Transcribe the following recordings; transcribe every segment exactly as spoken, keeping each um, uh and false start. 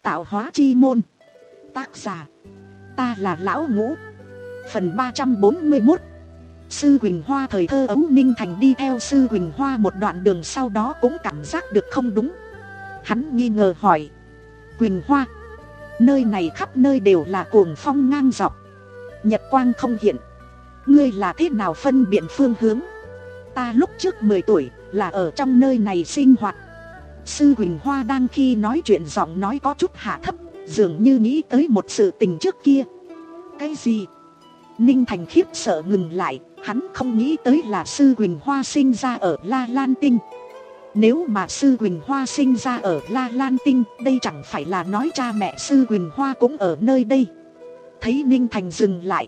Tạo hóa chi môn. Tác giả: ta là Lão Ngũ. Phần ba trăm bốn mươi mốt. Sư Quỳnh Hoa. Thời thơ ấu Ninh Thành đi theo Sư Quỳnh Hoa một đoạn đường, sau đó cũng cảm giác được không đúng. Hắn nghi ngờ hỏi: Quỳnh Hoa, nơi này khắp nơi đều là cuồng phong ngang dọc, nhật quang không hiện, ngươi là thế nào phân biện phương hướng? Ta lúc trước mười tuổi là ở trong nơi này sinh hoạt. Sư Quỳnh Hoa đang khi nói chuyện giọng nói có chút hạ thấp, dường như nghĩ tới một sự tình trước kia. Cái gì? Ninh Thành khiếp sợ ngừng lại, hắn không nghĩ tới là Sư Quỳnh Hoa sinh ra ở La Lan Tinh. Nếu mà Sư Quỳnh Hoa sinh ra ở La Lan Tinh, đây chẳng phải là nói cha mẹ Sư Quỳnh Hoa cũng ở nơi đây. Thấy Ninh Thành dừng lại,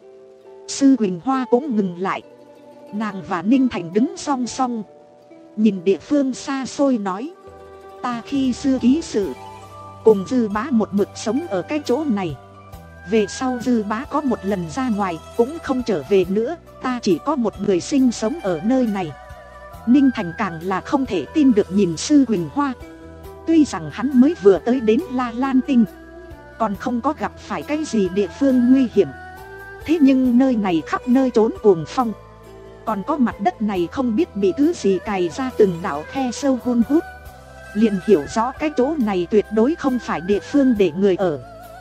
Sư Quỳnh Hoa cũng ngừng lại. Nàng và Ninh Thành đứng song song, nhìn địa phương xa xôi nói: ta khi xưa ký sự cùng Dư Bá một mực sống ở cái chỗ này. Về sau Dư Bá có một lần ra ngoài cũng không trở về nữa, ta chỉ có một người sinh sống ở nơi này. Ninh Thành càng là không thể tin được nhìn Sư Quỳnh Hoa. Tuy rằng hắn mới vừa tới đến La Lan Tinh, còn không có gặp phải cái gì địa phương nguy hiểm, thế nhưng nơi này khắp nơi trốn cuồng phong, còn có mặt đất này không biết bị thứ gì cày ra từng đạo khe sâu hun hút, liền hiểu rõ cái chỗ này tuyệt đối không phải địa phương để người ở.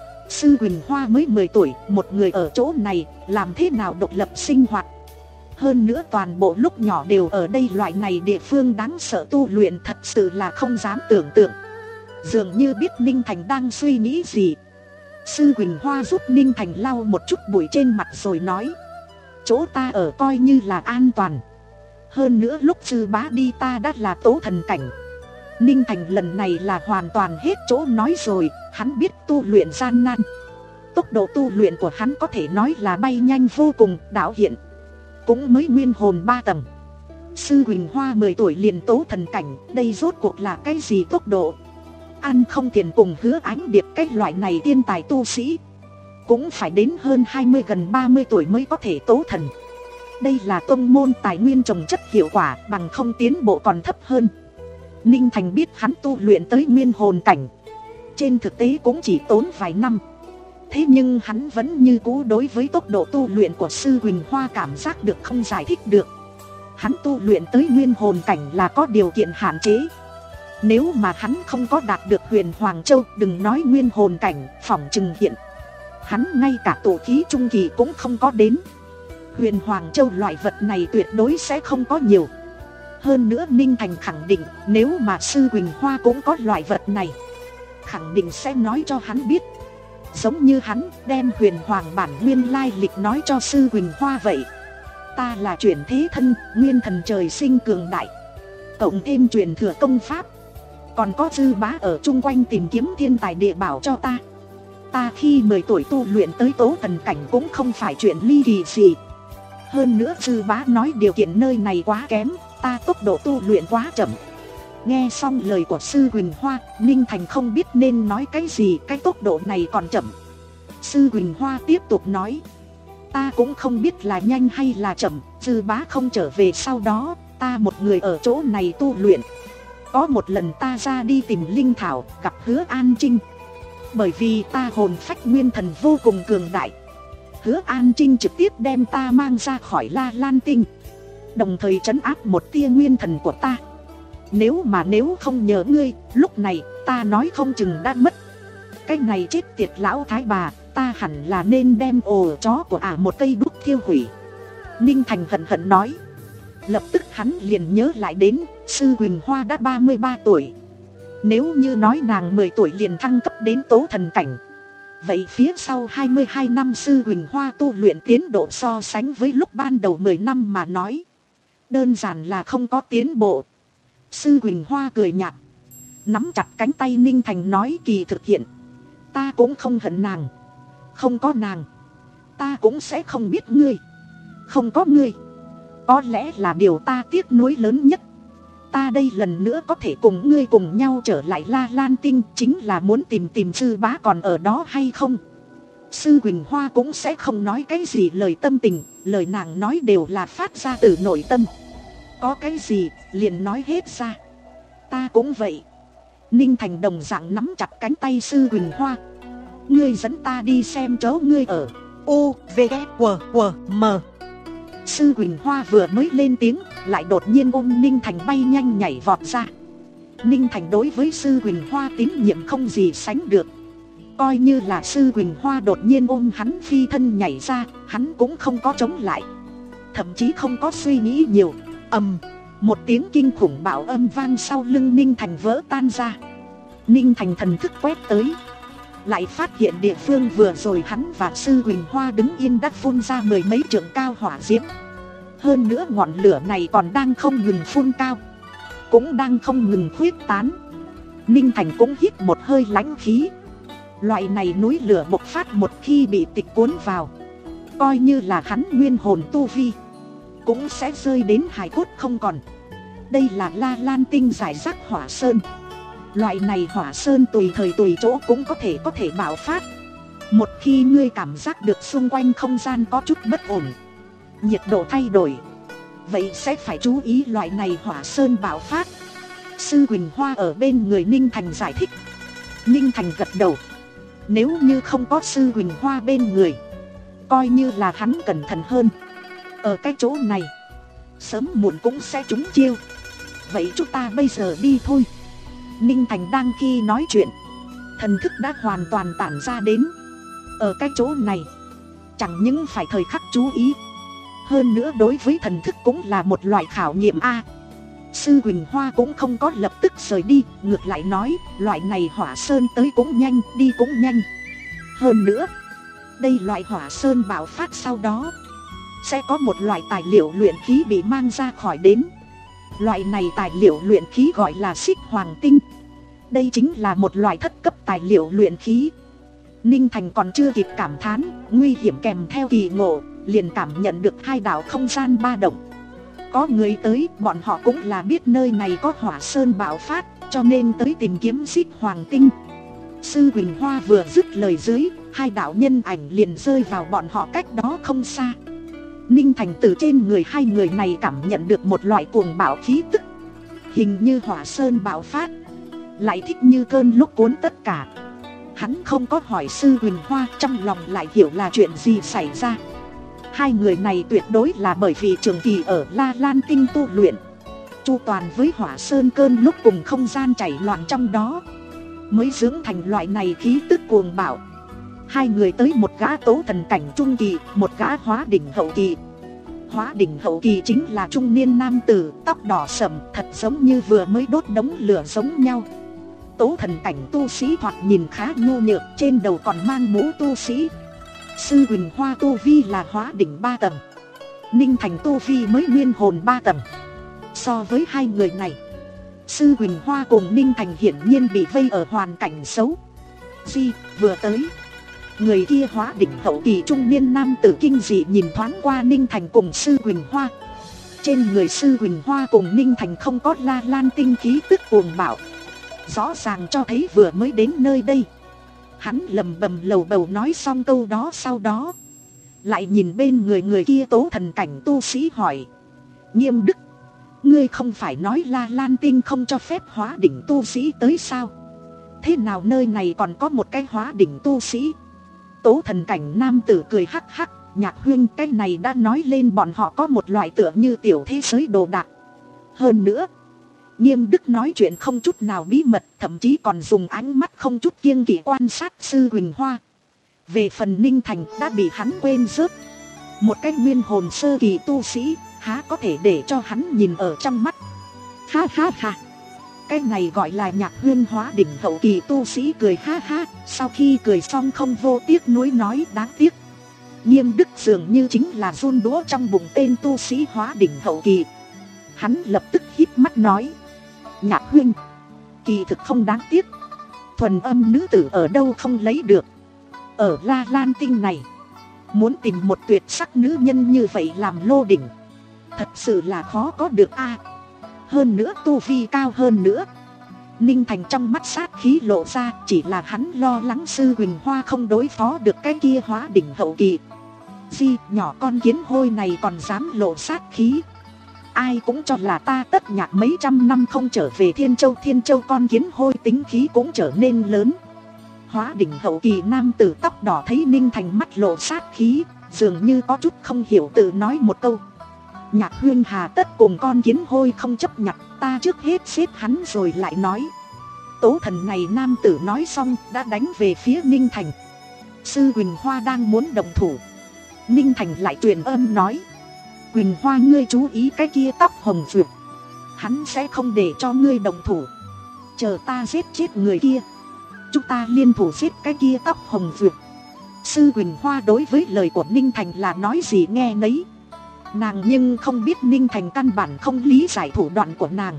Sư Quỳnh Hoa mới mười tuổi, một người ở chỗ này làm thế nào độc lập sinh hoạt? Hơn nữa toàn bộ lúc nhỏ đều ở đây, loại này địa phương đáng sợ tu luyện thật sự là không dám tưởng tượng. Dường như biết Ninh Thành đang suy nghĩ gì, Sư Quỳnh Hoa giúp Ninh Thành lau một chút bụi trên mặt rồi nói: chỗ ta ở coi như là an toàn. Hơn nữa lúc Dư Bá đi ta đã là tố thần cảnh. Ninh Thành lần này là hoàn toàn hết chỗ nói rồi, hắn biết tu luyện gian nan. Tốc độ tu luyện của hắn có thể nói là bay nhanh vô cùng, đạo hiện cũng mới nguyên hồn ba tầng. Sư Quỳnh Hoa mười tuổi liền tố thần cảnh, đây rốt cuộc là cái gì tốc độ? Ăn không tiền cùng Hứa Ánh Điệp cái loại này tiên tài tu sĩ cũng phải đến hơn hai mươi gần ba mươi tuổi mới có thể tố thần. Đây là tông môn tài nguyên trồng chất hiệu quả, bằng không tiến bộ còn thấp hơn. Ninh Thành biết hắn tu luyện tới nguyên hồn cảnh, trên thực tế cũng chỉ tốn vài năm. Thế nhưng hắn vẫn như cũ đối với tốc độ tu luyện của Sư Quỳnh Hoa cảm giác được không giải thích được. Hắn tu luyện tới nguyên hồn cảnh là có điều kiện hạn chế. Nếu mà hắn không có đạt được Huyền Hoàng Châu, đừng nói nguyên hồn cảnh, phỏng chừng hiện hắn ngay cả tổ khí trung kỳ cũng không có đến. Huyền Hoàng Châu loại vật này tuyệt đối sẽ không có nhiều. Hơn nữa Ninh Thành khẳng định nếu mà Sư Quỳnh Hoa cũng có loại vật này, khẳng định sẽ nói cho hắn biết. Giống như hắn đem Huyền Hoàng bản nguyên lai lịch nói cho Sư Quỳnh Hoa vậy. Ta là chuyển thế thân, nguyên thần trời sinh cường đại, cộng thêm truyền thừa công pháp, còn có Dư Bá ở chung quanh tìm kiếm thiên tài địa bảo cho ta. Ta khi mười tuổi tu luyện tới tố thần cảnh cũng không phải chuyện ly kỳ gì. Hơn nữa Dư Bá nói điều kiện nơi này quá kém, ta tốc độ tu luyện quá chậm. Nghe xong lời của Sư Quỳnh Hoa, Ninh Thành không biết nên nói cái gì, cái tốc độ này còn chậm. Sư Quỳnh Hoa tiếp tục nói: ta cũng không biết là nhanh hay là chậm, Dư Bá không trở về sau đó, ta một người ở chỗ này tu luyện. Có một lần ta ra đi tìm linh thảo, gặp Hứa An Trinh. Bởi vì ta hồn phách nguyên thần vô cùng cường đại, Hứa An Trinh trực tiếp đem ta mang ra khỏi La Lan Tinh, đồng thời trấn áp một tia nguyên thần của ta. Nếu mà nếu không nhờ ngươi, lúc này ta nói không chừng đã mất. Cái này chết tiệt lão thái bà, ta hẳn là nên đem ổ chó của ả một cây đuốc thiêu hủy. Ninh Thành hận hận nói. Lập tức hắn liền nhớ lại đến Sư Quỳnh Hoa đã ba mươi ba tuổi. Nếu như nói nàng mười tuổi liền thăng cấp đến tố thần cảnh, vậy phía sau hai mươi hai năm Sư Quỳnh Hoa tu luyện tiến độ so sánh với lúc ban đầu mười năm mà nói, đơn giản là không có tiến bộ. Sư Quỳnh Hoa cười nhạt, nắm chặt cánh tay Ninh Thành nói: kỳ thực hiện, ta cũng không hận nàng. Không có nàng, ta cũng sẽ không biết ngươi. Không có ngươi, có lẽ là điều ta tiếc nuối lớn nhất. Ta đây lần nữa có thể cùng ngươi cùng nhau trở lại La Lan Tinh, chính là muốn tìm tìm Dư Bá còn ở đó hay không. Sư Quỳnh Hoa cũng sẽ không nói cái gì lời tâm tình, lời nàng nói đều là phát ra từ nội tâm. Có cái gì liền nói hết ra. Ta cũng vậy. Ninh Thành đồng dạng nắm chặt cánh tay Sư Quỳnh Hoa. Ngươi dẫn ta đi xem chỗ ngươi ở. U, V, K, W, W, M. Sư Quỳnh Hoa vừa mới lên tiếng, lại đột nhiên ôm Ninh Thành bay nhanh nhảy vọt ra. Ninh Thành đối với Sư Quỳnh Hoa tín nhiệm không gì sánh được. Coi như là Sư Quỳnh Hoa đột nhiên ôm hắn phi thân nhảy ra, hắn cũng không có chống lại, thậm chí không có suy nghĩ nhiều. Ầm, một tiếng kinh khủng bạo âm vang sau lưng Ninh Thành vỡ tan ra. Ninh Thành thần thức quét tới, lại phát hiện địa phương vừa rồi hắn và Sư Quỳnh Hoa đứng yên đã phun ra mười mấy trượng cao hỏa diễm. Hơn nữa ngọn lửa này còn đang không ngừng phun cao, cũng đang không ngừng khuyết tán. Ninh Thành cũng hít một hơi lãnh khí. Loại này núi lửa bộc phát một khi bị tịch cuốn vào, coi như là hắn nguyên hồn tu vi cũng sẽ rơi đến hài cốt không còn. Đây là La Lan tinh giải rác hỏa sơn. Loại này hỏa sơn tùy thời tùy chỗ cũng có thể có thể bạo phát. Một khi ngươi cảm giác được xung quanh không gian có chút bất ổn, nhiệt độ thay đổi, vậy sẽ phải chú ý loại này hỏa sơn bạo phát. Sư Quỳnh Hoa ở bên người Ninh Thành giải thích. Ninh Thành gật đầu. Nếu như không có Sư Quỳnh Hoa bên người, coi như là hắn cẩn thận hơn, ở cái chỗ này sớm muộn cũng sẽ trúng chiêu. Vậy chúng ta bây giờ đi thôi. Ninh Thành đang khi nói chuyện, thần thức đã hoàn toàn tản ra đến. Ở cái chỗ này chẳng những phải thời khắc chú ý, hơn nữa đối với thần thức cũng là một loại khảo nghiệm a. Sư Quỳnh Hoa cũng không có lập tức rời đi, ngược lại nói, loại này hỏa sơn tới cũng nhanh, đi cũng nhanh. Hơn nữa, đây loại hỏa sơn bạo phát sau đó sẽ có một loại tài liệu luyện khí bị mang ra khỏi đến. Loại này tài liệu luyện khí gọi là xích hoàng tinh. Đây chính là một loại thất cấp tài liệu luyện khí. Ninh Thành còn chưa kịp cảm thán nguy hiểm kèm theo kỳ ngộ, liền cảm nhận được hai đạo không gian ba động. Có người tới, bọn họ cũng là biết nơi này có hỏa sơn bạo phát, cho nên tới tìm kiếm xích hoàng tinh. Sư Quỳnh Hoa vừa dứt lời dưới, hai đạo nhân ảnh liền rơi vào bọn họ cách đó không xa. Ninh Thành từ trên người hai người này cảm nhận được một loại cuồng bạo khí tức, hình như hỏa sơn bạo phát, lại thích như cơn lúc cuốn tất cả. Hắn không có hỏi Sư Quỳnh Hoa, trong lòng lại hiểu là chuyện gì xảy ra. Hai người này tuyệt đối là bởi vì trường kỳ ở La Lan tinh tu luyện, chu toàn với hỏa sơn cơn lúc cùng không gian chảy loạn trong đó, mới dưỡng thành loại này khí tức cuồng bạo. Hai người tới, một gã tố thần cảnh trung kỳ, một gã hóa đỉnh hậu kỳ. Hóa đỉnh hậu kỳ chính là trung niên nam tử, tóc đỏ sẫm, thật giống như vừa mới đốt đống lửa giống nhau. Tố thần cảnh tu sĩ thoạt nhìn khá nhu nhược, trên đầu còn mang mũ tu sĩ. Sư Quỳnh Hoa tu vi là hóa đỉnh ba tầng, Ninh Thành tu vi mới nguyên hồn ba tầng. So với hai người này, Sư Quỳnh Hoa cùng Ninh Thành hiển nhiên bị vây ở hoàn cảnh xấu. Di vừa tới, người kia hóa đỉnh hậu kỳ trung niên nam tử kinh dị nhìn thoáng qua Ninh Thành cùng Sư Quỳnh Hoa. Trên người Sư Quỳnh Hoa cùng Ninh Thành không có La Lan tinh khí tức cuồng bạo, rõ ràng cho thấy vừa mới đến nơi đây. Hắn lầm bầm lầu bầu nói xong câu đó sau đó, lại nhìn bên người người kia tố thần cảnh tu sĩ hỏi: Nghiêm Đức, ngươi không phải nói La Lan tinh không cho phép hóa đỉnh tu sĩ tới sao? Thế nào nơi này còn có một cái hóa đỉnh tu sĩ? Tố thần cảnh nam tử cười hắc hắc: Nhạc huynh, cái này đã nói lên bọn họ có một loại tựa như tiểu thế giới đồ đạc. Hơn nữa, Nghiêm Đức nói chuyện không chút nào bí mật, thậm chí còn dùng ánh mắt không chút kiêng kỵ quan sát Sư Quỳnh Hoa. Về phần Ninh Thành đã bị hắn quên rớt. Một cái nguyên hồn sơ kỳ tu sĩ, há có thể để cho hắn nhìn ở trong mắt. Ha ha ha. Cái này gọi là Nhạc huynh hóa đỉnh hậu kỳ tu sĩ cười ha ha. Sau khi cười xong không vô tiếc nuối nói đáng tiếc. Nghiêm Đức dường như chính là run đũa trong bụng tên tu sĩ hóa đỉnh hậu kỳ. Hắn lập tức híp mắt nói: Nhạc huynh, kỳ thực không đáng tiếc. Thuần âm nữ tử ở đâu không lấy được. Ở La Lan tinh này, muốn tìm một tuyệt sắc nữ nhân như vậy làm lô đỉnh, thật sự là khó có được a. Hơn nữa tu vi cao hơn nữa. Ninh Thành trong mắt sát khí lộ ra, chỉ là hắn lo lắng Sư Quỳnh Hoa không đối phó được cái kia hóa đỉnh hậu kỳ. Di, nhỏ con kiến hôi này còn dám lộ sát khí. ai cũng cho là ta Tất Nhạc mấy trăm năm không trở về Thiên Châu. Thiên Châu con kiến hôi tính khí cũng trở nên lớn. Hóa đỉnh hậu kỳ nam tử tóc đỏ thấy Ninh Thành mắt lộ sát khí, dường như có chút không hiểu, tự nói một câu: Nhạc huynh hà tất cùng con kiến hôi không chấp nhặt, ta trước hết xếp hắn rồi lại nói. Tố thần này nam tử nói xong đã đánh về phía Ninh Thành. Sư Quỳnh Hoa đang muốn động thủ, Ninh Thành lại truyền âm nói: Quỳnh Hoa ngươi chú ý cái kia tóc hồng duyệt, hắn sẽ không để cho ngươi động thủ. Chờ ta giết chết người kia, chúng ta liên thủ giết cái kia tóc hồng duyệt. Sư Quỳnh Hoa đối với lời của Ninh Thành là nói gì nghe nấy. Nàng nhưng không biết Ninh Thành căn bản không lý giải thủ đoạn của nàng.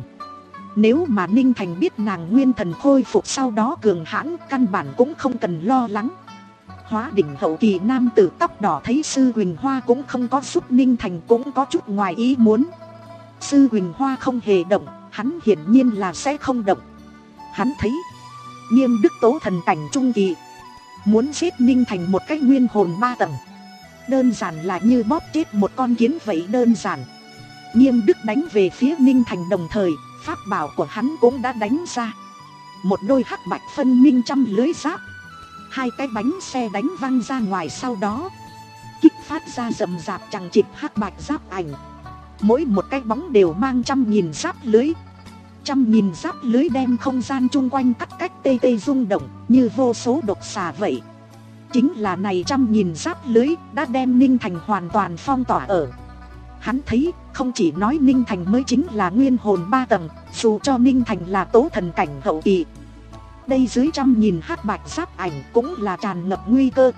Nếu mà Ninh Thành biết nàng nguyên thần khôi phục sau đó cường hãn, căn bản cũng không cần lo lắng. Hóa đỉnh hậu kỳ nam tử tóc đỏ thấy Sư Quỳnh Hoa cũng không có giúp Ninh Thành, cũng có chút ngoài ý muốn. Sư Quỳnh Hoa không hề động, hắn hiển nhiên là sẽ không động. Hắn thấy Nghiêm Đức tố thần cảnh trung kỳ, muốn giết Ninh Thành một cách nguyên hồn ba tầng, đơn giản là như bóp chết một con kiến vậy đơn giản. Nghiêm Đức đánh về phía Ninh Thành, đồng thời pháp bảo của hắn cũng đã đánh ra. Một đôi hắc bạch phân minh trăm lưới giáp, hai cái bánh xe đánh văng ra ngoài, sau đó kích phát ra rầm rạp chằng chịt hắc bạch giáp ảnh. Mỗi một cái bóng đều mang trăm nghìn giáp lưới. Trăm nghìn giáp lưới đem không gian chung quanh cắt cách tê tê rung động như vô số độc xà vậy. Chính là này trăm nghìn giáp lưới đã đem Ninh Thành hoàn toàn phong tỏa ở. Hắn thấy không chỉ nói Ninh Thành mới chính là nguyên hồn ba tầng, dù cho Ninh Thành là tố thần cảnh hậu kỳ, đây dưới trăm nghìn hắc bạch giáp ảnh cũng là tràn ngập nguy cơ.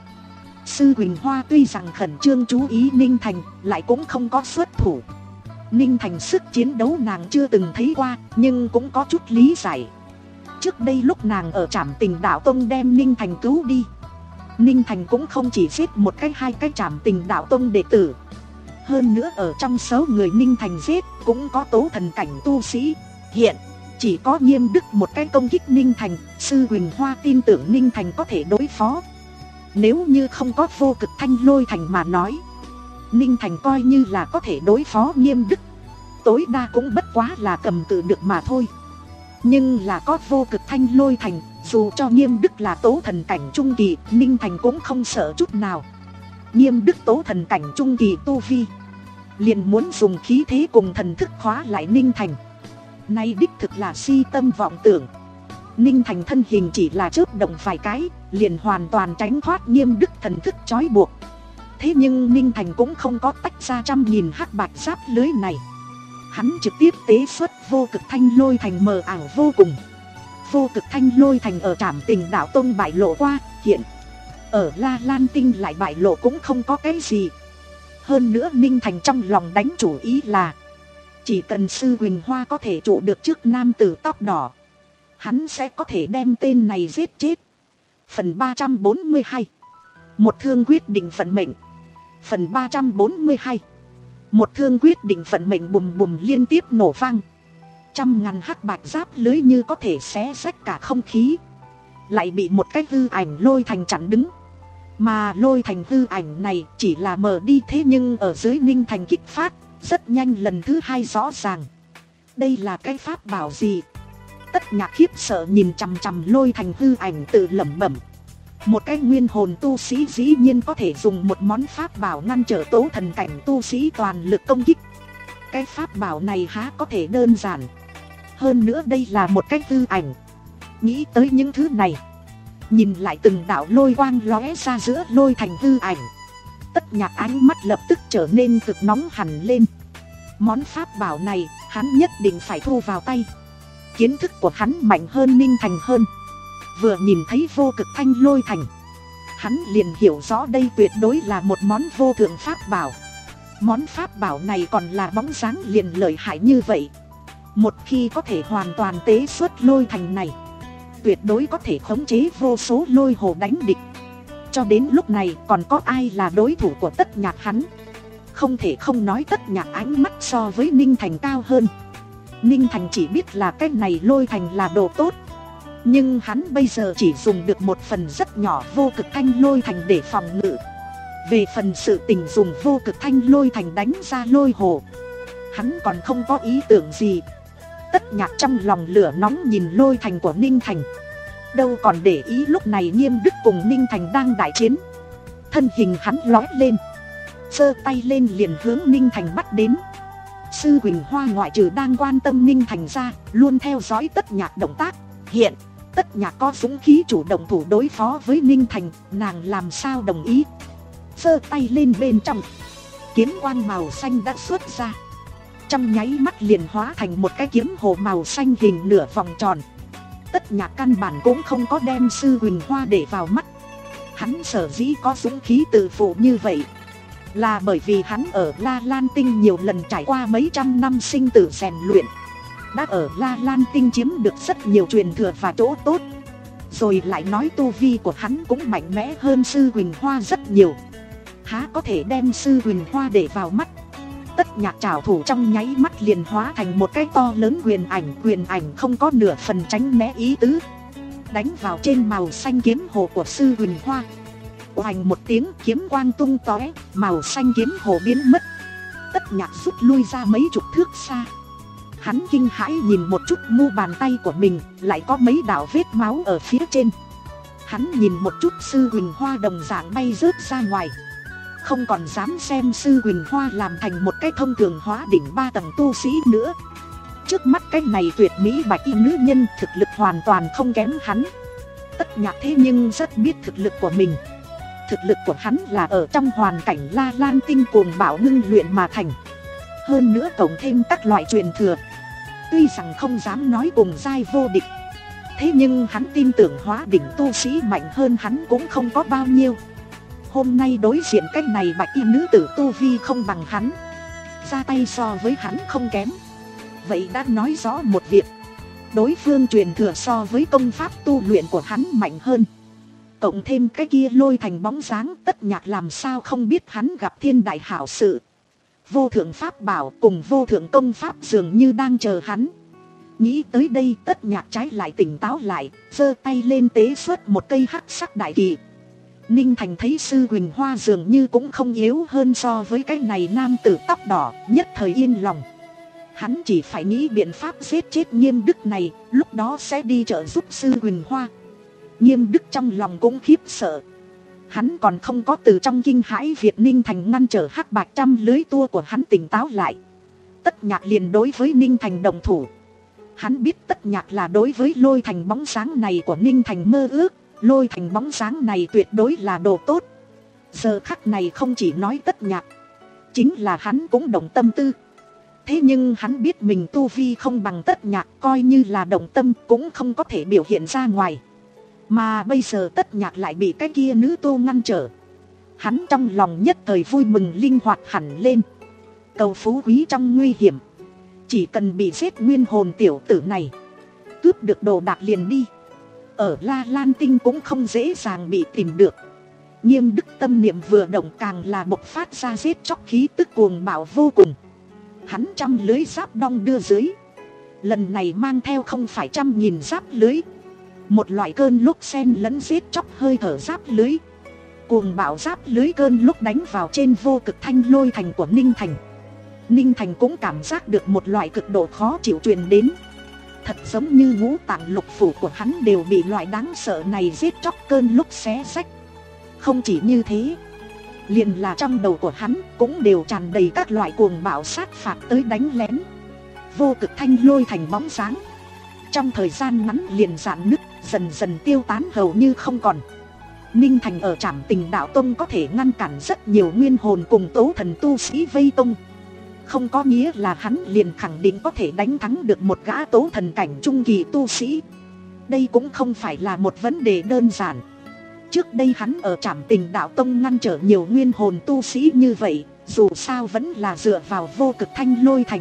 Sư Quỳnh Hoa tuy rằng khẩn trương chú ý Ninh Thành, lại cũng không có xuất thủ. Ninh Thành sức chiến đấu nàng chưa từng thấy qua, nhưng cũng có chút lý giải. Trước đây lúc nàng ở Trảm Tình Đạo Tông đem Ninh Thành cứu đi, Ninh Thành cũng không chỉ giết một cái hai cái Trảm Tình Đạo Tông đệ tử. Hơn nữa ở trong số người Ninh Thành giết cũng có tố thần cảnh tu sĩ. Hiện chỉ có Nghiêm Đức một cái công kích Ninh Thành, Sư Quỳnh Hoa tin tưởng Ninh Thành có thể đối phó. Nếu như không có Vô Cực Thanh Lôi Thành mà nói, Ninh Thành coi như là có thể đối phó Nghiêm Đức, tối đa cũng bất quá là cầm cự được mà thôi. Nhưng là có Vô Cực Thanh Lôi Thành, dù cho Nghiêm Đức là tố thần cảnh trung kỳ, Ninh Thành cũng không sợ chút nào. Nghiêm Đức tố thần cảnh trung kỳ tu vi, liền muốn dùng khí thế cùng thần thức khóa lại Ninh Thành. Nay đích thực là si tâm vọng tưởng. Ninh Thành thân hình chỉ là chớp động vài cái, liền hoàn toàn tránh thoát Nghiêm Đức thần thức trói buộc. Thế nhưng Ninh Thành cũng không có tách ra trăm nghìn hắc bạch giáp lưới này. Hắn trực tiếp tế xuất Vô Cực Thanh Lôi Thành mờ ảo vô cùng. Vô Cực Thanh Lôi Thành ở Trảm Tình Đạo Tông bại lộ qua, hiện ở La Lan Tinh lại bại lộ cũng không có cái gì. Hơn nữa Ninh Thành trong lòng đánh chủ ý là chỉ cần Sư Quỳnh Hoa có thể trụ được trước nam tử tóc đỏ, hắn sẽ có thể đem tên này giết chết. Phần ba trăm bốn mươi hai, một thương quyết định vận mệnh. Phần ba trăm bốn mươi hai, một thương quyết định vận mệnh. Bùm bùm liên tiếp nổ vang, trăm ngàn hắc bạch giáp lưới như có thể xé rách cả không khí, lại bị một cái hư ảnh Lôi Thành chặn đứng. Mà Lôi Thành hư ảnh này chỉ là mờ đi, thế nhưng ở dưới Ninh Thành kích phát rất nhanh, lần thứ hai rõ ràng. Đây là cái pháp bảo gì? Tất Nhạc khiếp sợ nhìn chằm chằm Lôi Thành hư ảnh tự lẩm bẩm. Một cái nguyên hồn tu sĩ dĩ nhiên có thể dùng một món pháp bảo ngăn trở tố thần cảnh tu sĩ toàn lực công kích. Cái pháp bảo này há có thể đơn giản. Hơn nữa đây là một cái hư ảnh. Nghĩ tới những thứ này, nhìn lại từng đạo lôi quang lóe ra giữa Lôi Thành hư ảnh, Tất Nhạc ánh mắt lập tức trở nên cực nóng hẳn lên. Món pháp bảo này hắn nhất định phải thu vào tay. Kiến thức của hắn mạnh hơn Ninh Thành hơn. Vừa nhìn thấy Vô Cực Thanh Lôi Thành, hắn liền hiểu rõ đây tuyệt đối là một món vô thượng pháp bảo. Món pháp bảo này còn là bóng dáng liền lợi hại như vậy. Một khi có thể hoàn toàn tế xuất Lôi Thành này, tuyệt đối có thể khống chế vô số lôi hồ đánh địch. Cho đến lúc này còn có ai là đối thủ của Tất Nhạc hắn? Không thể không nói Tất Nhạc ánh mắt so với Ninh Thành cao hơn. Ninh Thành chỉ biết là cái này Lôi Thành là đồ tốt, nhưng hắn bây giờ chỉ dùng được một phần rất nhỏ Vô Cực Thanh Lôi Thành để phòng ngự. Về phần sự tình dùng Vô Cực Thanh Lôi Thành đánh ra lôi hồ, hắn còn không có ý tưởng gì. Tất Nhạc trong lòng lửa nóng nhìn Lôi Thành của Ninh Thành, đâu còn để ý lúc này Nghiêm Đức cùng Ninh Thành đang đại chiến. Thân hình hắn lói lên, giơ tay lên liền hướng Ninh Thành bắt đến. Sư Quỳnh Hoa ngoại trừ đang quan tâm Ninh Thành ra, luôn theo dõi Tất Nhạc động tác. Hiện Tất Nhạc có dũng khí chủ động thủ đối phó với Ninh Thành, nàng làm sao đồng ý. Giơ tay lên, bên trong kiếm quang màu xanh đã xuất ra, trong nháy mắt liền hóa thành một cái kiếm hồ màu xanh hình nửa vòng tròn. Tất Nhạc căn bản cũng không có đem Sư Quỳnh Hoa để vào mắt. Hắn sở dĩ có dũng khí tự phụ như vậy, là bởi vì hắn ở La Lan Tinh nhiều lần trải qua mấy trăm năm sinh tử rèn luyện, đã ở La Lan Tinh chiếm được rất nhiều truyền thừa và chỗ tốt. Rồi lại nói tu vi của hắn cũng mạnh mẽ hơn Sư Quỳnh Hoa rất nhiều, há có thể đem Sư Quỳnh Hoa để vào mắt. Tất Nhạc trảo thủ trong nháy mắt liền hóa thành một cái to lớn quyền ảnh, quyền ảnh không có nửa phần tránh né ý tứ, đánh vào trên màu xanh kiếm hồ của Sư Quỳnh Hoa. Oành một tiếng, kiếm quang tung tóe, màu xanh kiếm hồ biến mất. Tất Nhạc rút lui ra mấy chục thước xa. Hắn kinh hãi nhìn một chút mu bàn tay của mình, lại có mấy đạo vết máu ở phía trên. Hắn nhìn một chút Sư Quỳnh Hoa đồng dạng bay rớt ra ngoài, không còn dám xem Sư Quỳnh Hoa làm thành một cái thông thường hóa đỉnh ba tầng tu sĩ nữa. Trước mắt cái này tuyệt mỹ bạch y nữ nhân thực lực hoàn toàn không kém hắn. Tất Nhạc thế nhưng rất biết thực lực của mình. Thực lực của hắn là ở trong hoàn cảnh La Lan Tinh cuồng bạo ngưng luyện mà thành, hơn nữa cộng thêm các loại truyền thừa. Tuy rằng không dám nói cùng giai vô địch, thế nhưng hắn tin tưởng hóa đỉnh tu sĩ mạnh hơn hắn cũng không có bao nhiêu. Hôm nay đối diện cách này bạch y nữ tử tu vi không bằng hắn, ra tay so với hắn không kém. Vậy đã nói rõ một việc, đối phương truyền thừa so với công pháp tu luyện của hắn mạnh hơn. Cộng thêm cái kia Lôi Thành bóng dáng, Tất Nhạc làm sao không biết hắn gặp thiên đại hảo sự. Vô thượng pháp bảo cùng vô thượng công pháp dường như đang chờ hắn. Nghĩ tới đây, Tất Nhạc trái lại tỉnh táo lại, giơ tay lên tế xuất một cây hắc sắc đại kỳ. Ninh Thành thấy Sư Quỳnh Hoa dường như cũng không yếu hơn so với cái này nam tử tóc đỏ, nhất thời yên lòng. Hắn chỉ phải nghĩ biện pháp giết chết Nghiêm Đức này, lúc đó sẽ đi trợ giúp Sư Quỳnh Hoa. Nghiêm Đức trong lòng cũng khiếp sợ. Hắn còn không có từ trong kinh hãi việc Ninh Thành ngăn trở hắc bạch trăm lưới tua của hắn tỉnh táo lại. Tất Nhạc liền đối với Ninh Thành đồng thủ. Hắn biết Tất Nhạc là đối với Lôi Thành bóng sáng này của Ninh Thành mơ ước. Lôi Thành bóng sáng này tuyệt đối là đồ tốt. Giờ khắc này không chỉ nói Tất Nhạc, chính là hắn cũng động tâm tư. Thế nhưng hắn biết mình tu vi không bằng Tất Nhạc, coi như là động tâm cũng không có thể biểu hiện ra ngoài. Mà bây giờ Tất Nhạc lại bị cái kia nữ tu ngăn trở. Hắn trong lòng nhất thời vui mừng linh hoạt hẳn lên. Cầu phú quý trong nguy hiểm, chỉ cần bị giết nguyên hồn tiểu tử này, cướp được đồ đạc liền đi. Ở La Lan Tinh cũng không dễ dàng bị tìm được. Nghiêm Đức tâm niệm vừa động càng là bộc phát ra giết chóc khí tức cuồng bạo vô cùng. Hắn trăm lưới giáp đong đưa dưới, lần này mang theo không phải trăm nghìn giáp lưới, một loại cơn lúc xen lẫn giết chóc hơi thở giáp lưới. Cuồng bạo giáp lưới cơn lúc đánh vào trên vô cực thanh lôi thành của Ninh Thành. Ninh Thành cũng cảm giác được một loại cực độ khó chịu truyền đến. Thật giống như ngũ tạng lục phủ của hắn đều bị loại đáng sợ này giết chóc cơn lúc xé rách. Không chỉ như thế, liền là trong đầu của hắn cũng đều tràn đầy các loại cuồng bạo sát phạt tới đánh lén. Vô cực thanh lôi thành bóng dáng, trong thời gian ngắn liền rạn nứt, dần dần tiêu tán hầu như không còn. Ninh Thành ở Trảm Tình Đạo Tông có thể ngăn cản rất nhiều nguyên hồn cùng tố thần tu sĩ vây công, không có nghĩa là hắn liền khẳng định có thể đánh thắng được một gã tố thần cảnh trung kỳ tu sĩ. Đây cũng không phải là một vấn đề đơn giản. Trước đây hắn ở Trảm Tình Đạo Tông ngăn trở nhiều nguyên hồn tu sĩ như vậy, dù sao vẫn là dựa vào vô cực thanh lôi thành.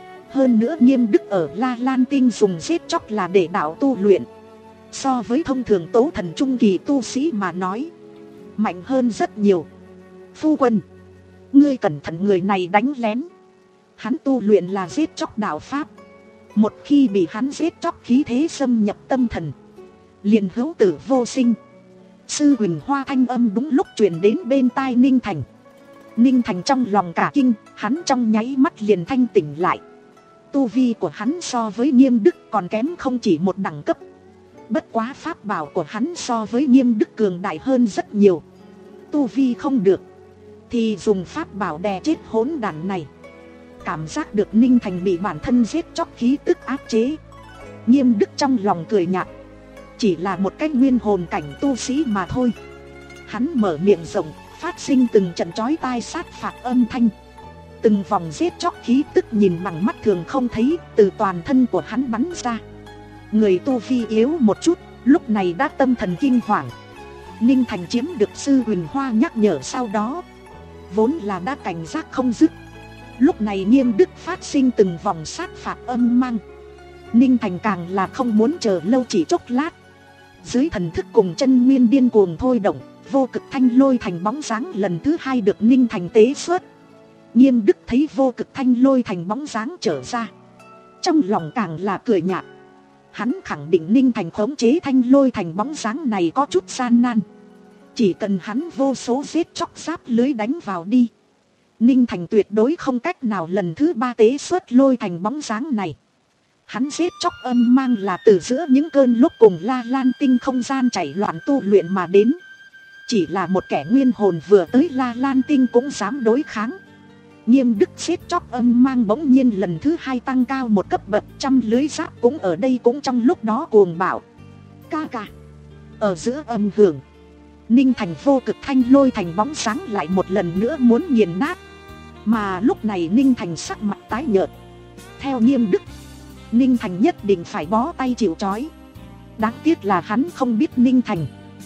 Hơn nữa Nghiêm Đức ở La Lan Tinh dùng giết chóc là để đạo tu luyện, so với thông thường tố thần trung kỳ tu sĩ mà nói, mạnh hơn rất nhiều. Phu quân, ngươi cẩn thận, người này đánh lén. Hắn tu luyện là giết chóc đạo pháp, một khi bị hắn giết chóc khí thế xâm nhập tâm thần, liền hữu tử vô sinh. Sư Huỳnh Hoa thanh âm đúng lúc truyền đến bên tai Ninh Thành. Ninh Thành trong lòng cả kinh, hắn trong nháy mắt liền thanh tỉnh lại. Tu vi của hắn so với Nghiêm Đức còn kém không chỉ một đẳng cấp. Bất quá pháp bảo của hắn so với Nghiêm Đức cường đại hơn rất nhiều. Tu vi không được thì dùng pháp bảo đè chết hỗn đản này. Cảm giác được Ninh Thành bị bản thân giết chóc khí tức áp chế, Nghiêm Đức trong lòng cười nhạt. Chỉ là một cái nguyên hồn cảnh tu sĩ mà thôi. Hắn mở miệng rộng, phát sinh từng trận chói tai sát phạt âm thanh. Từng vòng giết chóc khí tức nhìn bằng mắt thường không thấy từ toàn thân của hắn bắn ra. Người tu vi yếu một chút, lúc này đã tâm thần kinh hoàng. Ninh Thành chiếm được sư Huỳnh Hoa nhắc nhở sau đó, vốn là đã cảnh giác không dứt. Lúc này Nghiêm Đức phát sinh từng vòng sát phạt âm mang. Ninh Thành càng là không muốn chờ lâu chỉ chốc lát. Dưới thần thức cùng chân nguyên điên cuồng thôi động, vô cực thanh lôi thành bóng dáng lần thứ hai được Ninh Thành tế xuất. Nghiêm Đức thấy vô cực thanh lôi thành bóng dáng trở ra, trong lòng càng là cười nhạt. Hắn khẳng định Ninh Thành khống chế thanh lôi thành bóng dáng này có chút gian nan. Chỉ cần hắn vô số giết chóc giáp lưới đánh vào đi, Ninh Thành tuyệt đối không cách nào lần thứ ba tế xuất lôi thành bóng dáng này. Hắn giết chóc âm mang là từ giữa những cơn lốc cùng La Lan tinh không gian chảy loạn tu luyện mà đến. Chỉ là một kẻ nguyên hồn vừa tới La Lan tinh cũng dám đối kháng. Nghiêm Đức giết chóc âm mang bỗng nhiên lần thứ hai tăng cao một cấp bậc, trăm lưới giáp cũng ở đây cũng trong lúc đó cuồng bạo. Ca ca. Ở giữa âm hưởng, Ninh Thành vô cực thanh lôi thành bóng sáng lại một lần nữa muốn nghiền nát. Mà lúc này Ninh Thành sắc mặt tái nhợt. Theo Nghiêm Đức, Ninh Thành nhất định phải bó tay chịu trói. Đáng tiếc là hắn không biết Ninh Thành.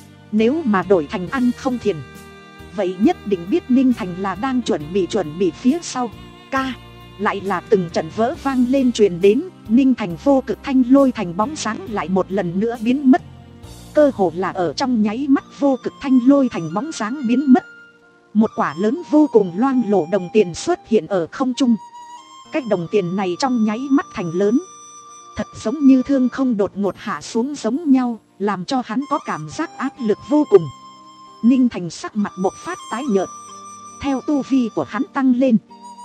Nếu mà đổi thành ăn không thiền, vậy nhất định biết Ninh Thành là đang chuẩn bị chuẩn bị phía sau. Ca. Lại là từng trận vỡ vang lên truyền đến. Ninh Thành vô cực thanh lôi thành bóng sáng lại một lần nữa biến mất. Cơ hồ là ở trong nháy mắt vô cực thanh lôi thành bóng sáng biến mất, một quả lớn vô cùng loang lổ đồng tiền xuất hiện ở không trung. Cái đồng tiền này trong nháy mắt thành lớn, thật giống như thương không đột ngột hạ xuống giống nhau, làm cho hắn có cảm giác áp lực vô cùng. Ninh Thành sắc mặt bộc phát tái nhợt. Theo tu vi của hắn tăng lên,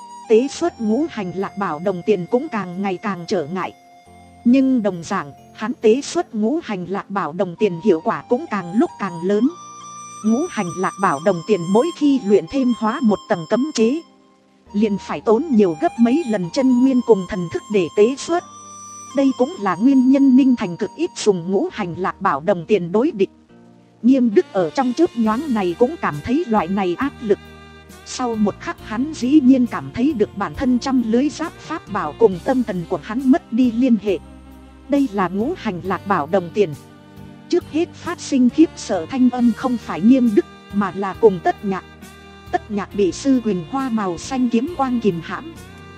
tế xuất ngũ hành lạc bảo đồng tiền cũng càng ngày càng trở ngại. Nhưng đồng dạng, hắn tế xuất ngũ hành lạc bảo đồng tiền hiệu quả cũng càng lúc càng lớn. Ngũ hành lạc bảo đồng tiền mỗi khi luyện thêm hóa một tầng cấm chế, liền phải tốn nhiều gấp mấy lần chân nguyên cùng thần thức để tế xuất. Đây cũng là nguyên nhân Ninh Thành cực ít dùng ngũ hành lạc bảo đồng tiền đối địch. Nghiêm Đức ở trong chớp nhoáng này cũng cảm thấy loại này áp lực. Sau một khắc hắn dĩ nhiên cảm thấy được bản thân trăm lưới giáp pháp bảo cùng tâm thần của hắn mất đi liên hệ. Đây là ngũ hành lạc bảo đồng tiền. Trước hết phát sinh khiếp sợ thanh âm không phải Nghiêm Đức, mà là cùng Tất Nhạc. Tất Nhạc bị sư Huỳnh Hoa màu xanh kiếm quang kìm hãm.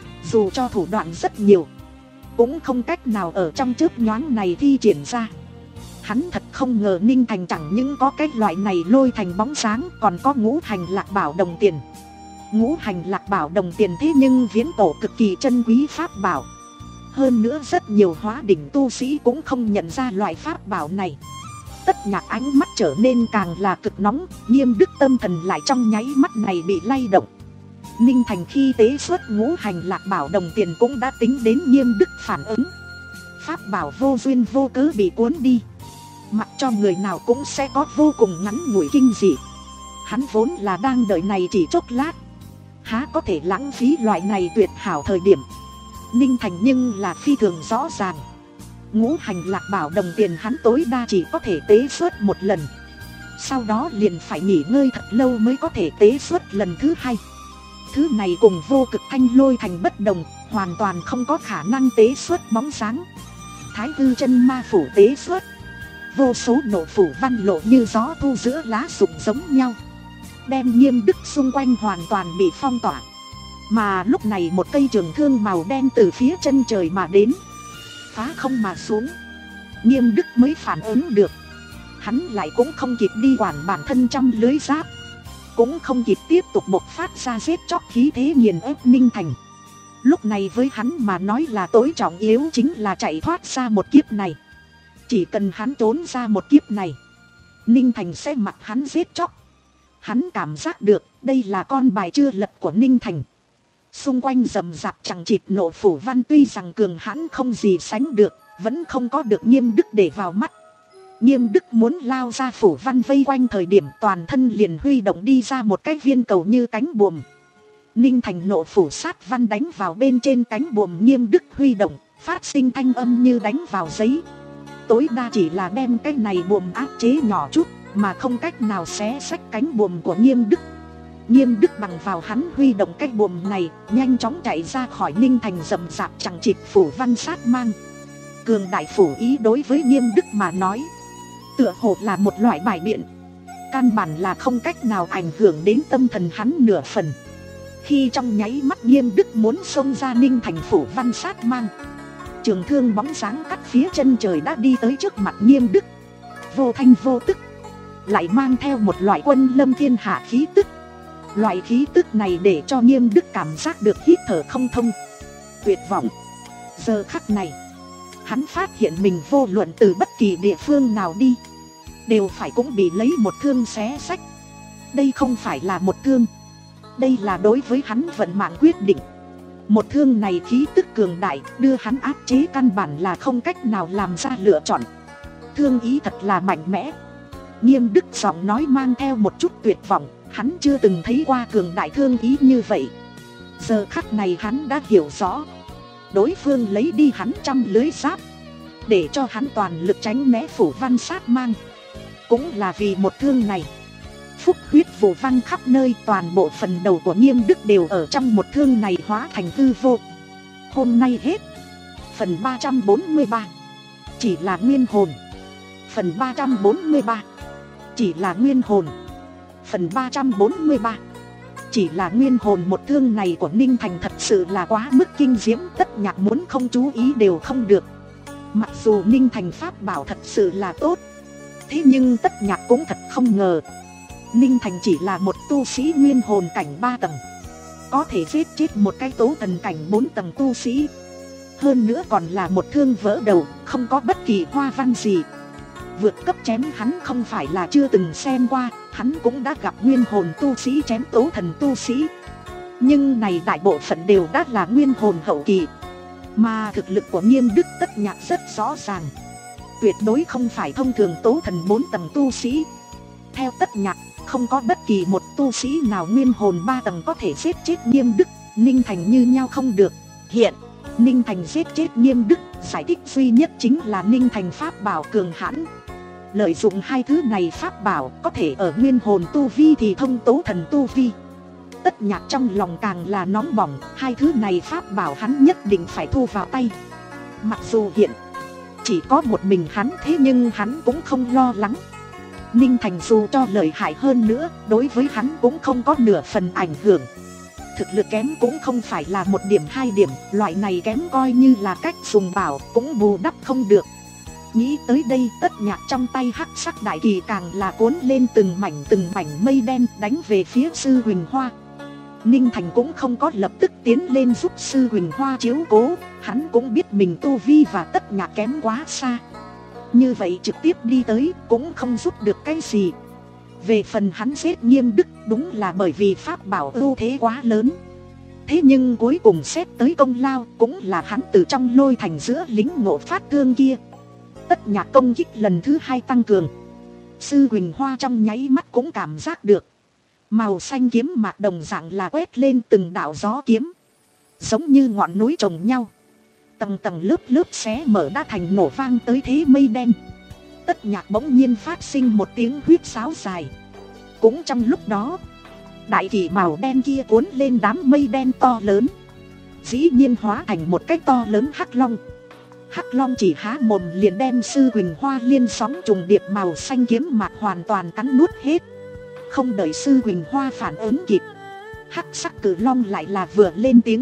Dù cho thủ đoạn rất nhiều, cũng không cách nào ở trong chớp nhoáng này thi triển ra. Hắn thật không ngờ Ninh Thành chẳng những có cái loại này lôi thành bóng sáng, còn có ngũ hành lạc bảo đồng tiền. Ngũ hành lạc bảo đồng tiền thế nhưng viễn cổ cực kỳ chân quý pháp bảo. Hơn nữa rất nhiều hóa đỉnh tu sĩ cũng không nhận ra loại pháp bảo này. Tất Nhạc ánh mắt trở nên càng là cực nóng. Nghiêm Đức tâm thần lại trong nháy mắt này bị lay động. Ninh Thành khi tế xuất ngũ hành lạc bảo đồng tiền cũng đã tính đến Nghiêm Đức phản ứng. Pháp bảo vô duyên vô cớ bị cuốn đi, mặc cho người nào cũng sẽ có vô cùng ngắn ngủi kinh dị. Hắn vốn là đang đợi này chỉ chốc lát, há có thể lãng phí loại này tuyệt hảo thời điểm. Ninh Thành nhưng là phi thường rõ ràng, ngũ hành lạc bảo đồng tiền hắn tối đa chỉ có thể tế xuất một lần, sau đó liền phải nghỉ ngơi thật lâu mới có thể tế xuất lần thứ hai. Thứ này cùng vô cực thanh lôi thành bất đồng, hoàn toàn không có khả năng tế xuất bóng sáng. Thái hư chân ma phủ tế xuất, vô số nộ phủ văn lộ như gió thu giữa lá rụng giống nhau, đem Nghiêm Đức xung quanh hoàn toàn bị phong tỏa. Mà lúc này một cây trường thương màu đen từ phía chân trời mà đến, phá không mà xuống. Nghiêm Đức mới phản ứng được, hắn lại cũng không kịp đi quản bản thân trăm lưới giáp, cũng không kịp tiếp tục bộc phát ra giết chóc khí thế nghiền ép Ninh Thành. Lúc này với hắn mà nói là tối trọng yếu chính là chạy thoát ra một kiếp này. Chỉ cần hắn trốn ra một kiếp này, Ninh Thành sẽ mặc hắn giết chóc. Hắn cảm giác được đây là con bài chưa lật của Ninh Thành. Xung quanh rầm rạp chẳng chịt nộ phủ văn tuy rằng cường hãn không gì sánh được, vẫn không có được Nghiêm Đức để vào mắt. Nghiêm Đức muốn lao ra phủ văn vây quanh thời điểm toàn thân liền huy động đi ra một cái viên cầu như cánh buồm. Ninh Thành nộ phủ sát văn đánh vào bên trên cánh buồm Nghiêm Đức huy động, phát sinh thanh âm như đánh vào giấy. Tối đa chỉ là đem cái này buồm áp chế nhỏ chút, mà không cách nào xé xách cánh buồm của Nghiêm Đức. Nghiêm Đức bằng vào hắn huy động cái buồm này, nhanh chóng chạy ra khỏi Ninh Thành rầm rạp chẳng chịt phủ văn sát mang. Cường đại phủ ý đối với Nghiêm Đức mà nói, tựa hồ là một loại bài biện, căn bản là không cách nào ảnh hưởng đến tâm thần hắn nửa phần. Khi trong nháy mắt Nghiêm Đức muốn xông ra Ninh Thành phủ văn sát mang, trường thương bóng dáng cắt phía chân trời đã đi tới trước mặt Nghiêm Đức, vô thanh vô tức, lại mang theo một loại quân lâm thiên hạ khí tức. Loại khí tức này để cho Nghiêm Đức cảm giác được hít thở không thông, tuyệt vọng. Giờ khắc này, hắn phát hiện mình vô luận từ bất kỳ địa phương nào đi, đều phải cũng bị lấy một thương xé xách. Đây không phải là một thương, đây là đối với hắn vận mạng quyết định. Một thương này khí tức cường đại, đưa hắn áp chế căn bản là không cách nào làm ra lựa chọn. Thương ý thật là mạnh mẽ. Nghiêm Đức giọng nói mang theo một chút tuyệt vọng, hắn chưa từng thấy qua cường đại thương ý như vậy. Giờ khắc này hắn đã hiểu rõ, đối phương lấy đi hắn trăm lưới giáp, để cho hắn toàn lực tránh né phủ văn sát mang, cũng là vì một thương này. Phúc huyết vụ văng khắp nơi, toàn bộ phần đầu của Nghiêm Đức đều ở trong một thương này hóa thành hư vô. Hôm nay hết. Phần ba trăm bốn mươi ba. Chỉ là nguyên hồn. Phần ba trăm bốn mươi ba. Chỉ là nguyên hồn. Phần ba trăm bốn mươi ba. Chỉ là nguyên hồn. Một thương này của Ninh Thành thật sự là quá mức kinh diễm, Tất Nhạc muốn không chú ý đều không được. Mặc dù Ninh Thành pháp bảo thật sự là tốt, thế nhưng Tất Nhạc cũng thật không ngờ Ninh Thành chỉ là một tu sĩ nguyên hồn cảnh ba tầng, có thể giết chết một cái tố thần cảnh bốn tầng tu sĩ. Hơn nữa còn là một thương vỡ đầu, không có bất kỳ hoa văn gì. Vượt cấp chém hắn không phải là chưa từng xem qua, hắn cũng đã gặp nguyên hồn tu sĩ chém tố thần tu sĩ. Nhưng này đại bộ phận đều đã là nguyên hồn hậu kỳ. Mà thực lực của Nghiêm Đức Tất Nhạc rất rõ ràng, tuyệt đối không phải thông thường tố thần bốn tầng tu sĩ. Theo Tất Nhạc, không có bất kỳ một tu sĩ nào nguyên hồn ba tầng có thể giết chết Nghiêm Đức, Ninh Thành như nhau không được. Hiện, Ninh Thành giết chết Nghiêm Đức, giải thích duy nhất chính là Ninh Thành pháp bảo cường hãn. Lợi dụng hai thứ này pháp bảo có thể ở nguyên hồn tu vi thì thông tố thần tu vi. Tất Nhạc trong lòng càng là nóng bỏng, hai thứ này pháp bảo hắn nhất định phải thu vào tay. Mặc dù hiện chỉ có một mình hắn, thế nhưng hắn cũng không lo lắng. Ninh Thành dù cho lợi hại hơn nữa, đối với hắn cũng không có nửa phần ảnh hưởng. Thực lực kém cũng không phải là một điểm hai điểm, loại này kém coi như là cách dùng bảo cũng bù đắp không được. Nghĩ tới đây, Tất Nhạc trong tay hắc sắc đại kỳ càng là cuốn lên từng mảnh từng mảnh mây đen đánh về phía Sư Huỳnh Hoa. Ninh Thành cũng không có lập tức tiến lên giúp Sư Huỳnh Hoa chiếu cố, hắn cũng biết mình tu vi và Tất Nhạc kém quá xa. Như vậy trực tiếp đi tới cũng không giúp được cái gì. Về phần hắn giết Nghiêm Đức đúng là bởi vì pháp bảo ưu thế quá lớn. Thế nhưng cuối cùng xét tới công lao cũng là hắn từ trong lôi thành giữa lính ngộ phát thương kia. Tất Nhạc công kích lần thứ hai tăng cường. Sư Huỳnh Hoa trong nháy mắt cũng cảm giác được. Màu xanh kiếm mạc đồng dạng là quét lên từng đạo gió kiếm, giống như ngọn núi chồng nhau, tầng tầng lớp lớp xé mở đã thành nổ vang tới thế mây đen. Tất Nhạc bỗng nhiên phát sinh một tiếng huýt sáo dài. Cũng trong lúc đó, đại kỳ màu đen kia cuốn lên đám mây đen to lớn, dĩ nhiên hóa thành một cái to lớn hắc long. Hắc long chỉ há mồm liền đem Sư Huỳnh Hoa liên sóng trùng điệp màu xanh kiếm mạc hoàn toàn cắn nuốt hết. Không đợi Sư Huỳnh Hoa phản ứng kịp, hắc sắc cử long lại là vừa lên tiếng,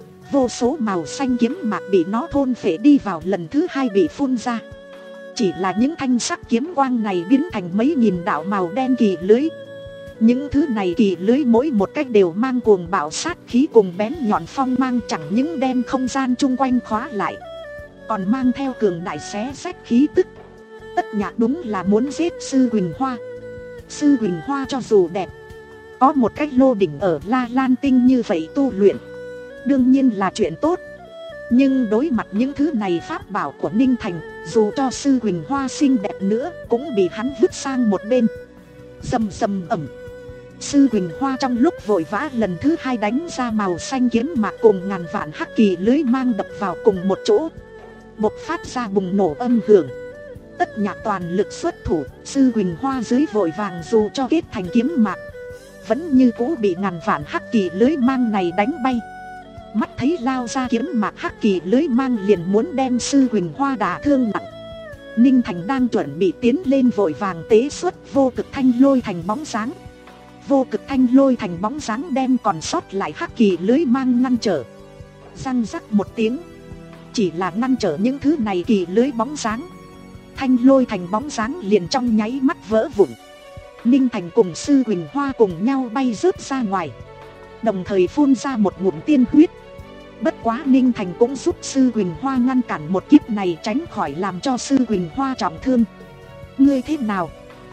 vô số màu xanh kiếm mạc bị nó thôn phệ đi vào lần thứ hai bị phun ra. Chỉ là những thanh sắc kiếm quang này biến thành mấy nghìn đạo màu đen kỳ lưới. Những thứ này kỳ lưới mỗi một cách đều mang cuồng bạo sát khí cùng bén nhọn phong mang, chẳng những đem không gian chung quanh khóa lại, còn mang theo cường đại xé rách khí tức. Tất Nhạc đúng là muốn giết Sư Huỳnh Hoa. Sư Huỳnh Hoa cho dù đẹp, có một cái lô đỉnh ở La Lan Tinh như vậy tu luyện, đương nhiên là chuyện tốt. Nhưng đối mặt những thứ này pháp bảo của Ninh Thành, dù cho Sư Huỳnh Hoa xinh đẹp nữa cũng bị hắn vứt sang một bên. Rầm rầm ẩm. Sư Huỳnh Hoa trong lúc vội vã lần thứ hai đánh ra màu xanh kiếm mạc cùng ngàn vạn hắc kỳ lưới mang đập vào cùng một chỗ, bộc phát ra bùng nổ âm hưởng. Tất Nhạc toàn lực xuất thủ, Sư Huỳnh Hoa dưới vội vàng dù cho kết thành kiếm mạc, vẫn như cũ bị ngàn vạn hắc kỳ lưới mang này đánh bay. Mắt thấy lao ra kiếm mạc hắc kỳ lưới mang liền muốn đem Sư Huỳnh Hoa đả thương nặng. Ninh Thành đang chuẩn bị tiến lên vội vàng tế xuất vô cực thanh lôi thành bóng dáng. Vô cực thanh lôi thành bóng dáng đem còn sót lại hắc kỳ lưới mang ngăn trở. Răng rắc một tiếng, chỉ là ngăn trở những thứ này kỳ lưới bóng dáng, thanh lôi thành bóng dáng liền trong nháy mắt vỡ vụn. Ninh Thành cùng Sư Huỳnh Hoa cùng nhau bay rớt ra ngoài, đồng thời phun ra một ngụm tiên huyết. Bất quá Ninh Thành cũng giúp Sư Huỳnh Hoa ngăn cản một kiếp này, tránh khỏi làm cho Sư Huỳnh Hoa trọng thương. Ngươi thế nào?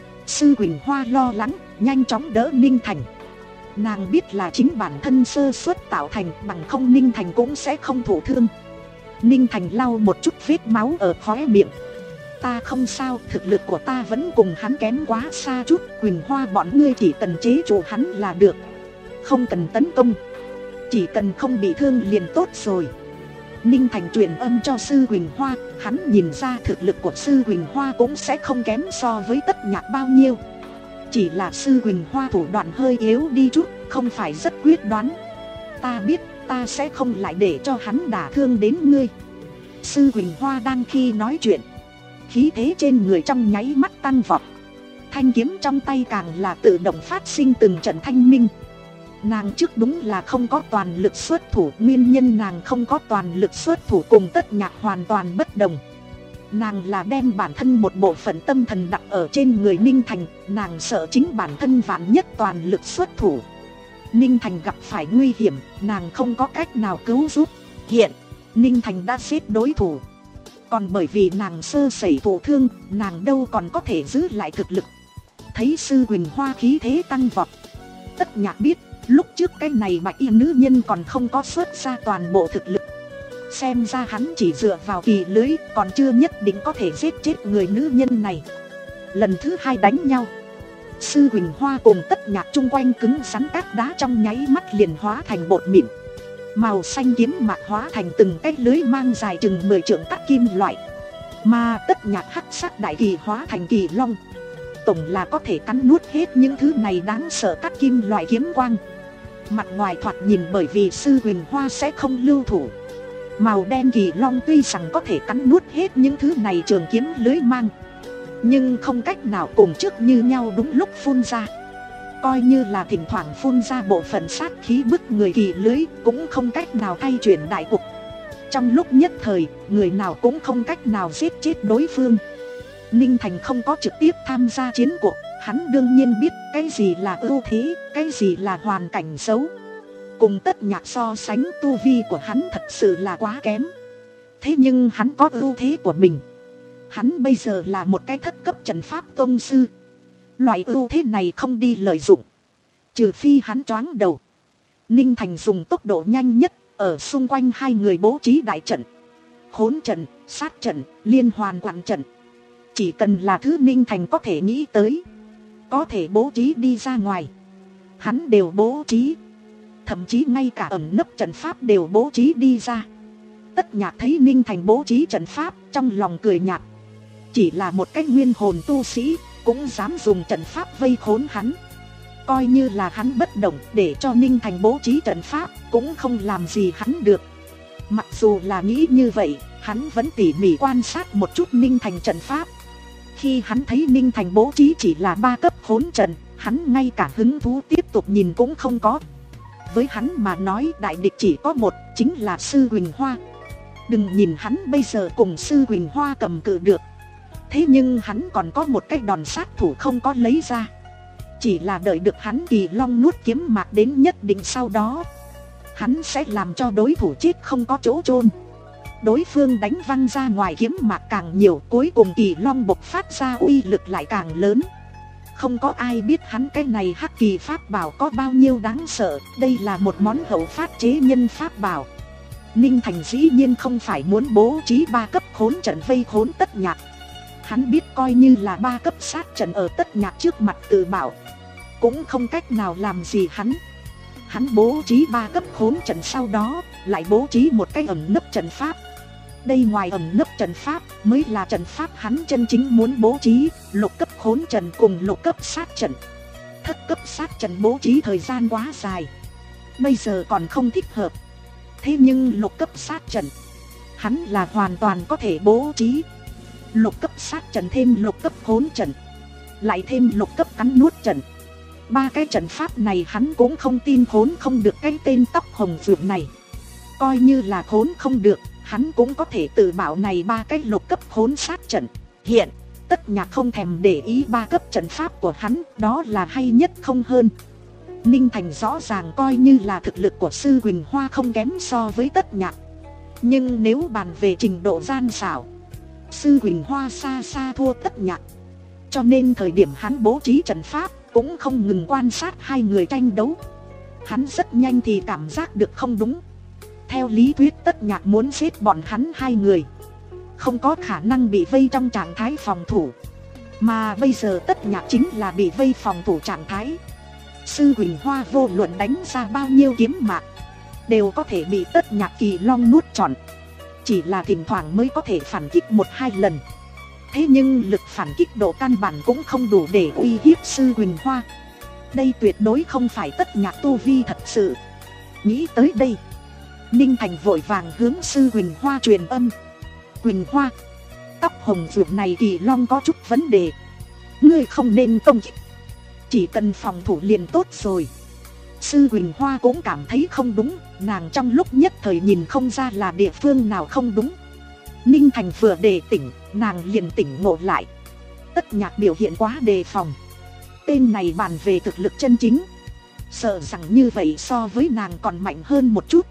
Sư Huỳnh Hoa lo lắng, nhanh chóng đỡ Ninh Thành. Nàng biết là chính bản thân sơ suất tạo thành, bằng không Ninh Thành cũng sẽ không thụ thương. Ninh Thành lau một chút vết máu ở khóe miệng. Ta không sao, thực lực của ta vẫn cùng hắn kém quá xa chút. Huỳnh Hoa bọn ngươi chỉ cần chế trụ hắn là được, không cần tấn công, chỉ cần không bị thương liền tốt rồi. Ninh Thành truyền âm cho Sư Huỳnh Hoa, hắn nhìn ra thực lực của Sư Huỳnh Hoa cũng sẽ không kém so với Tất Nhạc bao nhiêu. Chỉ là Sư Huỳnh Hoa thủ đoạn hơi yếu đi chút, không phải rất quyết đoán. Ta biết, ta sẽ không lại để cho hắn đả thương đến ngươi. Sư Huỳnh Hoa đang khi nói chuyện, khí thế trên người trong nháy mắt tăng vọt. Thanh kiếm trong tay càng là tự động phát sinh từng trận thanh minh. Nàng trước đúng là không có toàn lực xuất thủ, nguyên nhân nàng không có toàn lực xuất thủ cùng Tất Nhạc hoàn toàn bất đồng. Nàng là đem bản thân một bộ phận tâm thần đặt ở trên người Ninh Thành, nàng sợ chính bản thân vạn nhất toàn lực xuất thủ, Ninh Thành gặp phải nguy hiểm, nàng không có cách nào cứu giúp. Hiện, Ninh Thành đã giết đối thủ, còn bởi vì nàng sơ sẩy thụ thương, nàng đâu còn có thể giữ lại thực lực. Thấy Sư Huỳnh Hoa khí thế tăng vọt, Tất Nhạc biết lúc trước cái này bạch y nữ nhân còn không có xuất ra toàn bộ thực lực. Xem ra hắn chỉ dựa vào kỳ lưới còn chưa nhất định có thể giết chết người nữ nhân này. Lần thứ hai đánh nhau, Sư Huỳnh Hoa cùng Tất Nhạc chung quanh cứng rắn cát đá trong nháy mắt liền hóa thành bột mịn. Màu xanh kiếm mạc hóa thành từng cái lưới mang dài chừng mười trượng cắt kim loại, mà Tất Nhạc hắc sắc đại kỳ hóa thành kỳ long. Tổng là có thể cắn nuốt hết những thứ này đáng sợ cắt kim loại kiếm quang. Mặt ngoài thoạt nhìn bởi vì Sư Huỳnh Hoa sẽ không lưu thủ, màu đen kỳ long tuy rằng có thể cắn nuốt hết những thứ này trường kiếm lưới mang, nhưng không cách nào cùng trước như nhau đúng lúc phun ra. Coi như là thỉnh thoảng phun ra bộ phận sát khí bức người kỳ lưới, cũng không cách nào thay chuyển đại cục. Trong lúc nhất thời, người nào cũng không cách nào giết chết đối phương. Ninh Thành không có trực tiếp tham gia chiến cuộc, hắn đương nhiên biết cái gì là ưu thế, cái gì là hoàn cảnh xấu. Cùng Tất Nhạc so sánh, tu vi của hắn thật sự là quá kém. Thế nhưng hắn có ưu thế của mình. Hắn bây giờ là một cái thất cấp trận pháp tông sư. Loại ưu thế này không đi lợi dụng, trừ phi hắn choáng đầu. Ninh Thành dùng tốc độ nhanh nhất, ở xung quanh hai người bố trí đại trận, khốn trận, sát trận, liên hoàn quặn trận. Chỉ cần là thứ Ninh Thành có thể nghĩ tới, có thể bố trí đi ra ngoài, hắn đều bố trí. Thậm chí ngay cả ẩn nấp trận pháp đều bố trí đi ra. Tất Nhạc thấy Ninh Thành bố trí trận pháp, trong lòng cười nhạt. Chỉ là một cái nguyên hồn tu sĩ cũng dám dùng trận pháp vây khốn hắn. Coi như là hắn bất động để cho Ninh Thành bố trí trận pháp, cũng không làm gì hắn được. Mặc dù là nghĩ như vậy, hắn vẫn tỉ mỉ quan sát một chút Ninh Thành trận pháp. Khi hắn thấy Ninh Thành bố trí chỉ là ba cấp khốn trận, hắn ngay cả hứng thú tiếp tục nhìn cũng không có. Với hắn mà nói, đại địch chỉ có một, chính là Sư Huỳnh Hoa. Đừng nhìn hắn bây giờ cùng Sư Huỳnh Hoa cầm cự được, thế nhưng hắn còn có một cái đòn sát thủ không có lấy ra. Chỉ là đợi được hắn kỳ long nuốt kiếm mạc đến nhất định, sau đó hắn sẽ làm cho đối thủ chết không có chỗ chôn. Đối phương đánh văng ra ngoài kiếm mạc càng nhiều, cuối cùng kỳ long bộc phát ra uy lực lại càng lớn. Không có ai biết hắn cái này hắc kỳ pháp bảo có bao nhiêu đáng sợ. Đây là một món hậu phát chế nhân pháp bảo. Ninh Thành dĩ nhiên không phải muốn bố trí ba cấp khốn trận vây khốn Tất Nhạc. Hắn biết coi như là ba cấp sát trận ở Tất Nhạc trước mặt tự bảo cũng không cách nào làm gì hắn. Hắn bố trí ba cấp khốn trận, sau đó lại bố trí một cái ẩn nấp trận pháp. Đây ngoài ẩn nấp trận pháp mới là trận pháp hắn chân chính muốn bố trí. Lục cấp khốn trận cùng lục cấp sát trận. Thất cấp sát trận bố trí thời gian quá dài, bây giờ còn không thích hợp. Thế nhưng lục cấp sát trận hắn là hoàn toàn có thể bố trí. Lục cấp sát trận thêm lục cấp khốn trận, lại thêm lục cấp cắn nuốt trận. Ba cái trận pháp này hắn cũng không tin khốn không được cái tên tóc hồng phượng này. Coi như là khốn không được, hắn cũng có thể tự bảo này ba cái lục cấp khốn sát trận. Hiện Tất Nhạc không thèm để ý ba cấp trận pháp của hắn, đó là hay nhất không hơn. Ninh Thành rõ ràng coi như là thực lực của Sư Quỳnh Hoa không kém so với Tất Nhạc. Nhưng nếu bàn về trình độ gian xảo, Sư Quỳnh Hoa xa xa thua Tất Nhạc. Cho nên thời điểm hắn bố trí trận pháp cũng không ngừng quan sát hai người tranh đấu. Hắn rất nhanh thì cảm giác được không đúng. Theo lý thuyết Tất Nhạc muốn giết bọn hắn hai người, không có khả năng bị vây trong trạng thái phòng thủ. Mà bây giờ Tất Nhạc chính là bị vây phòng thủ trạng thái. Sư Quỳnh Hoa vô luận đánh ra bao nhiêu kiếm mạc đều có thể bị Tất Nhạc kỳ long nuốt trọn. Chỉ là thỉnh thoảng mới có thể phản kích một hai lần. Thế nhưng lực phản kích độ căn bản cũng không đủ để uy hiếp Sư Quỳnh Hoa. Đây tuyệt đối không phải Tất Nhạc tu vi thật sự. Nghĩ tới đây, Ninh Thành vội vàng hướng Sư Quỳnh Hoa truyền âm. Quỳnh Hoa, tóc hồng phượng này kỳ long có chút vấn đề, ngươi không nên công kích, chỉ cần phòng thủ liền tốt rồi. Sư Quỳnh Hoa cũng cảm thấy không đúng, nàng trong lúc nhất thời nhìn không ra là địa phương nào không đúng. Ninh Thành vừa đề tỉnh, nàng liền tỉnh ngộ lại. Tất Nhạc biểu hiện quá đề phòng. Tên này bàn về thực lực chân chính, sợ rằng như vậy so với nàng còn mạnh hơn một chút.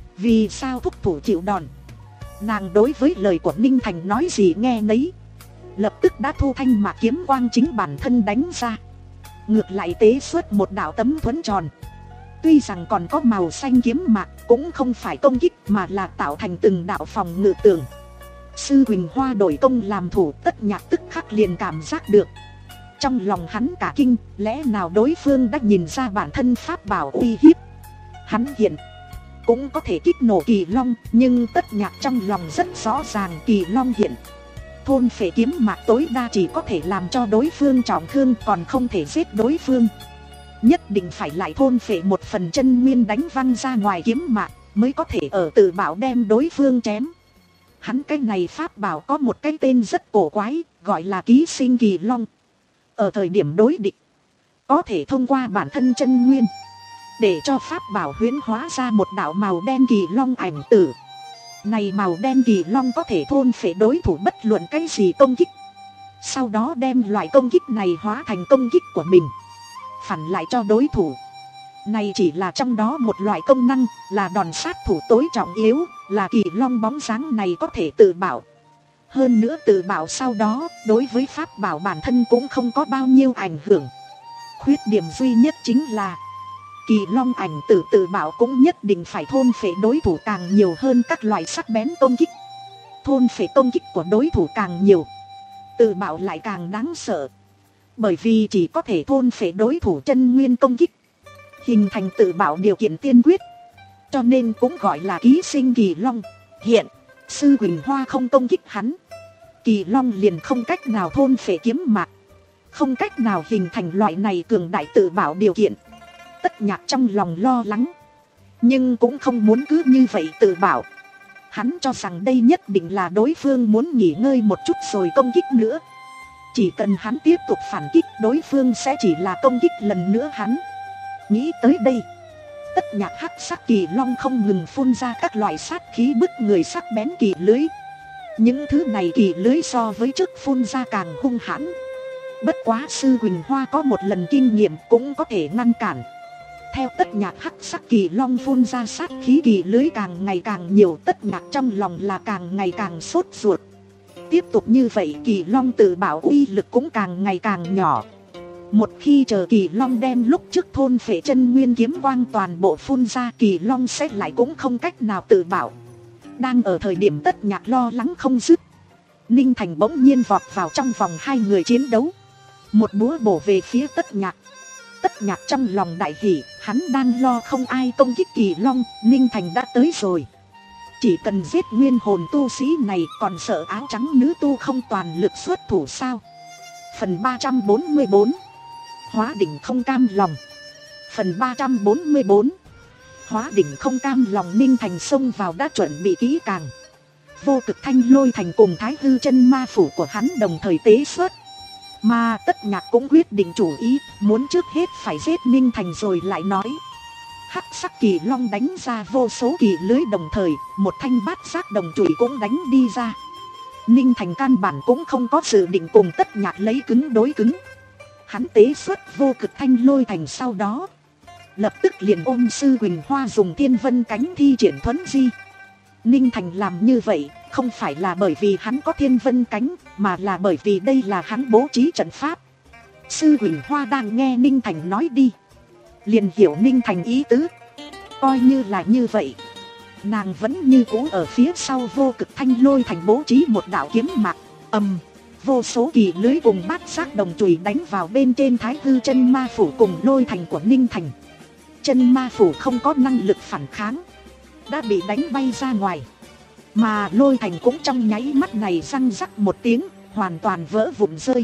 Vì sao thúc thủ chịu đòn? Nàng đối với lời của Ninh Thành nói gì nghe nấy, lập tức đã thu thanh mạc kiếm quang chính bản thân đánh ra. Ngược lại tế xuất một đạo tấm thuẫn tròn. Tuy rằng còn có màu xanh kiếm mạc, cũng không phải công kích mà là tạo thành từng đạo phòng ngự tường. Sư Quỳnh Hoa đổi công làm thủ, Tất Nhạc tức khắc liền cảm giác được. Trong lòng hắn cả kinh, lẽ nào đối phương đã nhìn ra bản thân pháp bảo uy hiếp. Hắn hiện cũng có thể kích nổ kỳ long, nhưng Tất Nhạc trong lòng rất rõ ràng kỳ long hiện thôn phệ kiếm mạc tối đa chỉ có thể làm cho đối phương trọng thương, còn không thể giết đối phương. Nhất định phải lại thôn phệ một phần chân nguyên đánh văng ra ngoài kiếm mạc, mới có thể ở tự bảo đem đối phương chém. Hắn cái này pháp bảo có một cái tên rất cổ quái, gọi là ký sinh kỳ long. Ở thời điểm đối địch, có thể thông qua bản thân chân nguyên để cho pháp bảo huyễn hóa ra một đạo màu đen kỳ long ảnh tử. Này màu đen kỳ long có thể thôn phệ đối thủ bất luận cái gì công kích, sau đó đem loại công kích này hóa thành công kích của mình, phản lại cho đối thủ. Này chỉ là trong đó một loại công năng, là đòn sát thủ tối trọng yếu, là kỳ long bóng dáng này có thể tự bảo. Hơn nữa tự bảo sau đó, đối với pháp bảo bản thân cũng không có bao nhiêu ảnh hưởng. Khuyết điểm duy nhất chính là kỳ long ảnh tử tự bảo cũng nhất định phải thôn phệ đối thủ càng nhiều hơn các loại sắc bén công kích. Thôn phệ công kích của đối thủ càng nhiều, tự bảo lại càng đáng sợ. Bởi vì chỉ có thể thôn phệ đối thủ chân nguyên công kích, hình thành tự bảo điều kiện tiên quyết, cho nên cũng gọi là ký sinh kỳ long. Hiện Sư Quỳnh Hoa không công kích hắn, kỳ long liền không cách nào thôn phệ kiếm mạc, không cách nào hình thành loại này cường đại tự bảo điều kiện. Tất Nhạc trong lòng lo lắng, nhưng cũng không muốn cứ như vậy tự bảo. Hắn cho rằng đây nhất định là đối phương muốn nghỉ ngơi một chút rồi công kích nữa. Chỉ cần hắn tiếp tục phản kích, đối phương sẽ chỉ là công kích lần nữa hắn. Nghĩ tới đây, Tất Nhạc hắc sắc kỳ long không ngừng phun ra các loại sát khí bức người sắc bén kỳ lưới. Những thứ này kỳ lưới so với trước phun ra càng hung hãn. Bất quá Sư Quỳnh Hoa có một lần kinh nghiệm cũng có thể ngăn cản. Theo Tất Nhạc hắc sắc kỳ long phun ra sát khí kỳ lưới càng ngày càng nhiều, Tất Nhạc trong lòng là càng ngày càng sốt ruột. Tiếp tục như vậy kỳ long tự bảo uy lực cũng càng ngày càng nhỏ. Một khi chờ Kỳ Long đem lúc trước thôn phệ chân nguyên kiếm quang toàn bộ phun ra, Kỳ Long sẽ lại cũng không cách nào tự bảo. Đang ở thời điểm Tất Nhạc lo lắng không dứt, Ninh Thành bỗng nhiên vọt vào trong vòng hai người chiến đấu. Một búa bổ về phía Tất Nhạc. Tất Nhạc trong lòng đại hỉ, hắn đang lo không ai công kích Kỳ Long, Ninh Thành đã tới rồi. Chỉ cần giết nguyên hồn tu sĩ này, còn sợ áo trắng nữ tu không toàn lực xuất thủ sao? Phần ba trăm bốn mươi bốn, Hóa đỉnh không cam lòng. Phần ba trăm bốn mươi bốn, Hóa đỉnh không cam lòng. Ninh Thành xông vào đã chuẩn bị kỹ càng. Vô Cực Thanh Lôi Thành cùng Thái Hư Chân Ma Phủ của hắn đồng thời tế xuất. Mà Tất Nhạc cũng quyết định chủ ý, muốn trước hết phải giết Ninh Thành rồi lại nói. Hắc sắc Kỳ Long đánh ra vô số kỳ lưới đồng thời, một thanh bát giác đồng chùy cũng đánh đi ra. Ninh Thành căn bản cũng không có dự định cùng Tất Nhạc lấy cứng đối cứng. Hắn tế xuất Vô Cực Thanh Lôi Thành, sau đó lập tức liền ôm Sư Quỳnh Hoa dùng Thiên Vân Cánh thi triển thuấn di. Ninh Thành làm như vậy không phải là bởi vì hắn có Thiên Vân Cánh, mà là bởi vì đây là hắn bố trí trận pháp. Sư Quỳnh Hoa đang nghe Ninh Thành nói đi, liền hiểu Ninh Thành ý tứ. Coi như là như vậy, nàng vẫn như cũ ở phía sau Vô Cực Thanh Lôi Thành bố trí một đạo kiếm mạc. Ầm, vô số kỳ lưới cùng bát giác đồng chùy đánh vào bên trên Thái Hư Chân Ma Phủ cùng Lôi Thành của Ninh Thành. Chân Ma Phủ không có năng lực phản kháng, đã bị đánh bay ra ngoài. Mà Lôi Thành cũng trong nháy mắt này răng rắc một tiếng, hoàn toàn vỡ vụn rơi.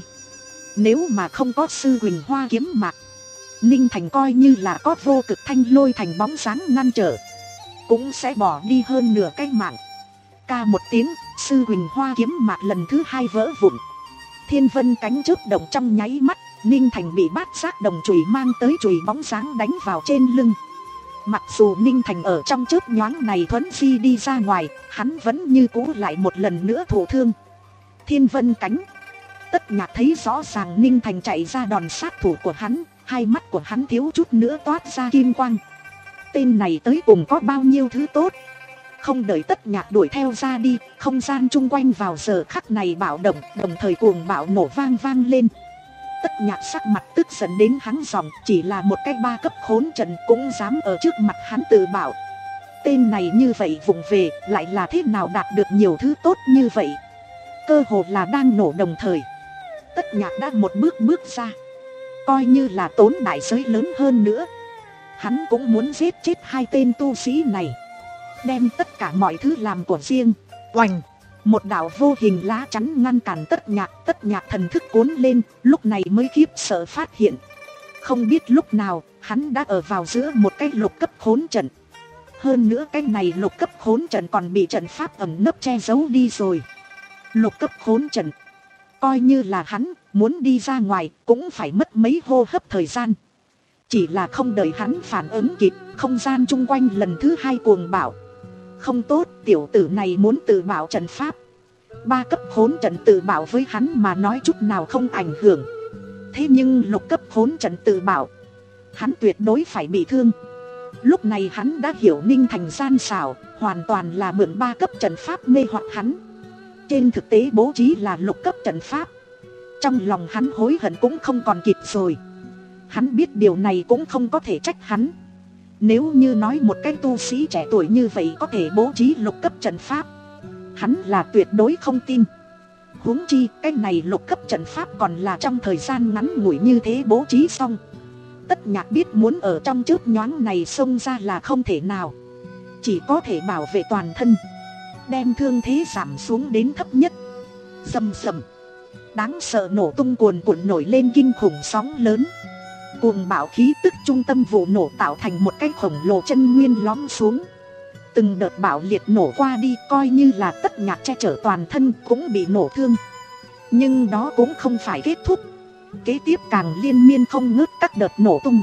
Nếu mà không có Sư Quỳnh Hoa kiếm mạc, Ninh Thành coi như là có Vô Cực Thanh Lôi Thành bóng dáng ngăn trở, cũng sẽ bỏ đi hơn nửa cái mạng. Ca một tiếng, Sư Quỳnh Hoa kiếm mạc lần thứ hai vỡ vụn. Thiên Vân Cánh chớp động trong nháy mắt, Ninh Thành bị bát giác đồng chùy mang tới chùy bóng dáng đánh vào trên lưng. Mặc dù Ninh Thành ở trong chớp nhoáng này thuấn di đi ra ngoài, hắn vẫn như cũ lại một lần nữa thụ thương. Thiên Vân Cánh. Tất Nhạc thấy rõ ràng Ninh Thành chạy ra đòn sát thủ của hắn, hai mắt của hắn thiếu chút nữa toát ra kim quang. Tên này tới cùng có bao nhiêu thứ tốt. Không đợi Tất Nhạc đuổi theo ra đi, không gian chung quanh vào giờ khắc này bạo động, đồng thời cuồng bạo nổ vang vang lên. Tất Nhạc sắc mặt tức giận đến hắn giọng, chỉ là một cái ba cấp khốn trận cũng dám ở trước mặt hắn tự bảo. Tên này như vậy vụng về, lại là thế nào đạt được nhiều thứ tốt như vậy. Cơ hồ là đang nổ đồng thời, Tất Nhạc đã một bước bước ra. Coi như là tốn đại giới lớn hơn nữa, hắn cũng muốn giết chết hai tên tu sĩ này, đem tất cả mọi thứ làm của riêng. Oành, một đạo vô hình lá chắn ngăn cản Tất Nhạc. Tất Nhạc thần thức cuốn lên, lúc này mới khiếp sợ phát hiện, không biết lúc nào hắn đã ở vào giữa một cái lục cấp khốn trận. Hơn nữa cái này lục cấp khốn trận còn bị trận pháp ẩn nấp che giấu đi rồi. Lục cấp khốn trận, coi như là hắn muốn đi ra ngoài cũng phải mất mấy hô hấp thời gian. Chỉ là không đợi hắn phản ứng kịp, không gian chung quanh lần thứ hai cuồng bạo. Không tốt, tiểu tử này muốn tự bảo trận pháp. Ba cấp khốn trận tự bảo với hắn mà nói chút nào không ảnh hưởng. Thế nhưng lục cấp khốn trận tự bảo, hắn tuyệt đối phải bị thương. Lúc này hắn đã hiểu Ninh Thành gian xảo, hoàn toàn là mượn ba cấp trận pháp mê hoặc hắn. Trên thực tế bố trí là lục cấp trận pháp. Trong lòng hắn hối hận cũng không còn kịp rồi. Hắn biết điều này cũng không có thể trách hắn. Nếu như nói một cái tu sĩ trẻ tuổi như vậy có thể bố trí lục cấp trận pháp, hắn là tuyệt đối không tin. Huống chi cái này lục cấp trận pháp còn là trong thời gian ngắn ngủi như thế bố trí xong. Tất Nhạc biết muốn ở trong chớp nhoáng này xông ra là không thể nào, chỉ có thể bảo vệ toàn thân, đem thương thế giảm xuống đến thấp nhất. Rầm rầm, đáng sợ nổ tung cuồn cuộn nổi lên kinh khủng sóng lớn. Cuồng bạo khí tức trung tâm vụ nổ tạo thành một cái khổng lồ chân nguyên lõm xuống. Từng đợt bạo liệt nổ qua đi, coi như là Tất Nhạc che chở toàn thân cũng bị nổ thương. Nhưng đó cũng không phải kết thúc. Kế tiếp càng liên miên không ngớt các đợt nổ tung,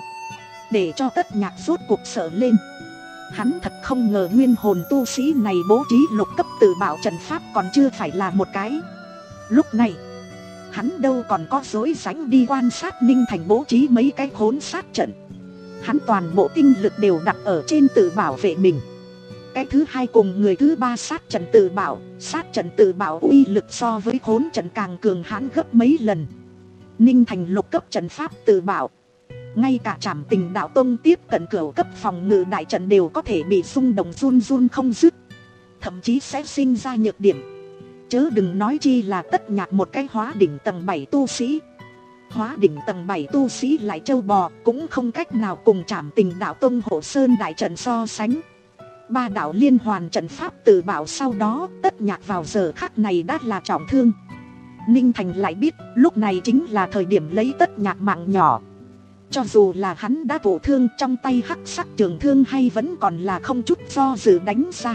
để cho Tất Nhạc rốt cuộc sợ lên. Hắn thật không ngờ nguyên hồn tu sĩ này bố trí lục cấp tự bảo trận pháp còn chưa phải là một cái. Lúc này hắn đâu còn có rối rảnh đi quan sát Ninh Thành bố trí mấy cái khốn sát trận. Hắn toàn bộ tinh lực đều đặt ở trên tự bảo vệ mình. Cái thứ hai cùng người thứ ba sát trận tự bảo. Sát trận tự bảo uy lực so với khốn trận càng cường hãn gấp mấy lần. Ninh Thành lục cấp trận pháp tự bảo. Ngay cả Trảm Tình Đạo Tông tiếp cận cửu cấp phòng ngự đại trận đều có thể bị rung động run run không dứt, thậm chí sẽ sinh ra nhược điểm. Chớ đừng nói chi là Tất Nhạc một cái hóa đỉnh tầng bảy tu sĩ. Hóa đỉnh tầng bảy tu sĩ lại trâu bò, cũng không cách nào cùng Trảm Tình Đạo Tông Hộ Sơn đại trận so sánh. Ba đạo liên hoàn trận pháp tự bảo sau đó, Tất Nhạc vào giờ khắc này đã là trọng thương. Ninh Thành lại biết lúc này chính là thời điểm lấy Tất Nhạc mạng nhỏ. Cho dù là hắn đã thụ thương, trong tay hắc sắc trường thương hay vẫn còn là không chút do dự đánh ra.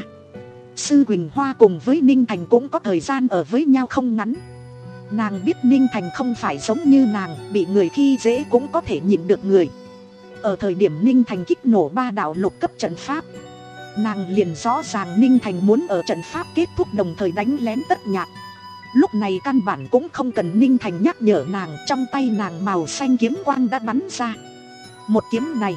Sư Quỳnh Hoa cùng với Ninh Thành cũng có thời gian ở với nhau không ngắn. Nàng biết Ninh Thành không phải giống như nàng, bị người khi dễ cũng có thể nhịn được người. Ở thời điểm Ninh Thành kích nổ ba đạo lục cấp trận pháp, nàng liền rõ ràng Ninh Thành muốn ở trận pháp kết thúc đồng thời đánh lén Tất Nhạc. Lúc này căn bản cũng không cần Ninh Thành nhắc nhở nàng, trong tay nàng màu xanh kiếm quang đã bắn ra. Một kiếm này,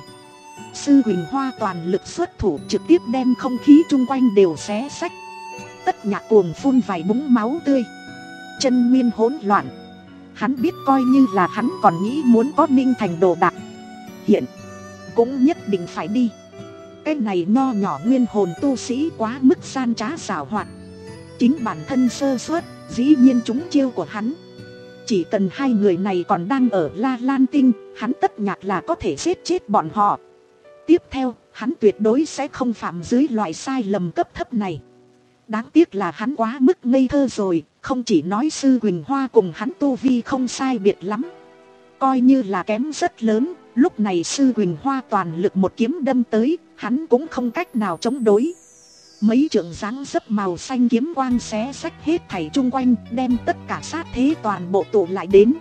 Sư Quỳnh Hoa toàn lực xuất thủ, trực tiếp đem không khí chung quanh đều xé xách. Tất Nhạc cuồng phun vài búng máu tươi, chân nguyên hỗn loạn. Hắn biết coi như là hắn còn nghĩ muốn có Ninh Thành đồ đạc hiện, cũng nhất định phải đi. Cái này nho nhỏ nguyên hồn tu sĩ quá mức gian trá xảo hoạt. Chính bản thân sơ suất, dĩ nhiên trúng chiêu của hắn. Chỉ cần hai người này còn đang ở La Lan Tinh, hắn Tất Nhạc là có thể giết chết bọn họ. Tiếp theo, hắn tuyệt đối sẽ không phạm dưới loại sai lầm cấp thấp này. Đáng tiếc là hắn quá mức ngây thơ rồi, không chỉ nói Sư Quỳnh Hoa cùng hắn tu vi không sai biệt lắm, coi như là kém rất lớn. Lúc này Sư Quỳnh Hoa toàn lực một kiếm đâm tới, hắn cũng không cách nào chống đối. Mấy trượng dáng dấp màu xanh kiếm quang xé xách hết thảy chung quanh, đem tất cả sát thế toàn bộ tụ lại đến.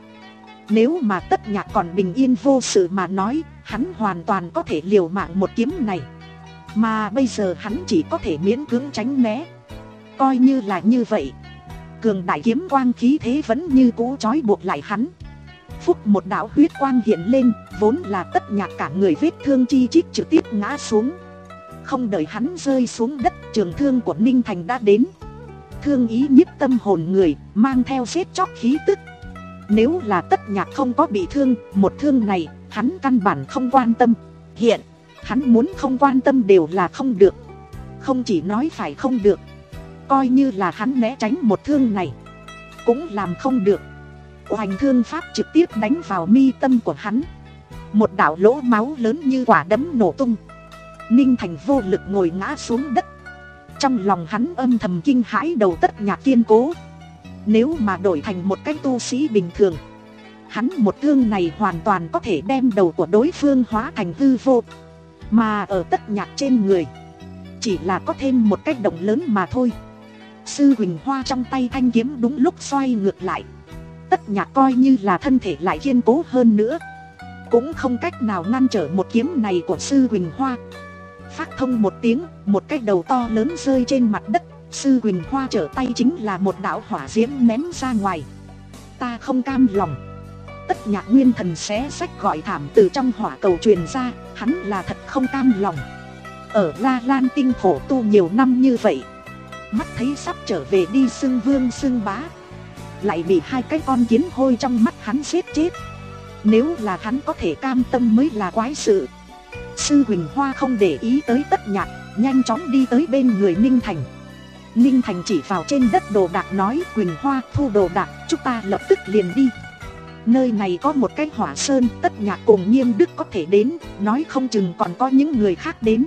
Nếu mà Tất Nhạc còn bình yên vô sự mà nói, hắn hoàn toàn có thể liều mạng một kiếm này. Mà bây giờ hắn chỉ có thể miễn cưỡng tránh né. Coi như là như vậy, cường đại kiếm quang khí thế vẫn như cũ trói buộc lại hắn. Phúc một đạo huyết quang hiện lên, vốn là Tất Nhạc cả người vết thương chi chít trực tiếp ngã xuống. Không đợi hắn rơi xuống đất, trường thương của Ninh Thành đã đến. Thương ý nhiếp tâm hồn người, mang theo giết chóc khí tức. Nếu là Tất Nhạc không có bị thương, một thương này, hắn căn bản không quan tâm. Hiện, hắn muốn không quan tâm đều là không được. Không chỉ nói phải không được, coi như là hắn né tránh một thương này, cũng làm không được. Oanh thương pháp trực tiếp đánh vào mi tâm của hắn. Một đạo lỗ máu lớn như quả đấm nổ tung. Ninh Thành vô lực ngồi ngã xuống đất. Trong lòng hắn âm thầm kinh hãi đầu Tất Nhạc kiên cố. Nếu mà đổi thành một cái tu sĩ bình thường, hắn một thương này hoàn toàn có thể đem đầu của đối phương hóa thành hư vô. Mà ở Tất Nhạc trên người, chỉ là có thêm một cái động lớn mà thôi. Sư Quỳnh Hoa trong tay thanh kiếm đúng lúc xoay ngược lại. Tất Nhạc coi như là thân thể lại kiên cố hơn nữa, cũng không cách nào ngăn trở một kiếm này của Sư Quỳnh Hoa. Phát thông một tiếng, một cái đầu to lớn rơi trên mặt đất. Sư Quỳnh Hoa trở tay chính là một đạo hỏa diễm ném ra ngoài. Ta không cam lòng. Tất Nhạc nguyên thần xé xách gọi thảm từ trong hỏa cầu truyền ra. Hắn là thật không cam lòng. Ở La Lan Tinh khổ tu nhiều năm như vậy, mắt thấy sắp trở về đi xưng vương xưng bá, lại bị hai cái con kiến hôi trong mắt hắn giết chết. Nếu là hắn có thể cam tâm mới là quái sự. Sư Quỳnh Hoa không để ý tới Tất Nhạc, nhanh chóng đi tới bên người Ninh Thành. Ninh Thành chỉ vào trên đất đồ đạc nói: Quỳnh Hoa, thu đồ đạc, chúng ta lập tức liền đi. Nơi này có một cái hỏa sơn, Tất Nhạc cùng Nghiêm Đức có thể đến, nói không chừng còn có những người khác đến.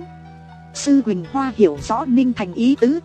Sư Quỳnh Hoa hiểu rõ Ninh Thành ý tứ.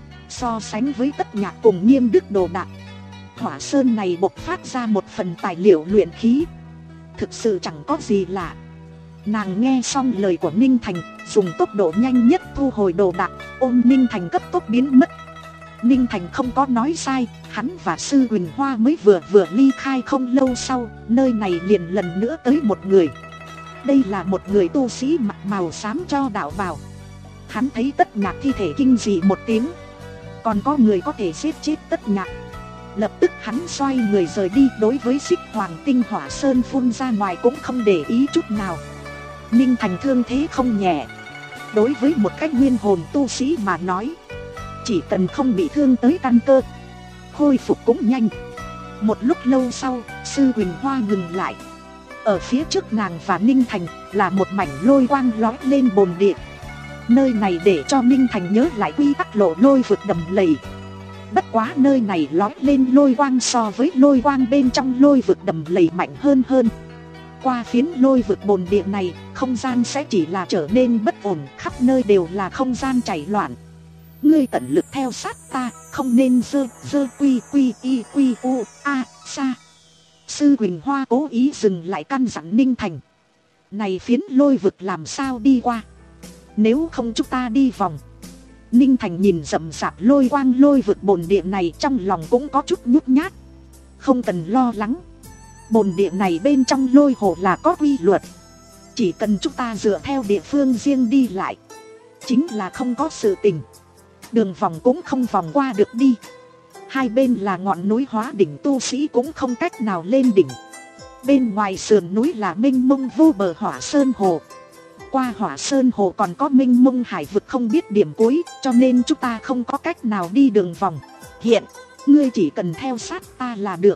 So sánh với Tất Nhạc cùng Nghiêm Đức đồ đạc, hỏa sơn này bộc phát ra một phần tài liệu luyện khí, thực sự chẳng có gì lạ. Nàng nghe xong lời của Ninh Thành, dùng tốc độ nhanh nhất thu hồi đồ đạc, ôm Ninh Thành cấp tốc biến mất. Ninh Thành không có nói sai, hắn và Sư Quỳnh Hoa mới vừa vừa ly khai không lâu sau, nơi này liền lần nữa tới một người. Đây là một người tu sĩ mặc màu xám cho đạo bào. Hắn thấy Tất Nhạc thi thể kinh dị một tiếng, còn có người có thể giết chết Tất Nhạc. Lập tức hắn xoay người rời đi, đối với xích hoàng tinh hỏa sơn phun ra ngoài cũng không để ý chút nào. Ninh Thành thương thế không nhẹ. Đối với một cách nguyên hồn tu sĩ mà nói, chỉ cần không bị thương tới căn cơ, khôi phục cũng nhanh. Một lúc lâu sau, Sư Huỳnh Hoa ngừng lại. Ở phía trước nàng và Ninh Thành là một mảnh lôi quang lói lên bồn địa. Nơi này để cho Ninh Thành nhớ lại quy tắc lộ lôi vực đầm lầy. Bất quá nơi này lói lên lôi quang so với lôi quang bên trong lôi vực đầm lầy mạnh hơn hơn. Qua phiến lôi vực bồn địa này, không gian sẽ chỉ là trở nên bất ổn, khắp nơi đều là không gian chảy loạn. Ngươi tận lực theo sát ta, không nên dơ, dơ quy quy y quy u a xa. Sư Huỳnh Hoa cố ý dừng lại căn dặn Ninh Thành. Này phiến lôi vực làm sao đi qua? Nếu không chúng ta đi vòng. Ninh Thành nhìn rậm rạp lôi quang lôi vực bồn địa này, trong lòng cũng có chút nhút nhát. Không cần lo lắng. Bồn địa này bên trong lôi hồ là có quy luật. Chỉ cần chúng ta dựa theo địa phương riêng đi lại, chính là không có sự tình. Đường vòng cũng không vòng qua được đi. Hai bên là ngọn núi hóa đỉnh, tu sĩ cũng không cách nào lên đỉnh. Bên ngoài sườn núi là mênh mông vô bờ Hỏa Sơn Hồ. Qua Hỏa Sơn Hồ còn có mênh mông hải vực không biết điểm cuối, cho nên chúng ta không có cách nào đi đường vòng. Hiện, ngươi chỉ cần theo sát ta là được.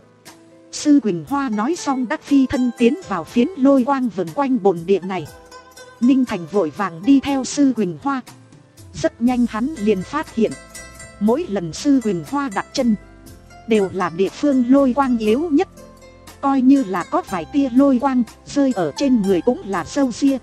Sư Huỳnh Hoa nói xong đắc phi thân tiến vào phiến lôi quang vần quanh bồn địa này. Ninh Thành vội vàng đi theo Sư Huỳnh Hoa. Rất nhanh hắn liền phát hiện, mỗi lần Sư Huỳnh Hoa đặt chân đều là địa phương lôi quang yếu nhất. Coi như là có vài tia lôi quang rơi ở trên người cũng là râu ria.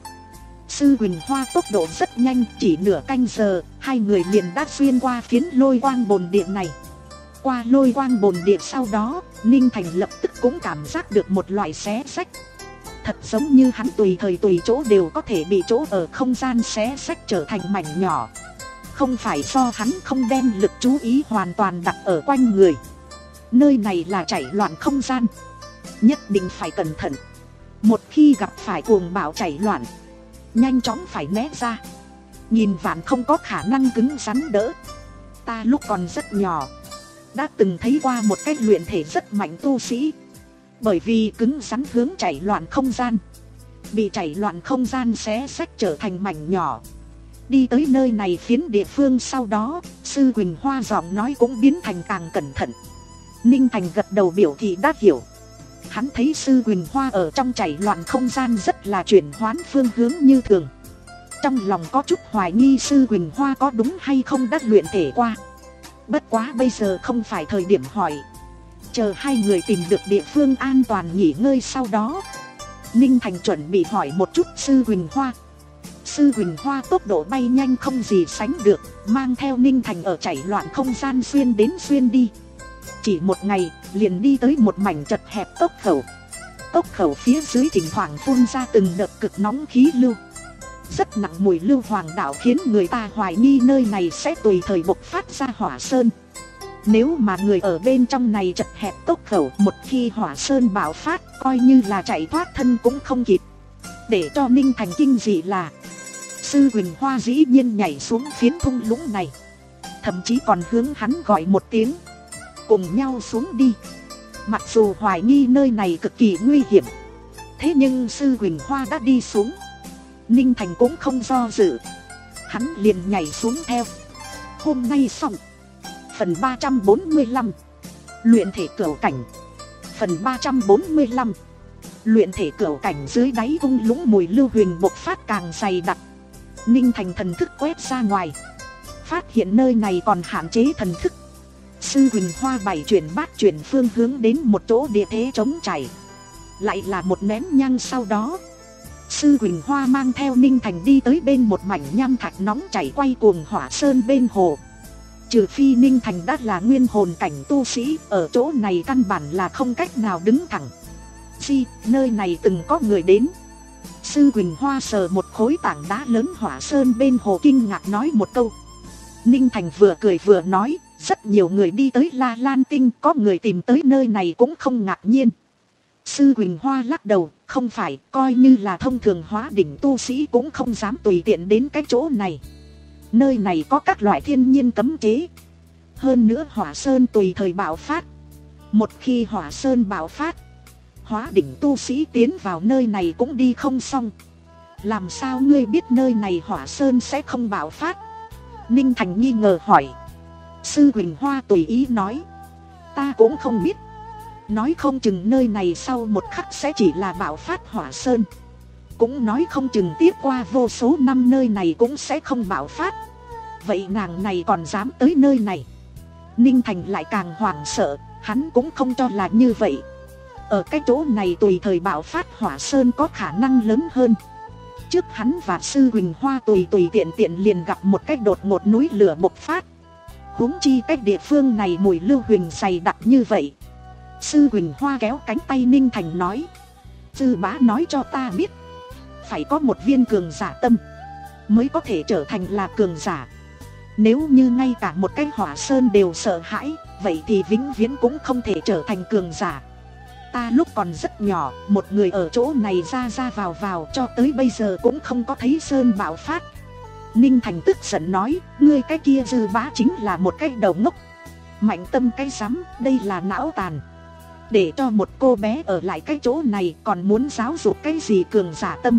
Sư Huỳnh Hoa tốc độ rất nhanh, chỉ nửa canh giờ, hai người liền đã xuyên qua phiến lôi quang bồn địa này. Qua lôi quang bồn địa sau đó, Ninh Thành lập tức cũng cảm giác được một loại xé xách. Thật giống như hắn tùy thời tùy chỗ đều có thể bị chỗ ở không gian xé xách trở thành mảnh nhỏ. Không phải do hắn không đem lực chú ý hoàn toàn đặt ở quanh người. Nơi này là chảy loạn không gian, nhất định phải cẩn thận. Một khi gặp phải cuồng bạo chảy loạn, nhanh chóng phải né ra. Nhìn vạn không có khả năng cứng rắn đỡ. Ta lúc còn rất nhỏ đã từng thấy qua một cách luyện thể rất mạnh tu sĩ. Bởi vì cứng rắn hướng chảy loạn không gian, bị chảy loạn không gian xé xách trở thành mảnh nhỏ. Đi tới nơi này phiến địa phương sau đó, Sư Huỳnh Hoa giọng nói cũng biến thành càng cẩn thận. Ninh Thành gật đầu biểu thị đã hiểu. Hắn thấy Sư Huỳnh Hoa ở trong chảy loạn không gian rất là chuyển hoán phương hướng như thường. Trong lòng có chút hoài nghi Sư Huỳnh Hoa có đúng hay không đã luyện thể qua. Bất quá bây giờ không phải thời điểm hỏi. Chờ hai người tìm được địa phương an toàn nghỉ ngơi sau đó, Ninh Thành chuẩn bị hỏi một chút Sư Huỳnh Hoa. Sư Huỳnh Hoa tốc độ bay nhanh không gì sánh được, mang theo Ninh Thành ở chảy loạn không gian xuyên đến xuyên đi. Chỉ một ngày, liền đi tới một mảnh chật hẹp tốc khẩu. Tốc khẩu phía dưới thỉnh thoảng phun ra từng đợt cực nóng khí lưu. Rất nặng mùi lưu hoàng đạo khiến người ta hoài nghi nơi này sẽ tùy thời bộc phát ra hỏa sơn. Nếu mà người ở bên trong này chật hẹp tốc khẩu, một khi hỏa sơn bạo phát, coi như là chạy thoát thân cũng không kịp. Để cho Ninh Thành kinh dị là, Sư Huỳnh Hoa dĩ nhiên nhảy xuống phiến thung lũng này, thậm chí còn hướng hắn gọi một tiếng, cùng nhau xuống đi. Mặc dù hoài nghi nơi này cực kỳ nguy hiểm, thế nhưng Sư Huỳnh Hoa đã đi xuống, Ninh Thành cũng không do dự, hắn liền nhảy xuống theo. Hôm nay xong. Phần ba trăm bốn mươi lăm, luyện thể cửu cảnh. Phần ba trăm bốn mươi lăm, luyện thể cửu cảnh. Dưới đáy thung lũng mùi lưu huyền bộc phát càng dày đặc. Ninh Thành thần thức quét ra ngoài, phát hiện nơi này còn hạn chế thần thức. Sư Huỳnh Hoa bảy chuyển bát chuyển phương hướng đến một chỗ địa thế trống chảy. Lại là một nén nhang sau đó, Sư Huỳnh Hoa mang theo Ninh Thành đi tới bên một mảnh nham thạch nóng chảy quay cuồng hỏa sơn bên hồ. Trừ phi Ninh Thành đã là nguyên hồn cảnh tu sĩ, ở chỗ này căn bản là không cách nào đứng thẳng. Di, nơi này từng có người đến. Sư Huỳnh Hoa sờ một khối tảng đá lớn hỏa sơn bên hồ kinh ngạc nói một câu. Ninh Thành vừa cười vừa nói, rất nhiều người đi tới La Lan Tinh, có người tìm tới nơi này cũng không ngạc nhiên. Sư Huỳnh Hoa lắc đầu, không phải, coi như là thông thường hóa đỉnh tu sĩ cũng không dám tùy tiện đến cái chỗ này. Nơi này có các loại thiên nhiên cấm chế. Hơn nữa hỏa sơn tùy thời bạo phát. Một khi hỏa sơn bạo phát, hóa đỉnh tu sĩ tiến vào nơi này cũng đi không xong. Làm sao ngươi biết nơi này hỏa sơn sẽ không bạo phát? Ninh Thành nghi ngờ hỏi. Sư Huỳnh Hoa tùy ý nói, ta cũng không biết. Nói không chừng nơi này sau một khắc sẽ chỉ là bạo phát hỏa sơn. Cũng nói không chừng tiếp qua vô số năm nơi này cũng sẽ không bạo phát. Vậy nàng này còn dám tới nơi này? Ninh Thành lại càng hoảng sợ, hắn cũng không cho là như vậy. Ở cái chỗ này tùy thời bạo phát hỏa sơn có khả năng lớn hơn. Trước hắn và Sư Huỳnh Hoa tùy tùy tiện tiện liền gặp một cái đột ngột núi lửa bộc phát. Huống chi cái địa phương này mùi lưu huỳnh dày đặc như vậy. Sư Huỳnh Hoa kéo cánh tay Ninh Thành nói: Sư bá nói cho ta biết, phải có một viên cường giả tâm mới có thể trở thành là cường giả. Nếu như ngay cả một cái hỏa sơn đều sợ hãi, vậy thì vĩnh viễn cũng không thể trở thành cường giả. Ta lúc còn rất nhỏ, một người ở chỗ này ra ra vào vào cho tới bây giờ cũng không có thấy sơn bạo phát. Ninh Thành tức giận nói: ngươi cái kia Dư bá chính là một cái đầu ngốc. Mạnh tâm cái rắm, đây là não tàn. Để cho một cô bé ở lại cái chỗ này còn muốn giáo dục cái gì cường giả tâm.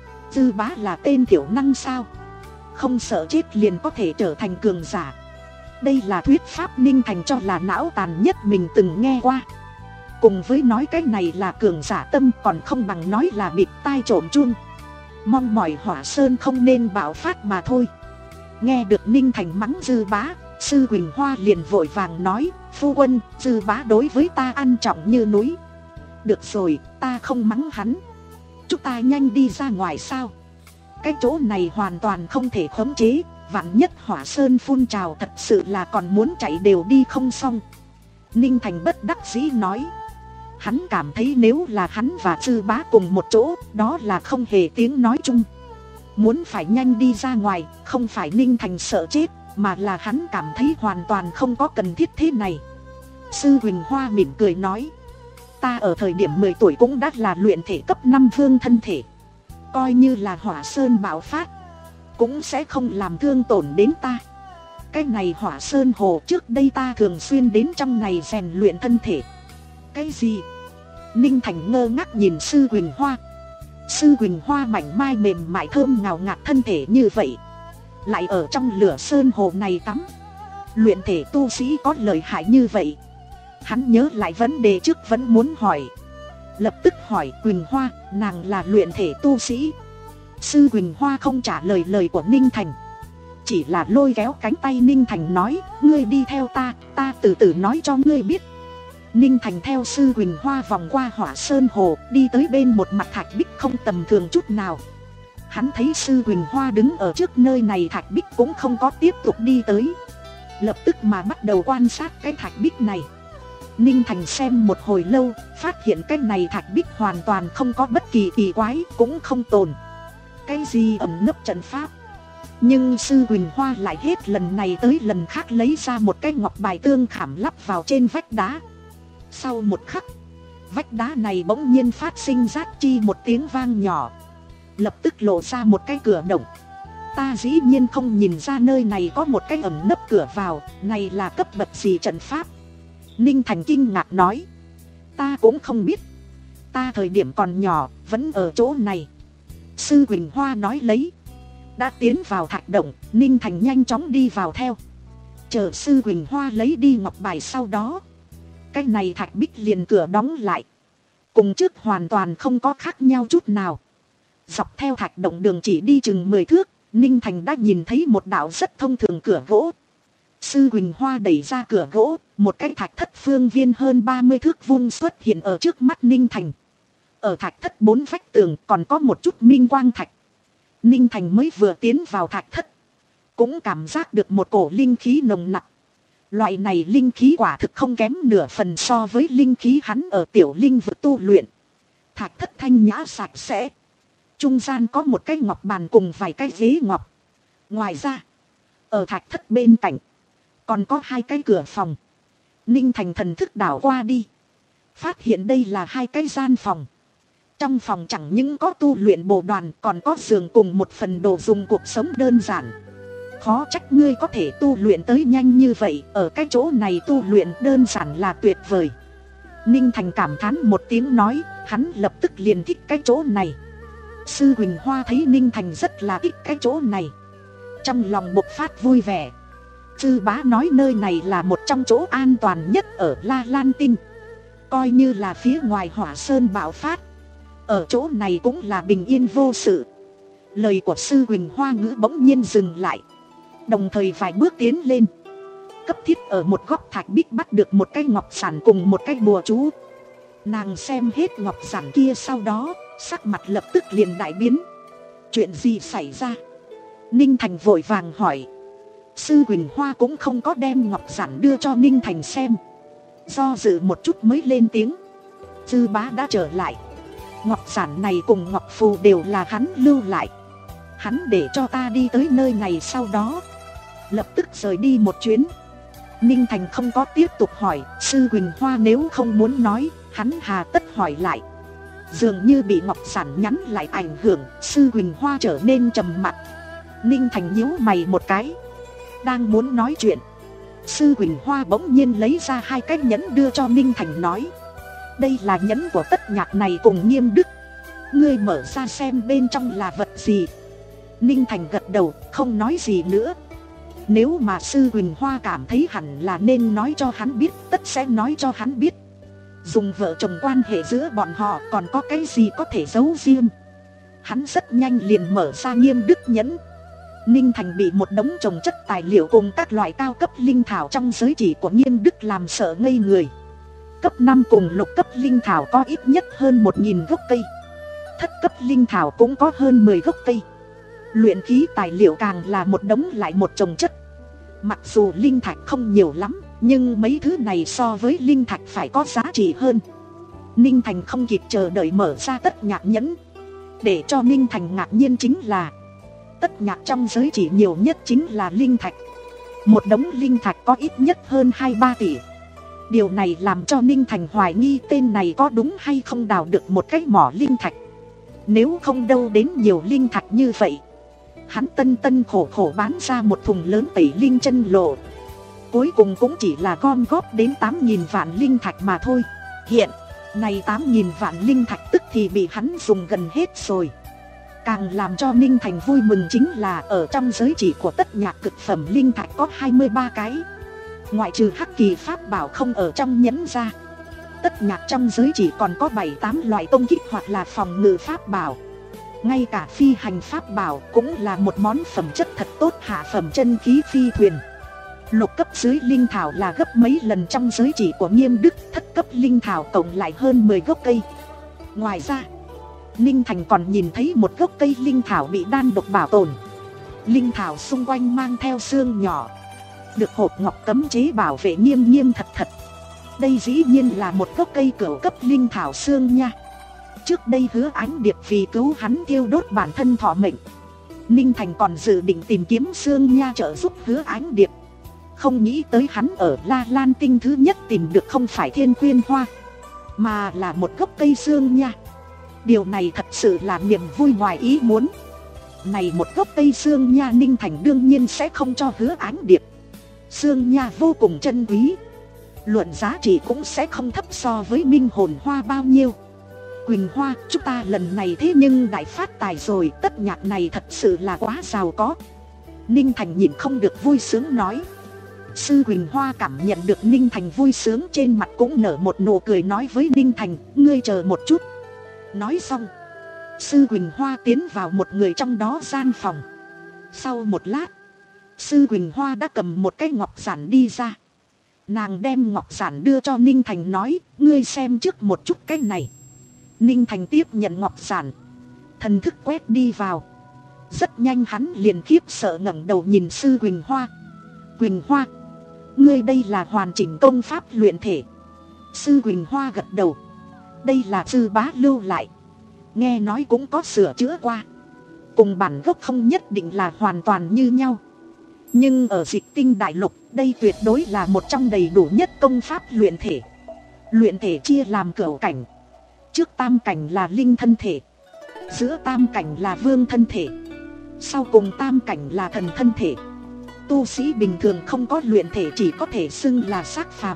Dư bá là tên thiểu năng sao? Không sợ chết liền có thể trở thành cường giả. Đây là thuyết pháp Ninh Thành cho là não tàn nhất mình từng nghe qua. Cùng với nói cái này là cường giả tâm còn không bằng nói là bịt tai trộm chuông. Mong mỏi hỏa sơn không nên bạo phát mà thôi. Nghe được Ninh Thành mắng Dư bá, Sư Huỳnh Hoa liền vội vàng nói: phu quân, Dư bá đối với ta ăn trọng như núi. Được rồi, ta không mắng hắn. Chúng ta nhanh đi ra ngoài sao? Cái chỗ này hoàn toàn không thể khống chế. Vạn nhất hỏa sơn phun trào thật sự là còn muốn chạy đều đi không xong. Ninh Thành bất đắc dĩ nói. Hắn cảm thấy nếu là hắn và Dư bá cùng một chỗ, đó là không hề tiếng nói chung. Muốn phải nhanh đi ra ngoài, không phải Ninh Thành sợ chết, mà là hắn cảm thấy hoàn toàn không có cần thiết thế này. Sư Huỳnh Hoa mỉm cười nói: ta ở thời điểm mười tuổi cũng đã là luyện thể cấp năm vương thân thể. Coi như là hỏa sơn bạo phát, cũng sẽ không làm thương tổn đến ta. Cái này hỏa sơn hồ trước đây ta thường xuyên đến trong này rèn luyện thân thể. Cái gì? Ninh Thành ngơ ngác nhìn Sư Huỳnh Hoa. Sư Huỳnh Hoa mảnh mai mềm mại thơm ngào ngạt thân thể như vậy, lại ở trong lửa sơn hồ này tắm. Luyện thể tu sĩ có lợi hại như vậy? Hắn nhớ lại vấn đề trước vẫn muốn hỏi, lập tức hỏi: Huỳnh Hoa, nàng là luyện thể tu sĩ? Sư Huỳnh Hoa không trả lời lời của Ninh Thành, chỉ là lôi kéo cánh tay Ninh Thành nói: ngươi đi theo ta, ta từ từ nói cho ngươi biết. Ninh Thành theo Sư Huỳnh Hoa vòng qua hỏa sơn hồ, đi tới bên một mặt thạch bích không tầm thường chút nào. Hắn thấy Sư Huỳnh Hoa đứng ở trước nơi này thạch bích cũng không có tiếp tục đi tới, lập tức mà bắt đầu quan sát cái thạch bích này. Ninh Thành xem một hồi lâu, phát hiện cái này thạch bích hoàn toàn không có bất kỳ kỳ quái, cũng không tồn cái gì ẩn nấp trận pháp. Nhưng Sư Huỳnh Hoa lại hết lần này tới lần khác lấy ra một cái ngọc bài tương khảm lắp vào trên vách đá. Sau một khắc, vách đá này bỗng nhiên phát sinh rát chi một tiếng vang nhỏ, lập tức lộ ra một cái cửa động. Ta dĩ nhiên không nhìn ra nơi này có một cái ẩn nấp cửa vào, này là cấp bậc gì trận pháp? Ninh Thành kinh ngạc nói. Ta cũng không biết, ta thời điểm còn nhỏ vẫn ở chỗ này. Sư Huỳnh Hoa nói lấy. Đã tiến vào thạch động, Ninh Thành nhanh chóng đi vào theo. Chờ Sư Huỳnh Hoa lấy đi ngọc bài sau đó, cái này thạch bích liền cửa đóng lại, cùng trước hoàn toàn không có khác nhau chút nào. Dọc theo thạch động đường chỉ đi chừng mười thước, Ninh Thành đã nhìn thấy một đạo rất thông thường cửa gỗ. Sư Huỳnh Hoa đẩy ra cửa gỗ, một cái thạch thất phương viên hơn ba mươi thước vuông xuất hiện ở trước mắt Ninh Thành. Ở thạch thất bốn vách tường còn có một chút minh quang thạch. Ninh Thành mới vừa tiến vào thạch thất, cũng cảm giác được một cổ linh khí nồng nặc. Loại này linh khí quả thực không kém nửa phần so với linh khí hắn ở tiểu linh vực tu luyện. Thạch thất thanh nhã sạch sẽ, trung gian có một cái ngọc bàn cùng vài cái ghế ngọc. Ngoài ra, ở thạch thất bên cạnh còn có hai cái cửa phòng. Ninh Thành thần thức đảo qua đi, phát hiện đây là hai cái gian phòng. Trong phòng chẳng những có tu luyện bồ đoàn, còn có giường cùng một phần đồ dùng cuộc sống đơn giản. Khó trách ngươi có thể tu luyện tới nhanh như vậy, ở cái chỗ này tu luyện đơn giản là tuyệt vời. Ninh Thành cảm thán một tiếng nói, hắn lập tức liền thích cái chỗ này. Sư Huỳnh Hoa thấy Ninh Thành rất là thích cái chỗ này, trong lòng bộc phát vui vẻ. Sư bá nói nơi này là một trong chỗ an toàn nhất ở La Lan Tinh. coi như là phía ngoài hỏa sơn bạo phát, ở chỗ này cũng là bình yên vô sự. Lời của sư Huỳnh Hoa Ngữ bỗng nhiên dừng lại, đồng thời vài bước tiến lên, cấp thiết ở một góc thạch bích bắt được một cái ngọc giản cùng một cái bùa chú. Nàng xem hết ngọc giản kia sau đó, sắc mặt lập tức liền đại biến. Chuyện gì xảy ra? Ninh Thành vội vàng hỏi. Sư Huỳnh Hoa cũng không có đem ngọc giản đưa cho Ninh Thành xem, do dự một chút mới lên tiếng. Dư bá đã trở lại. Ngọc giản này cùng ngọc phù đều là hắn lưu lại. Hắn để cho ta đi tới nơi này, sau đó lập tức rời đi một chuyến. Ninh Thành không có tiếp tục hỏi. Sư Huỳnh Hoa nếu không muốn nói, hắn hà tất hỏi lại. Dường như bị ngọc giản nhắn lại ảnh hưởng, sư Huỳnh Hoa trở nên trầm mặc. Ninh Thành nhíu mày một cái, đang muốn nói chuyện, sư Huỳnh Hoa bỗng nhiên lấy ra hai cái nhẫn đưa cho Ninh Thành, nói: đây là nhẫn của Tất Nhạc này cùng Nghiêm Đức, ngươi mở ra xem bên trong là vật gì. Ninh Thành gật đầu, không nói gì nữa. Nếu mà sư Huỳnh Hoa cảm thấy hẳn là nên nói cho hắn biết, tất sẽ nói cho hắn biết. Dùng vợ chồng quan hệ giữa bọn họ còn có cái gì có thể giấu riêng. Hắn rất nhanh liền mở ra Nghiêm Đức nhẫn. Ninh Thành bị một đống chồng chất tài liệu cùng các loại cao cấp linh thảo trong giới chỉ của Nghiêm Đức làm sợ ngây người. Cấp năm cùng lục cấp linh thảo có ít nhất hơn một nghìn gốc cây. Thất cấp linh thảo cũng có hơn mười gốc cây. Luyện khí tài liệu càng là một đống lại một chồng chất. Mặc dù linh thạch không nhiều lắm, nhưng mấy thứ này so với linh thạch phải có giá trị hơn. Ninh Thành không kịp chờ đợi mở ra Tất Nhạc nhẫn. Để cho Ninh Thành ngạc nhiên chính là, Tất Nhạc trong giới chỉ nhiều nhất chính là linh thạch. Một đống linh thạch có ít nhất hơn hai ba tỷ. Điều này làm cho Ninh Thành hoài nghi tên này có đúng hay không đào được một cái mỏ linh thạch. Nếu không đâu đến nhiều linh thạch như vậy. Hắn tân tân khổ khổ bán ra một thùng lớn tẩy linh chân lộ, cuối cùng cũng chỉ là gom góp đến tám nghìn vạn linh thạch mà thôi. Hiện này tám nghìn vạn linh thạch tức thì bị hắn dùng gần hết rồi. Càng làm cho Ninh Thành vui mừng chính là ở trong giới chỉ của Tất Nhạc cực phẩm linh thạch có hai mươi ba cái. Ngoại trừ hắc kỳ pháp bảo không ở trong nhẫn ra, Tất Nhạc trong giới chỉ còn có bảy tám loại công kích hoặc là phòng ngự pháp bảo. Ngay cả phi hành pháp bảo cũng là một món phẩm chất thật tốt hạ phẩm chân khí phi thuyền. Lục cấp dưới linh thảo là gấp mấy lần trong giới chỉ của Nghiêm Đức. Thất cấp linh thảo cộng lại hơn mười gốc cây. Ngoài ra, Ninh Thành còn nhìn thấy một gốc cây linh thảo bị đan độc bảo tồn. Linh thảo xung quanh mang theo xương nhỏ, được hộp ngọc cấm chế bảo vệ nghiêm nghiêm thật thật. Đây dĩ nhiên là một gốc cây cửu cấp linh thảo xương nha. Trước đây Hứa Ánh Điệp vì cứu hắn thiêu đốt bản thân thọ mệnh, Ninh Thành còn dự định tìm kiếm xương nha trợ giúp Hứa Ánh Điệp. Không nghĩ tới hắn ở La Lan Tinh thứ nhất tìm được không phải thiên khuyên hoa, mà là một gốc cây xương nha. Điều này thật sự là niềm vui ngoài ý muốn. Này một gốc cây xương nha Ninh Thành đương nhiên sẽ không cho Hứa Ánh Điệp. Xương nha vô cùng chân quý, luận giá trị cũng sẽ không thấp so với minh hồn hoa bao nhiêu. Quỳnh Hoa, chúng ta lần này thế nhưng đại phát tài rồi, Tất Nhạc này thật sự là quá giàu có. Ninh Thành nhìn không được vui sướng nói. Sư Quỳnh Hoa cảm nhận được Ninh Thành vui sướng, trên mặt cũng nở một nụ cười, nói với Ninh Thành: ngươi chờ một chút. Nói xong, sư Quỳnh Hoa tiến vào một người trong đó gian phòng. Sau một lát, sư Quỳnh Hoa đã cầm một cái ngọc giản đi ra. Nàng đem ngọc giản đưa cho Ninh Thành, nói: ngươi xem trước một chút cái này. Ninh Thành tiếp nhận ngọc giản, thần thức quét đi vào. Rất nhanh hắn liền khiếp sợ ngẩng đầu nhìn sư Quỳnh Hoa. Quỳnh Hoa, ngươi đây là hoàn chỉnh công pháp luyện thể. Sư Quỳnh Hoa gật đầu. Đây là Dư bá lưu lại, nghe nói cũng có sửa chữa qua. Cùng bản gốc không nhất định là hoàn toàn như nhau, nhưng ở Dịch Tinh Đại Lục, đây tuyệt đối là một trong đầy đủ nhất công pháp luyện thể. Luyện thể chia làm cửu cảnh. Trước tam cảnh là linh thân thể, giữa tam cảnh là vương thân thể, sau cùng tam cảnh là thần thân thể. Tu sĩ bình thường không có luyện thể chỉ có thể xưng là xác phàm.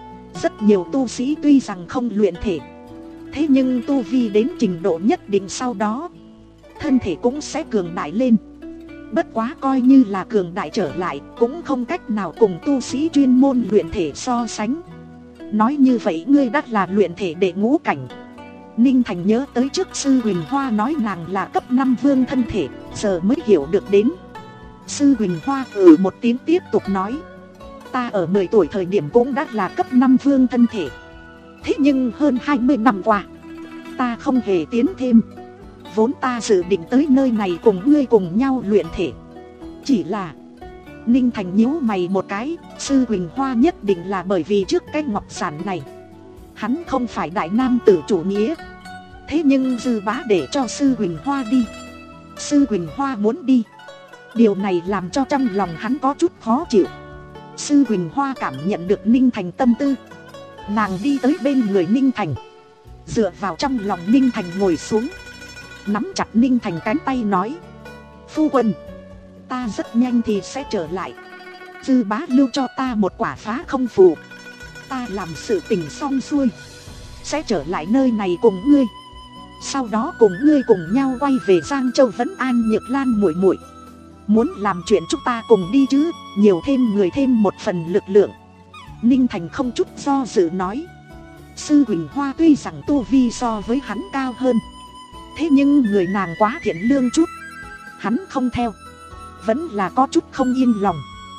Rất nhiều tu sĩ tuy rằng không luyện thể, thế nhưng tu vi đến trình độ nhất định sau đó, thân thể cũng sẽ cường đại lên. Bất quá coi như là cường đại trở lại, cũng không cách nào cùng tu sĩ chuyên môn luyện thể so sánh. Nói như vậy ngươi đã là luyện thể đệ ngũ cảnh. Ninh Thành nhớ tới trước sư Huỳnh Hoa nói nàng là cấp năm vương thân thể, giờ mới hiểu được đến. Sư Huỳnh Hoa ừ một tiếng tiếp tục nói, ta ở mười tuổi thời điểm cũng đã là cấp năm vương thân thể. Thế nhưng hơn hai mươi năm qua, ta không hề tiến thêm. Vốn ta dự định tới nơi này cùng ngươi cùng nhau luyện thể. Chỉ là Ninh Thành nhíu mày một cái, sư Huỳnh Hoa nhất định là bởi vì trước cái ngọc giản này. Hắn không phải đại nam tử chủ nghĩa. Thế nhưng Dư Bá để cho sư Huỳnh Hoa đi. Sư Huỳnh Hoa muốn đi. Điều này làm cho trong lòng hắn có chút khó chịu. Sư Huỳnh Hoa cảm nhận được Ninh Thành tâm tư. Nàng đi tới bên người Ninh Thành, dựa vào trong lòng Ninh Thành ngồi xuống, nắm chặt Ninh Thành cánh tay nói, phu quân, ta rất nhanh thì sẽ trở lại. Dư Bá lưu cho ta một quả phá không phù. Ta làm sự tình xong xuôi, sẽ trở lại nơi này cùng ngươi. Sau đó cùng ngươi cùng nhau quay về Giang Châu Vấn An Nhược Lan muội muội. Muốn làm chuyện chúng ta cùng đi chứ, nhiều thêm người thêm một phần lực lượng. Ninh Thành không chút do dự nói, sư Huỳnh Hoa tuy rằng tu vi so với hắn cao hơn, thế nhưng người nàng quá thiện lương chút, hắn không theo, vẫn là có chút không yên lòng.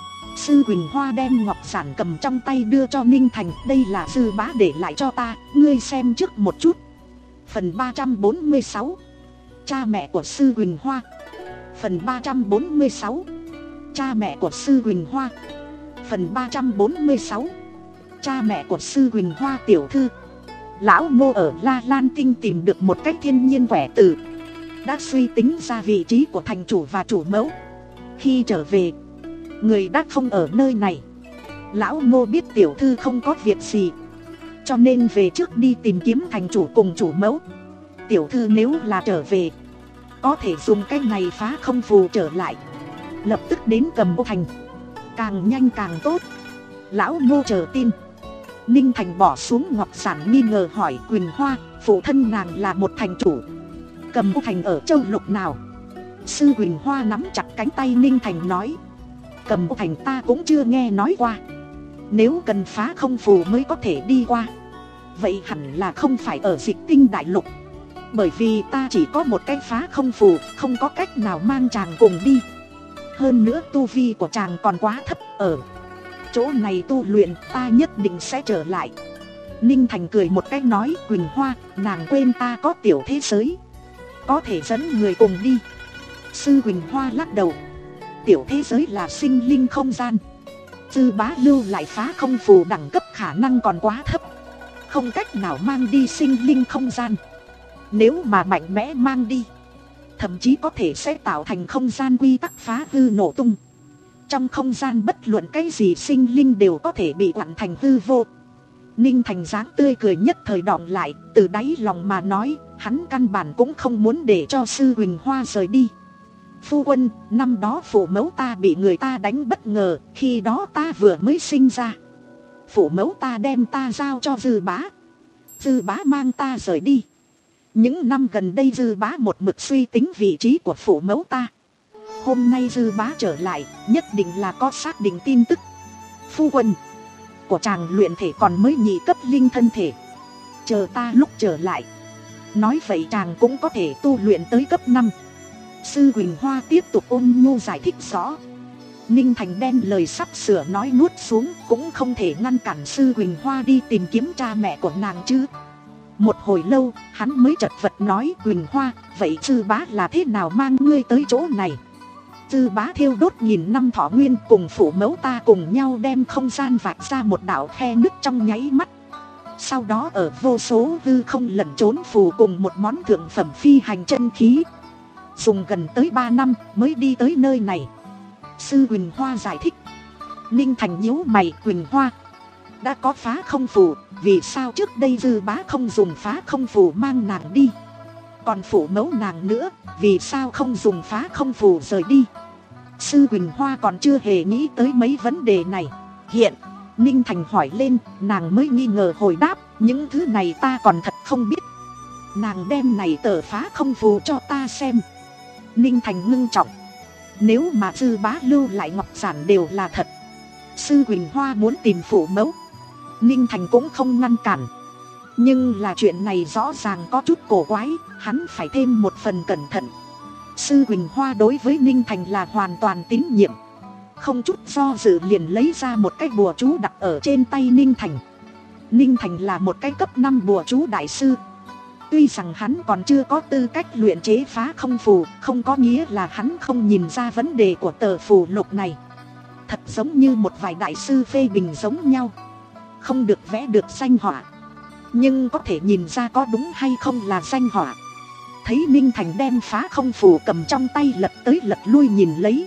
Sư Huỳnh Hoa đem ngọc giản cầm trong tay đưa cho Ninh Thành, đây là Dư Bá để lại cho ta, ngươi xem trước một chút. Phần ba trăm bốn mươi sáu, cha mẹ của sư Huỳnh Hoa. Phần ba trăm bốn mươi sáu, cha mẹ của sư Huỳnh Hoa. Phần ba trăm bốn mươi sáu, cha mẹ của sư Huỳnh Hoa. Tiểu thư, lão Ngô ở La Lan Tinh tìm được một cách thiên nhiên quẻ tử, đã suy tính ra vị trí của thành chủ và chủ mẫu. Khi trở về, người đã không ở nơi này. Lão Ngô biết tiểu thư không có việc gì, cho nên về trước đi tìm kiếm thành chủ cùng chủ mẫu. Tiểu thư nếu là trở về, có thể dùng cái này phá không phù trở lại, lập tức đến Cầm Ô Thành, càng nhanh càng tốt. Lão Ngô chờ tin. Ninh Thành bỏ xuống ngọc giản nghi ngờ hỏi, Huỳnh Hoa, phụ thân nàng là một thành chủ, Cầm Ô Thành ở châu lục nào? Sư Huỳnh Hoa nắm chặt cánh tay Ninh Thành nói, Cầm Ô Thành ta cũng chưa nghe nói qua. Nếu cần phá không phù mới có thể đi qua, vậy hẳn là không phải ở Dịch Tinh Đại Lục. Bởi vì ta chỉ có một cái phá không phù, không có cách nào mang chàng cùng đi. Hơn nữa tu vi của chàng còn quá thấp, ở chỗ này tu luyện ta nhất định sẽ trở lại. Ninh Thành cười một cái nói, Huỳnh Hoa, nàng quên ta có tiểu thế giới, có thể dẫn người cùng đi. Sư Huỳnh Hoa lắc đầu, tiểu thế giới là sinh linh không gian. Dư Bá lưu lại phá không phù đẳng cấp khả năng còn quá thấp, không cách nào mang đi sinh linh không gian. Nếu mà mạnh mẽ mang đi, thậm chí có thể sẽ tạo thành không gian quy tắc phá hư nổ tung. Trong không gian bất luận cái gì sinh linh đều có thể bị quặn thành hư vô. Ninh Thành dáng tươi cười nhất thời đọng lại, từ đáy lòng mà nói, hắn căn bản cũng không muốn để cho sư Huỳnh Hoa rời đi. Phu quân, năm đó phụ mẫu ta bị người ta đánh bất ngờ, khi đó ta vừa mới sinh ra. Phụ mẫu ta đem ta giao cho Dư Bá, Dư Bá mang ta rời đi. Những năm gần đây Dư Bá một mực suy tính vị trí của phụ mẫu ta. Hôm nay Dư Bá trở lại, nhất định là có xác định tin tức. Phu quân của chàng luyện thể còn mới nhị cấp linh thân thể, chờ ta lúc trở lại, nói vậy chàng cũng có thể tu luyện tới cấp năm. Sư Huỳnh Hoa tiếp tục ôn nhu giải thích rõ. Ninh Thành đem lời sắp sửa nói nuốt xuống, cũng không thể ngăn cản sư Huỳnh Hoa đi tìm kiếm cha mẹ của nàng chứ. Một hồi lâu, hắn mới chật vật nói, Huỳnh Hoa, vậy Dư Bá là thế nào mang ngươi tới chỗ này? Dư Bá thiêu đốt nghìn năm thọ nguyên, cùng phụ mẫu ta cùng nhau đem không gian vạch ra một đạo khe nứt trong nháy mắt. Sau đó ở vô số hư không lẩn trốn phù cùng một món thượng phẩm phi hành chân khí, dùng gần tới ba năm mới đi tới nơi này. Sư Huỳnh Hoa giải thích. Ninh Thành nhíu mày, Huỳnh Hoa, đã có phá không phù, vì sao trước đây Dư Bá không dùng phá không phù mang nàng đi? Còn phụ mẫu nàng nữa, vì sao không dùng phá không phù rời đi? Sư Huỳnh Hoa còn chưa hề nghĩ tới mấy vấn đề này. Hiện Ninh Thành hỏi lên, nàng mới nghi ngờ hồi đáp, những thứ này ta còn thật không biết. Nàng đem này tờ phá không phù cho ta xem. Ninh Thành ngưng trọng, nếu mà Dư Bá lưu lại ngọc giản đều là thật, sư Huỳnh Hoa muốn tìm phụ mẫu, Ninh Thành cũng không ngăn cản. Nhưng là chuyện này rõ ràng có chút cổ quái, hắn phải thêm một phần cẩn thận. Sư Quỳnh Hoa đối với Ninh Thành là hoàn toàn tín nhiệm. Không chút do dự liền lấy ra một cái bùa chú đặt ở trên tay Ninh Thành. Ninh Thành là một cái cấp năm bùa chú đại sư. Tuy rằng hắn còn chưa có tư cách luyện chế phá không phù, không có nghĩa là hắn không nhìn ra vấn đề của tờ phù lục này. Thật giống như một vài đại sư phê bình giống nhau. Không được vẽ được danh họa, nhưng có thể nhìn ra có đúng hay không là danh họa. Thấy Ninh Thành đem phá không phù cầm trong tay lật tới lật lui nhìn lấy,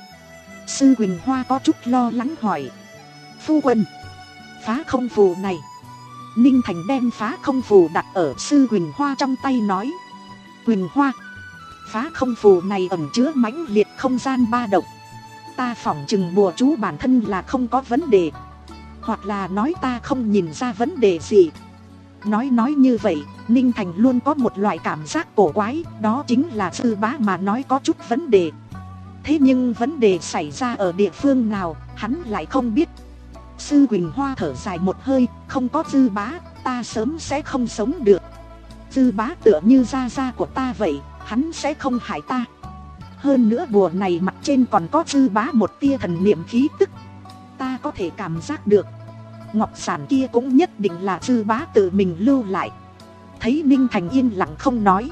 Sư Quỳnh Hoa có chút lo lắng hỏi: phu quân, phá không phù này? Ninh Thành đem phá không phù đặt ở Sư Quỳnh Hoa trong tay nói: Quỳnh Hoa, phá không phù này ẩn chứa mãnh liệt không gian ba động. Ta phỏng chừng bùa chú bản thân là không có vấn đề, hoặc là nói ta không nhìn ra vấn đề gì. Nói nói như vậy, Ninh Thành luôn có một loại cảm giác cổ quái, đó chính là sư bá mà nói có chút vấn đề. Thế nhưng vấn đề xảy ra ở địa phương nào, hắn lại không biết. Sư Quỳnh Hoa thở dài một hơi: không có Dư bá, ta sớm sẽ không sống được. Dư bá tựa như gia gia của ta vậy, hắn sẽ không hại ta. Hơn nữa bùa này mặt trên còn có Dư bá một tia thần niệm khí tức. Ta có thể cảm giác được ngọc sản kia cũng nhất định là Dư bá tự mình lưu lại. Thấy Ninh Thành yên lặng không nói,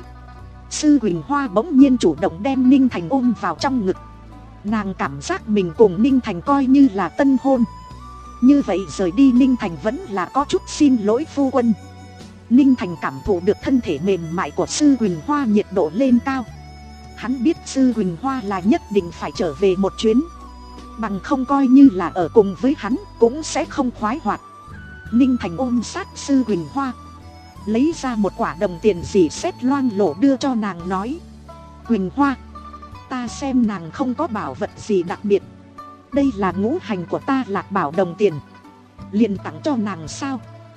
Sư Quỳnh Hoa bỗng nhiên chủ động đem Ninh Thành ôm vào trong ngực. Nàng cảm giác mình cùng Ninh Thành coi như là tân hôn. Như vậy rời đi Ninh Thành vẫn là có chút xin lỗi phu quân. Ninh Thành cảm thụ được thân thể mềm mại của Sư Quỳnh Hoa nhiệt độ lên cao. Hắn biết Sư Quỳnh Hoa là nhất định phải trở về một chuyến, bằng không coi như là ở cùng với hắn cũng sẽ không khoái hoạt. Ninh Thành ôm sát Sư Quỳnh Hoa, lấy ra một quả đồng tiền dì xét loang lổ đưa cho nàng nói: Quỳnh Hoa, ta xem nàng không có bảo vật gì đặc biệt, đây là ngũ hành của ta Lạc Bảo đồng tiền, liền tặng cho nàng sao?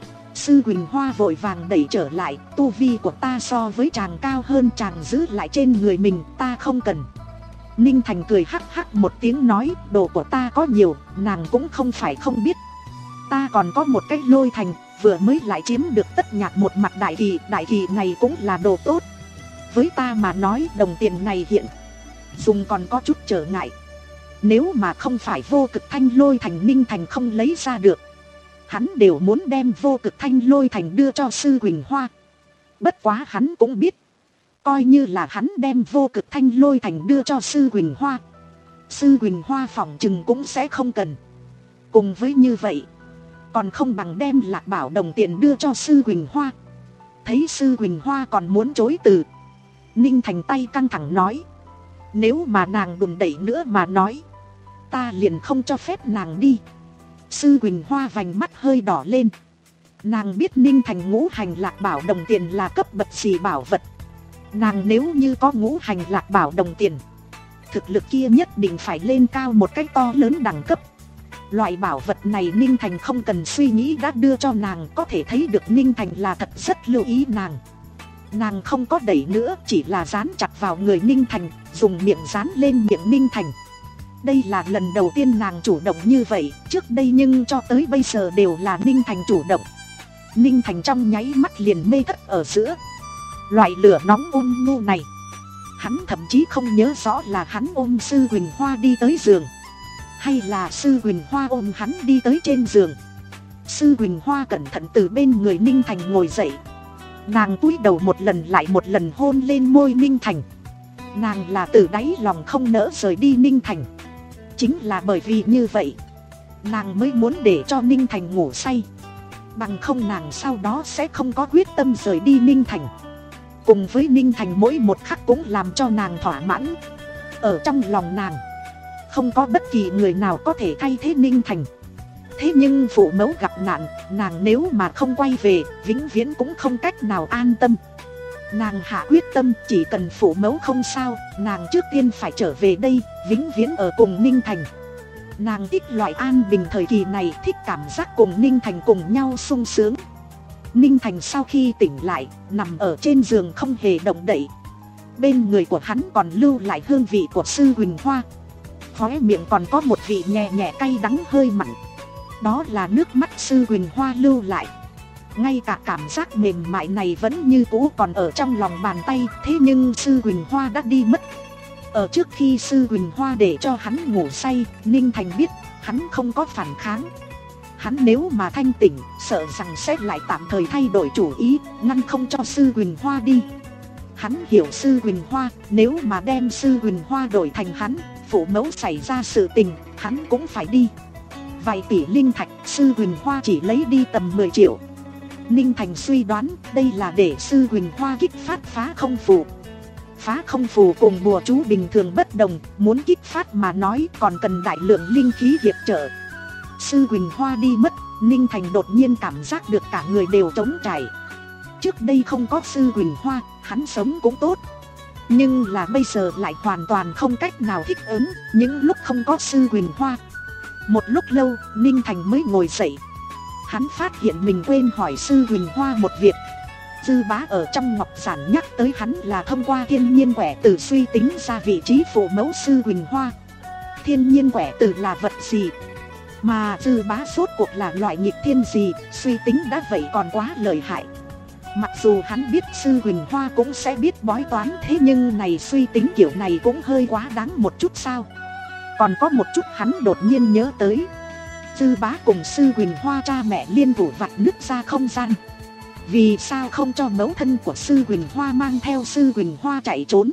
Sư Quỳnh Hoa vội vàng đẩy trở lại: tu vi của ta so với chàng cao hơn, chàng giữ lại trên người mình, ta không cần. Ninh Thành cười hắc hắc một tiếng nói: đồ của ta có nhiều, nàng cũng không phải không biết. Ta còn có một cái Lôi Thành, vừa mới lại chiếm được Tất Nhạc một mặt đại kỳ, đại kỳ này cũng là đồ tốt. Với ta mà nói đồng tiền này hiện dùng còn có chút trở ngại. Nếu mà không phải Vô Cực Thanh Lôi Thành Ninh Thành không lấy ra được, hắn đều muốn đem Vô Cực Thanh Lôi Thành đưa cho Sư Quỳnh Hoa. Bất quá hắn cũng biết, coi như là hắn đem Vô Cực Thanh Lôi Thành đưa cho Sư Quỳnh Hoa, Sư Quỳnh Hoa phỏng chừng cũng sẽ không cần. Cùng với như vậy, còn không bằng đem Lạc Bảo đồng tiền đưa cho Sư Quỳnh Hoa. Thấy Sư Quỳnh Hoa còn muốn chối từ, Ninh Thành tay căng thẳng nói: nếu mà nàng đùn đẩy nữa mà nói, ta liền không cho phép nàng đi. Sư Quỳnh Hoa vành mắt hơi đỏ lên. Nàng biết Ninh Thành ngũ hành Lạc Bảo đồng tiền là cấp bậc gì bảo vật. Nàng nếu như có ngũ hành Lạc Bảo đồng tiền, thực lực kia nhất định phải lên cao một cách to lớn đẳng cấp. Loại bảo vật này Ninh Thành không cần suy nghĩ đã đưa cho nàng, có thể thấy được Ninh Thành là thật rất lưu ý nàng. Nàng không có đẩy nữa, chỉ là dán chặt vào người Ninh Thành, dùng miệng dán lên miệng Ninh Thành. Đây là lần đầu tiên nàng chủ động như vậy, trước đây nhưng cho tới bây giờ đều là Ninh Thành chủ động. Ninh Thành trong nháy mắt liền mê thất ở giữa loại lửa nóng ôn nhu này. Hắn thậm chí không nhớ rõ là hắn ôm Sư Quỳnh Hoa đi tới giường, hay là Sư Quỳnh Hoa ôm hắn đi tới trên giường. Sư Quỳnh Hoa cẩn thận từ bên người Ninh Thành ngồi dậy. Nàng cúi đầu một lần lại một lần hôn lên môi Ninh Thành. Nàng là từ đáy lòng không nỡ rời đi Ninh Thành. Chính là bởi vì như vậy, nàng mới muốn để cho Ninh Thành ngủ say. Bằng không nàng sau đó sẽ không có quyết tâm rời đi Ninh Thành. Cùng với Ninh Thành mỗi một khắc cũng làm cho nàng thỏa mãn. Ở trong lòng nàng, không có bất kỳ người nào có thể thay thế Ninh Thành. Thế nhưng phụ mẫu gặp nạn, nàng nếu mà không quay về, vĩnh viễn cũng không cách nào an tâm. Nàng hạ quyết tâm, chỉ cần phụ mẫu không sao, nàng trước tiên phải trở về đây, vĩnh viễn ở cùng Ninh Thành. Nàng thích loại an bình thời kỳ này, thích cảm giác cùng Ninh Thành cùng nhau sung sướng. Ninh Thành sau khi tỉnh lại, nằm ở trên giường không hề động đậy. Bên người của hắn còn lưu lại hương vị của Sư Quỳnh Hoa. Khóe miệng còn có một vị nhẹ nhẹ cay đắng hơi mặn. đó là nước mắt Sư Huỳnh Hoa lưu lại. Ngay cả cảm giác mềm mại này vẫn như cũ còn ở trong lòng bàn tay. Thế nhưng Sư Huỳnh Hoa đã đi mất. Ở trước khi Sư Huỳnh Hoa để cho hắn ngủ say, Ninh Thành biết hắn không có phản kháng. Hắn nếu mà thanh tỉnh, sợ rằng sẽ lại tạm thời thay đổi chủ ý, ngăn không cho Sư Huỳnh Hoa đi. Hắn hiểu Sư Huỳnh Hoa, nếu mà đem Sư Huỳnh Hoa đổi thành hắn, phụ mẫu xảy ra sự tình, hắn cũng phải đi. Vài tỷ linh thạch, Sư Huỳnh Hoa chỉ lấy đi tầm mười triệu. Ninh Thành suy đoán đây là để Sư Huỳnh Hoa kích phát phá không phù. Phá không phù cùng bùa chú bình thường bất đồng, muốn kích phát mà nói còn cần đại lượng linh khí hiệp trợ. Sư Huỳnh Hoa đi mất, Ninh Thành đột nhiên cảm giác được cả người đều trống trải. Trước đây không có Sư Huỳnh Hoa, hắn sống cũng tốt. Nhưng là bây giờ lại hoàn toàn không cách nào thích ứng, những lúc không có Sư Huỳnh Hoa. Một lúc lâu, Ninh Thành mới ngồi dậy. Hắn phát hiện mình quên hỏi Sư Huỳnh Hoa một việc. Dư Bá ở trong ngọc giản nhắc tới hắn là thông qua thiên nhiên quẻ tử suy tính ra vị trí phụ mẫu Sư Huỳnh Hoa. Thiên nhiên quẻ tử là vật gì? Mà Dư Bá rốt cuộc là loại nghịch thiên gì? Suy tính đã vậy còn quá lợi hại. Mặc dù hắn biết Sư Huỳnh Hoa cũng sẽ biết bói toán, thế nhưng này suy tính kiểu này cũng hơi quá đáng một chút sao. Còn có một chút hắn đột nhiên nhớ tới. Dư Bá cùng Sư Huỳnh Hoa cha mẹ liên thủ vặt nứt ra không gian. Vì sao không cho mẫu thân của Sư Huỳnh Hoa mang theo Sư Huỳnh Hoa chạy trốn,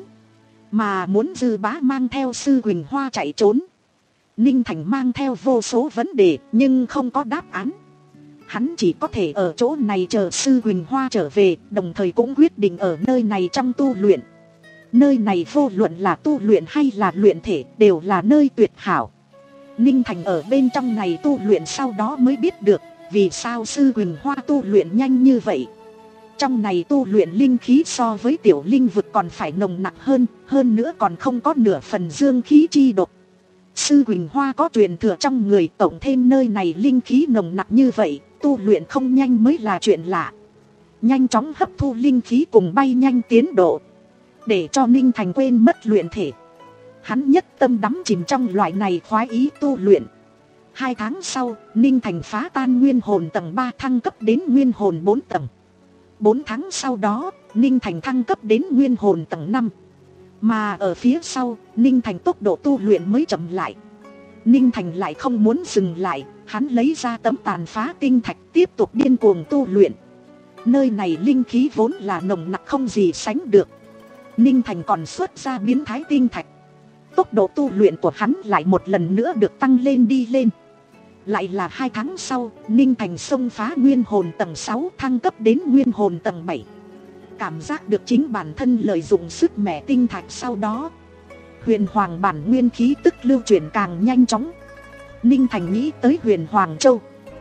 mà muốn Dư Bá mang theo Sư Huỳnh Hoa chạy trốn? Ninh Thành mang theo vô số vấn đề nhưng không có đáp án. Hắn chỉ có thể ở chỗ này chờ Sư Huỳnh Hoa trở về, đồng thời cũng quyết định ở nơi này trong tu luyện. Nơi này vô luận là tu luyện hay là luyện thể đều là nơi tuyệt hảo. Ninh Thành ở bên trong này tu luyện sau đó mới biết được vì sao Sư Huỳnh Hoa tu luyện nhanh như vậy. Trong này tu luyện linh khí so với tiểu linh vực còn phải nồng nặc hơn, hơn nữa còn không có nửa phần dương khí chi độc. Sư Huỳnh Hoa có truyền thừa trong người, tổng thêm nơi này linh khí nồng nặc như vậy, tu luyện không nhanh mới là chuyện lạ. Nhanh chóng hấp thu linh khí cùng bay nhanh tiến độ, để cho Ninh Thành quên mất luyện thể. Hắn nhất tâm đắm chìm trong loại này khoái ý tu luyện. Hai tháng sau, Ninh Thành phá tan nguyên hồn tầng ba, thăng cấp đến nguyên hồn bốn tầng. Bốn tháng sau đó, Ninh Thành thăng cấp đến nguyên hồn tầng năm. Mà ở phía sau, Ninh Thành tốc độ tu luyện mới chậm lại. Ninh Thành lại không muốn dừng lại, hắn lấy ra tấm tàn phá tinh thạch tiếp tục điên cuồng tu luyện. Nơi này linh khí vốn là nồng nặc không gì sánh được. Ninh Thành còn xuất ra biến thái tinh thạch. Tốc độ tu luyện của hắn lại một lần nữa được tăng lên đi lên. Lại là hai tháng sau, Ninh Thành xông phá nguyên hồn tầng sáu, thăng cấp đến nguyên hồn tầng bảy. Cảm giác được chính bản thân lợi dụng sức mẻ tinh thạch sau đó, huyền hoàng bản nguyên khí tức lưu chuyển càng nhanh chóng. Ninh Thành nghĩ tới huyền Hoàng Châu.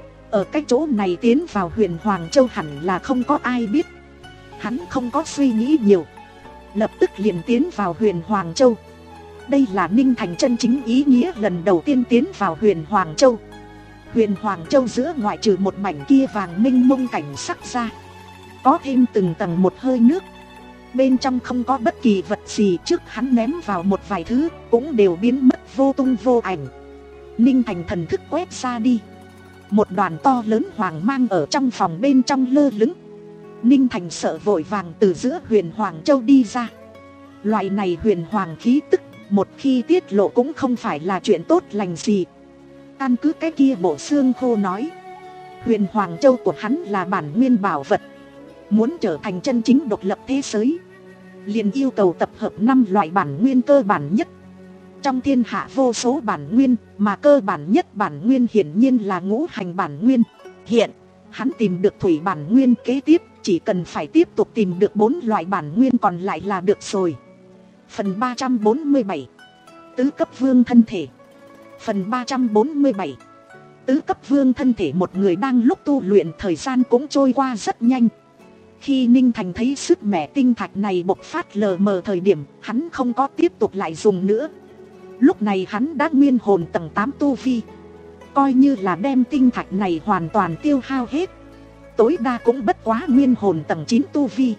Ở cái chỗ này tiến vào huyền Hoàng Châu hẳn là không có ai biết. Hắn không có suy nghĩ nhiều, lập tức liền tiến vào huyền Hoàng Châu. Đây là Ninh Thành chân chính ý nghĩa lần đầu tiên tiến vào huyền Hoàng Châu. Huyền Hoàng Châu giữa ngoại trừ một mảnh kia vàng minh mông cảnh sắc ra, có thêm từng tầng một hơi nước. Bên trong không có bất kỳ vật gì, trước hắn ném vào một vài thứ cũng đều biến mất vô tung vô ảnh. Ninh Thành thần thức quét ra đi, một đoàn to lớn hoàng mang ở trong phòng bên trong lơ lửng. Ninh Thành sợ vội vàng từ giữa huyền Hoàng Châu đi ra. Loại này huyền hoàng khí tức, một khi tiết lộ cũng không phải là chuyện tốt lành gì. Căn cứ cái kia bộ xương khô nói, huyền Hoàng Châu của hắn là bản nguyên bảo vật. Muốn trở thành chân chính độc lập thế giới, liền yêu cầu tập hợp năm loại bản nguyên cơ bản nhất. Trong thiên hạ vô số bản nguyên, mà cơ bản nhất bản nguyên hiển nhiên là ngũ hành bản nguyên. Hiện, hắn tìm được thủy bản nguyên, kế tiếp chỉ cần phải tiếp tục tìm được bốn loại bản nguyên còn lại là được rồi. Phần ba trăm bốn mươi bảy, tứ cấp vương thân thể. Phần ba trăm bốn mươi bảy, tứ cấp vương thân thể. Một người đang lúc tu luyện, thời gian cũng trôi qua rất nhanh. Khi Ninh Thành thấy sức mẻ tinh thạch này bộc phát lờ mờ thời điểm, hắn không có tiếp tục lại dùng nữa. Lúc này hắn đã nguyên hồn tầng tám tu vi, coi như là đem tinh thạch này hoàn toàn tiêu hao hết, tối đa cũng bất quá nguyên hồn tầng chín tu vi.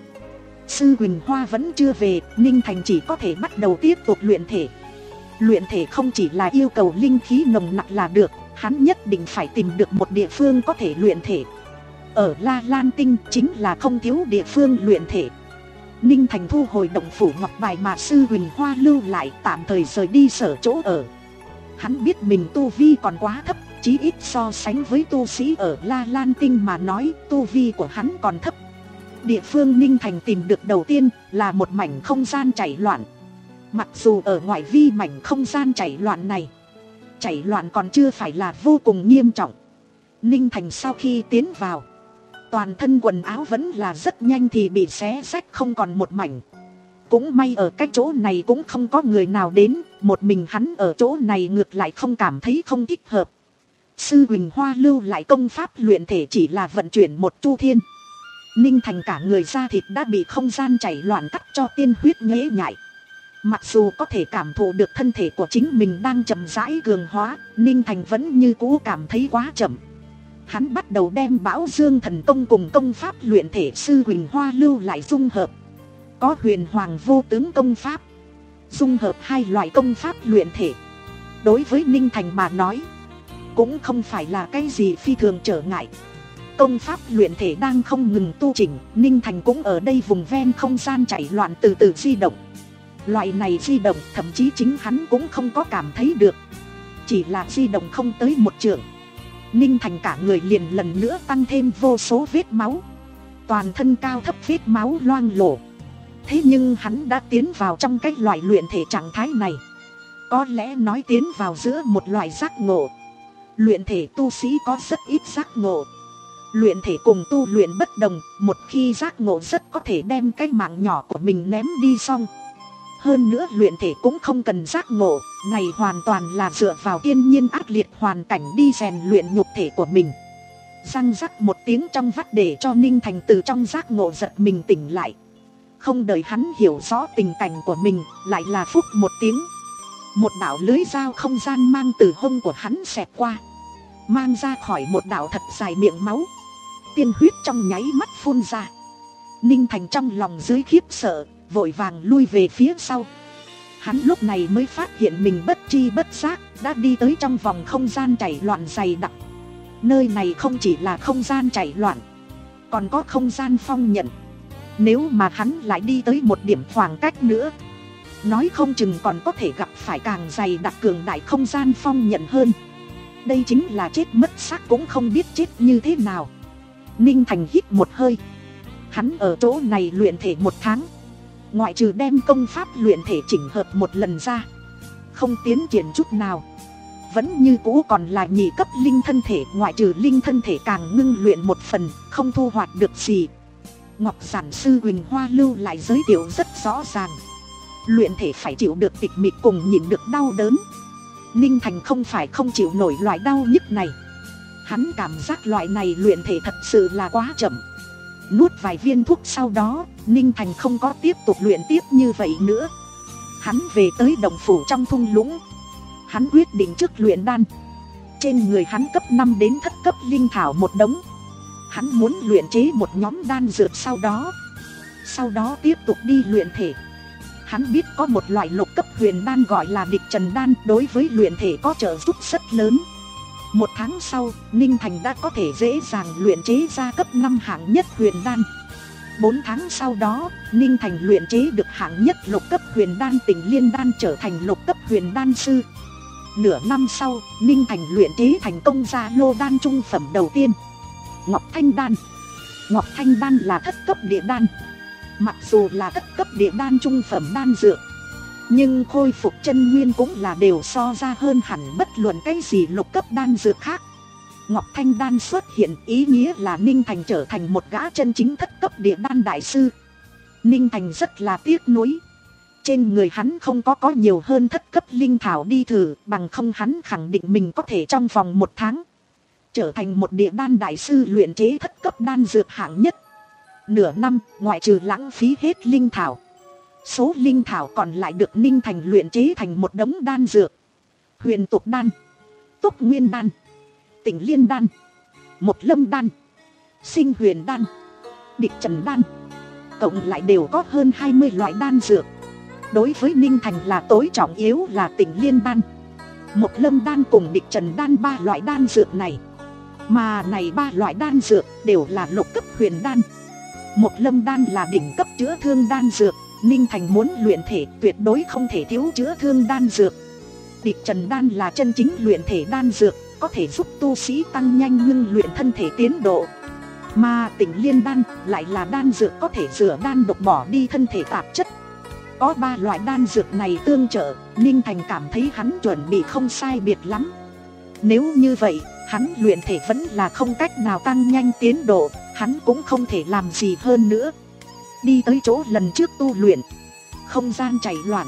Sư Huỳnh Hoa vẫn chưa về, Ninh Thành chỉ có thể bắt đầu tiếp tục luyện thể. Luyện thể không chỉ là yêu cầu linh khí nồng nặc là được, hắn nhất định phải tìm được một địa phương có thể luyện thể. Ở La Lan Tinh chính là không thiếu địa phương luyện thể. Ninh Thành thu hồi động phủ ngọc bài mà sư Huỳnh Hoa lưu lại, tạm thời rời đi sở chỗ ở. Hắn biết mình tu vi còn quá thấp, chí ít so sánh với tu sĩ ở La Lan Tinh mà nói, tu vi của hắn còn thấp. Địa phương Ninh Thành tìm được đầu tiên là một mảnh không gian chảy loạn. Mặc dù ở ngoại vi mảnh không gian chảy loạn này, chảy loạn còn chưa phải là vô cùng nghiêm trọng. Ninh Thành sau khi tiến vào, toàn thân quần áo vẫn là rất nhanh thì bị xé rách không còn một mảnh. Cũng may ở cái chỗ này cũng không có người nào đến, một mình hắn ở chỗ này ngược lại không cảm thấy không thích hợp. Sư Huỳnh Hoa lưu lại công pháp luyện thể chỉ là vận chuyển một chu thiên. Ninh Thành cả người da thịt đã bị không gian chảy loạn cắt cho tiên huyết nhễ nhại. Mặc dù có thể cảm thụ được thân thể của chính mình đang chậm rãi cường hóa, Ninh Thành vẫn như cũ cảm thấy quá chậm. Hắn bắt đầu đem Bão Dương thần công cùng công pháp luyện thể sư Huỳnh Hoa lưu lại dung hợp. Có Huyền Hoàng vô tướng công pháp, dung hợp hai loại công pháp luyện thể. Đối với Ninh Thành mà nói, cũng không phải là cái gì phi thường trở ngại. Công pháp luyện thể đang không ngừng tu chỉnh, Ninh Thành cũng ở đây vùng ven không gian chảy loạn từ từ di động. Loại này di động thậm chí chính hắn cũng không có cảm thấy được. Chỉ là di động không tới một trượng, Ninh Thành cả người liền lần nữa tăng thêm vô số vết máu. Toàn thân cao thấp vết máu loang lổ. Thế nhưng hắn đã tiến vào trong cái loại luyện thể trạng thái này, có lẽ nói tiến vào giữa một loại giác ngộ. Luyện thể tu sĩ có rất ít giác ngộ. Luyện thể cùng tu luyện bất đồng, một khi giác ngộ rất có thể đem cái mạng nhỏ của mình ném đi xong. Hơn nữa luyện thể cũng không cần giác ngộ, này hoàn toàn là dựa vào thiên nhiên ác liệt hoàn cảnh đi rèn luyện nhục thể của mình. Răng rắc một tiếng trong vắt để cho Ninh Thành từ trong giác ngộ giật mình tỉnh lại. Không đợi hắn hiểu rõ tình cảnh của mình, lại là phúc một tiếng. Một đạo lưới dao không gian mang từ hông của hắn xẹt qua, mang ra khỏi một đạo thật dài miệng máu. Tiên huyết trong nháy mắt phun ra. Ninh Thành trong lòng dưới khiếp sợ, vội vàng lui về phía sau. Hắn lúc này mới phát hiện mình bất tri bất giác đã đi tới trong vòng không gian chảy loạn dày đặc. Nơi này không chỉ là không gian chảy loạn, còn có không gian phong nhận. Nếu mà hắn lại đi tới một điểm khoảng cách nữa, nói không chừng còn có thể gặp phải càng dày đặc cường đại không gian phong nhận hơn. Đây chính là chết mất xác cũng không biết chết như thế nào. Ninh Thành hít một hơi. Hắn ở chỗ này luyện thể một tháng, ngoại trừ đem công pháp luyện thể chỉnh hợp một lần ra, không tiến triển chút nào. Vẫn như cũ còn là nhị cấp linh thân thể, ngoại trừ linh thân thể càng ngưng luyện một phần, không thu hoạch được gì. Ngọc Giản sư Huỳnh Hoa lưu lại giới thiệu rất rõ ràng. Luyện thể phải chịu được tịch mịch cùng nhịn được đau đớn. Ninh Thành không phải không chịu nổi loại đau nhức này. Hắn cảm giác loại này luyện thể thật sự là quá chậm. Nuốt vài viên thuốc sau đó, Ninh Thành không có tiếp tục luyện tiếp như vậy nữa. Hắn về tới động phủ trong thung lũng. Hắn quyết định trước luyện đan. Trên người hắn cấp năm đến thất cấp linh thảo một đống. Hắn muốn luyện chế một nhóm đan dược sau đó. Sau đó tiếp tục đi luyện thể. Hắn biết có một loại lục cấp huyền đan gọi là địch trần đan, đối với luyện thể có trợ giúp rất lớn. Một tháng sau, Ninh Thành đã có thể dễ dàng luyện chế ra cấp năm hạng nhất huyền đan. Bốn tháng sau đó, Ninh Thành luyện chế được hạng nhất lục cấp huyền đan Tình Liên đan, trở thành lục cấp huyền đan sư. Nửa năm sau, Ninh Thành luyện chế thành công ra lô đan trung phẩm đầu tiên, Ngọc Thanh đan. Ngọc Thanh đan là thất cấp địa đan. Mặc dù là thất cấp địa đan trung phẩm đan dược, nhưng khôi phục chân nguyên cũng là đều so ra hơn hẳn bất luận cái gì lục cấp đan dược khác. Ngọc Thanh đan xuất hiện ý nghĩa là Ninh Thành trở thành một gã chân chính thất cấp địa đan đại sư. Ninh Thành rất là tiếc nuối. Trên người hắn không có có nhiều hơn thất cấp linh thảo đi thử, bằng không hắn khẳng định mình có thể trong vòng một tháng trở thành một địa đan đại sư luyện chế thất cấp đan dược hạng nhất. Nửa năm, ngoại trừ lãng phí hết linh thảo, số linh thảo còn lại được Ninh Thành luyện chế thành một đống đan dược. Huyền tục đan, túc nguyên đan, Tình Liên đan, một lâm đan, sinh huyền đan, địch trần đan, cộng lại đều có hơn hai mươi loại đan dược. Đối với Ninh Thành là tối trọng yếu là Tình Liên đan. một lâm đan cùng địch trần đan ba loại đan dược này. Mà này ba loại đan dược đều là lục cấp huyền đan. Một lâm đan là đỉnh cấp chữa thương đan dược, Ninh Thành muốn luyện thể tuyệt đối không thể thiếu chữa thương đan dược. Địch trần đan là chân chính luyện thể đan dược, có thể giúp tu sĩ tăng nhanh ngưng luyện thân thể tiến độ. Mà Tịnh Liên đan lại là đan dược có thể rửa đan độc bỏ đi thân thể tạp chất. Có ba loại đan dược này tương trợ, Ninh Thành cảm thấy hắn chuẩn bị không sai biệt lắm. Nếu như vậy, hắn luyện thể vẫn là không cách nào tăng nhanh tiến độ, hắn cũng không thể làm gì hơn nữa. Đi tới chỗ lần trước tu luyện, không gian chảy loạn.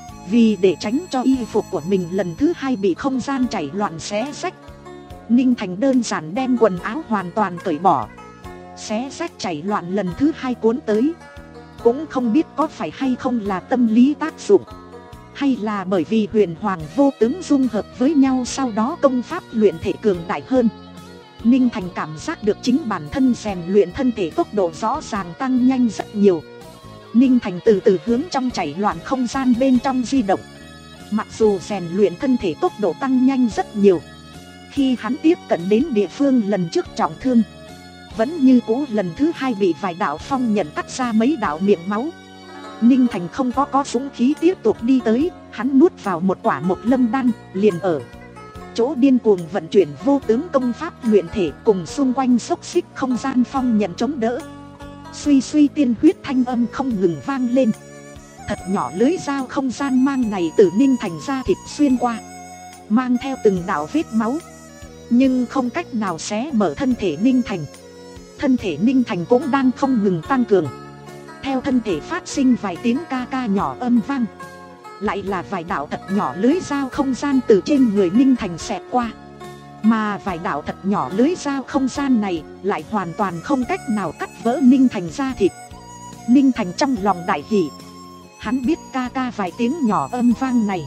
Vì để tránh cho y phục của mình lần thứ hai bị không gian chảy loạn xé rách, Ninh Thành đơn giản đem quần áo hoàn toàn cởi bỏ. Xé rách chảy loạn lần thứ hai cuốn tới. Cũng không biết có phải hay không là tâm lý tác dụng, hay là bởi vì huyền hoàng vô tướng dung hợp với nhau sau đó công pháp luyện thể cường đại hơn. Ninh Thành cảm giác được chính bản thân rèn luyện thân thể tốc độ rõ ràng tăng nhanh rất nhiều. Ninh Thành từ từ hướng trong chảy loạn không gian bên trong di động. Mặc dù rèn luyện thân thể tốc độ tăng nhanh rất nhiều, khi hắn tiếp cận đến địa phương lần trước trọng thương, vẫn như cũ lần thứ hai bị vài đạo phong nhận cắt ra mấy đạo miệng máu. Ninh Thành không có có dũng khí tiếp tục đi tới, hắn nuốt vào một quả một lâm đan, liền ở chỗ điên cuồng vận chuyển vô tướng công pháp luyện thể, cùng xung quanh xốc xích không gian phong nhận chống đỡ. Suy suy tiên huyết thanh âm không ngừng vang lên. Thật nhỏ lưới dao không gian mang này từ Ninh Thành ra thịt xuyên qua, mang theo từng đạo vết máu, nhưng không cách nào xé mở thân thể Ninh Thành. Thân thể Ninh Thành cũng đang không ngừng tăng cường. Theo thân thể phát sinh vài tiếng ca ca nhỏ âm vang, lại là vài đạo thật nhỏ lưới dao không gian từ trên người Ninh Thành xẹt qua. Mà vài đạo thật nhỏ lưới dao không gian này lại hoàn toàn không cách nào cắt vỡ Ninh Thành ra thịt. Ninh Thành trong lòng đại hỉ. Hắn biết ca ca vài tiếng nhỏ âm vang này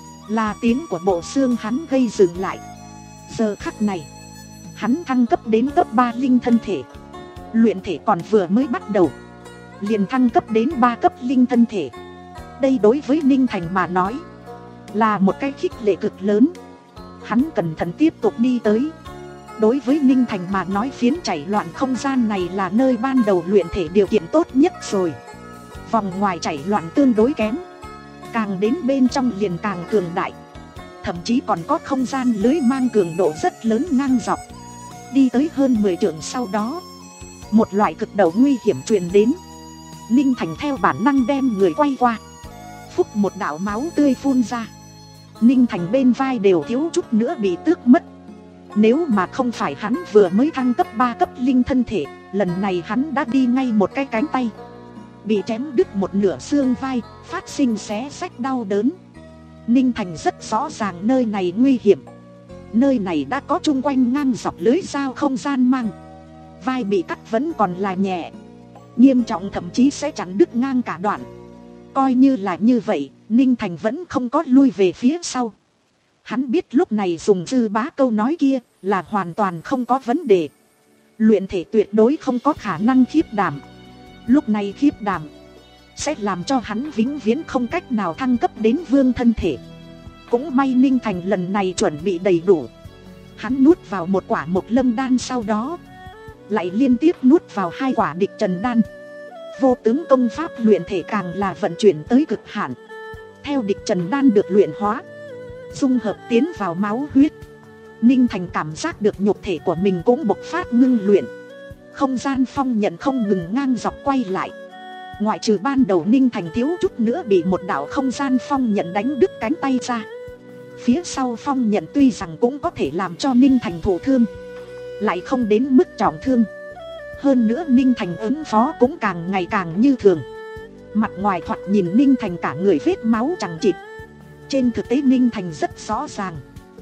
là tiếng của bộ xương hắn gây dừng lại. Giờ khắc này, hắn thăng cấp đến cấp ba linh thân thể. Luyện thể còn vừa mới bắt đầu, liền thăng cấp đến ba cấp linh thân thể. Đây đối với Ninh Thành mà nói là một cái khích lệ cực lớn. Hắn cẩn thận tiếp tục đi tới. Đối với Ninh Thành mà nói, phiến chảy loạn không gian này là nơi ban đầu luyện thể điều kiện tốt nhất rồi. Vòng ngoài chảy loạn tương đối kém, càng đến bên trong liền càng cường đại. Thậm chí còn có không gian lưới mang cường độ rất lớn ngang dọc. Đi tới hơn mười trượng sau đó, một loại cực đầu nguy hiểm truyền đến. Ninh Thành theo bản năng đem người quay qua, phúc một đạo máu tươi phun ra. Ninh Thành bên vai đều thiếu chút nữa bị tước mất. Nếu mà không phải hắn vừa mới thăng cấp ba cấp linh thân thể, lần này hắn đã đi ngay một cái cánh tay, bị chém đứt một nửa xương vai, phát sinh xé rách đau đớn. Ninh Thành rất rõ ràng nơi này nguy hiểm. Nơi này đã có chung quanh ngang dọc lưới dao không gian mang. Vai bị cắt vẫn còn là nhẹ, nghiêm trọng thậm chí sẽ chặt đứt ngang cả đoạn. Coi như là như vậy, Ninh Thành vẫn không có lui về phía sau. Hắn biết lúc này dùng dư bá câu nói kia là hoàn toàn không có vấn đề. Luyện thể tuyệt đối không có khả năng khiếp đảm. Lúc này khiếp đảm sẽ làm cho hắn vĩnh viễn không cách nào thăng cấp đến vương thân thể. Cũng may Ninh Thành lần này chuẩn bị đầy đủ. Hắn nuốt vào một quả mộc lâm đan, sau đó lại liên tiếp nuốt vào hai quả địch trần đan. Vô tướng công pháp luyện thể càng là vận chuyển tới cực hạn. Theo địch trần đan được luyện hóa, dung hợp tiến vào máu huyết, Ninh Thành cảm giác được nhục thể của mình cũng bộc phát ngưng luyện. Không gian phong nhận không ngừng ngang dọc quay lại. Ngoại trừ ban đầu Ninh Thành thiếu chút nữa bị một đạo không gian phong nhận đánh đứt cánh tay ra, phía sau phong nhận tuy rằng cũng có thể làm cho Ninh Thành thụ thương, lại không đến mức trọng thương. Hơn nữa Ninh Thành ứng phó cũng càng ngày càng như thường. Mặt ngoài thoạt nhìn Ninh Thành cả người vết máu chằng chịt, trên thực tế Ninh Thành rất rõ ràng,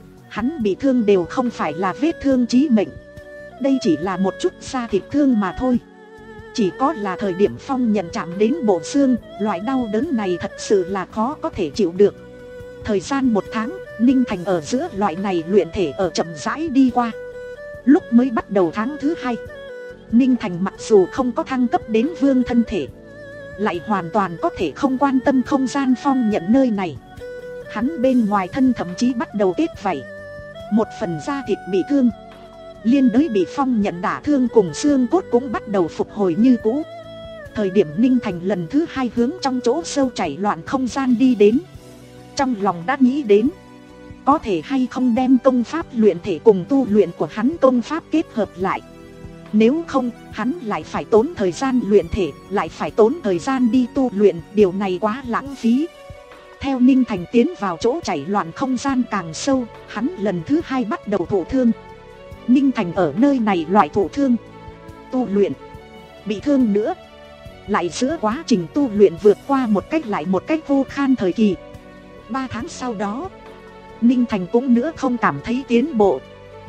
hắn bị thương đều không phải là vết thương chí mệnh. Đây chỉ là một chút da thịt thương mà thôi. Chỉ có là thời điểm phong nhận chạm đến bộ xương, loại đau đớn này thật sự là khó có thể chịu được. Thời gian một tháng, Ninh Thành ở giữa loại này luyện thể ở chậm rãi đi qua. Lúc mới bắt đầu tháng thứ hai, Ninh Thành mặc dù không có thăng cấp đến vương thân thể, lại hoàn toàn có thể không quan tâm không gian phong nhận nơi này. Hắn bên ngoài thân thậm chí bắt đầu kết vảy, một phần da thịt bị thương, liên đới bị phong nhận đả thương cùng xương cốt cũng bắt đầu phục hồi như cũ. Thời điểm Ninh Thành lần thứ hai hướng trong chỗ sâu chảy loạn không gian đi đến, trong lòng đã nghĩ đến có thể hay không đem công pháp luyện thể cùng tu luyện của hắn công pháp kết hợp lại. Nếu không, hắn lại phải tốn thời gian luyện thể, lại phải tốn thời gian đi tu luyện, điều này quá lãng phí. Theo Ninh Thành tiến vào chỗ chảy loạn không gian càng sâu, hắn lần thứ hai bắt đầu thụ thương. Ninh Thành ở nơi này loại thụ thương, tu luyện, bị thương nữa, lại giữa quá trình tu luyện vượt qua một cách lại một cách vô khan thời kỳ. Ba tháng sau đó, Ninh Thành cũng nữa không cảm thấy tiến bộ,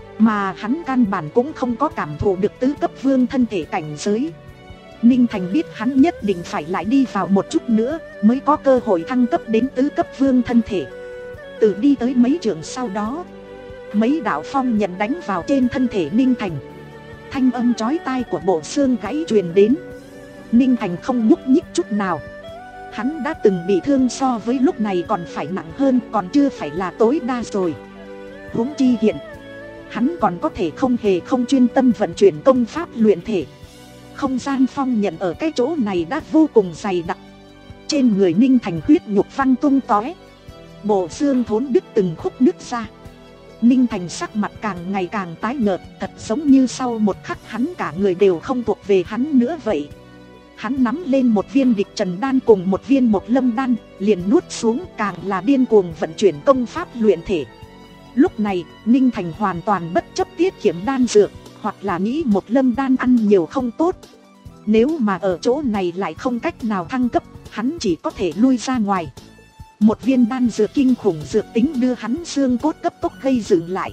mà hắn căn bản cũng không có cảm thụ được tứ cấp vương thân thể cảnh giới. Ninh Thành biết hắn nhất định phải lại đi vào một chút nữa mới có cơ hội thăng cấp đến tứ cấp vương thân thể. Từ đi tới mấy trường sau đó, mấy đạo phong nhận đánh vào trên thân thể Ninh Thành. Thanh âm chói tai của bộ xương gãy truyền đến. Ninh Thành không nhúc nhích chút nào. Hắn đã từng bị thương so với lúc này còn phải nặng hơn, còn chưa phải là tối đa rồi. Huống chi hiện, hắn còn có thể không hề không chuyên tâm vận chuyển công pháp luyện thể. Không gian phong nhận ở cái chỗ này đã vô cùng dày đặc. Trên người Ninh Thành huyết nhục văng tung tóe, bộ xương thốn đứt từng khúc nứt ra. Ninh Thành sắc mặt càng ngày càng tái nhợt, thật giống như sau một khắc hắn cả người đều không thuộc về hắn nữa vậy. Hắn nắm lên một viên địch trần đan cùng một viên một lâm đan, liền nuốt xuống, càng là điên cuồng vận chuyển công pháp luyện thể. Lúc này, Ninh Thành hoàn toàn bất chấp tiết kiệm đan dược, hoặc là nghĩ một lâm đan ăn nhiều không tốt. Nếu mà ở chỗ này lại không cách nào thăng cấp, hắn chỉ có thể lui ra ngoài. Một viên đan dược kinh khủng dược tính đưa hắn xương cốt cấp tốc gây dựng lại,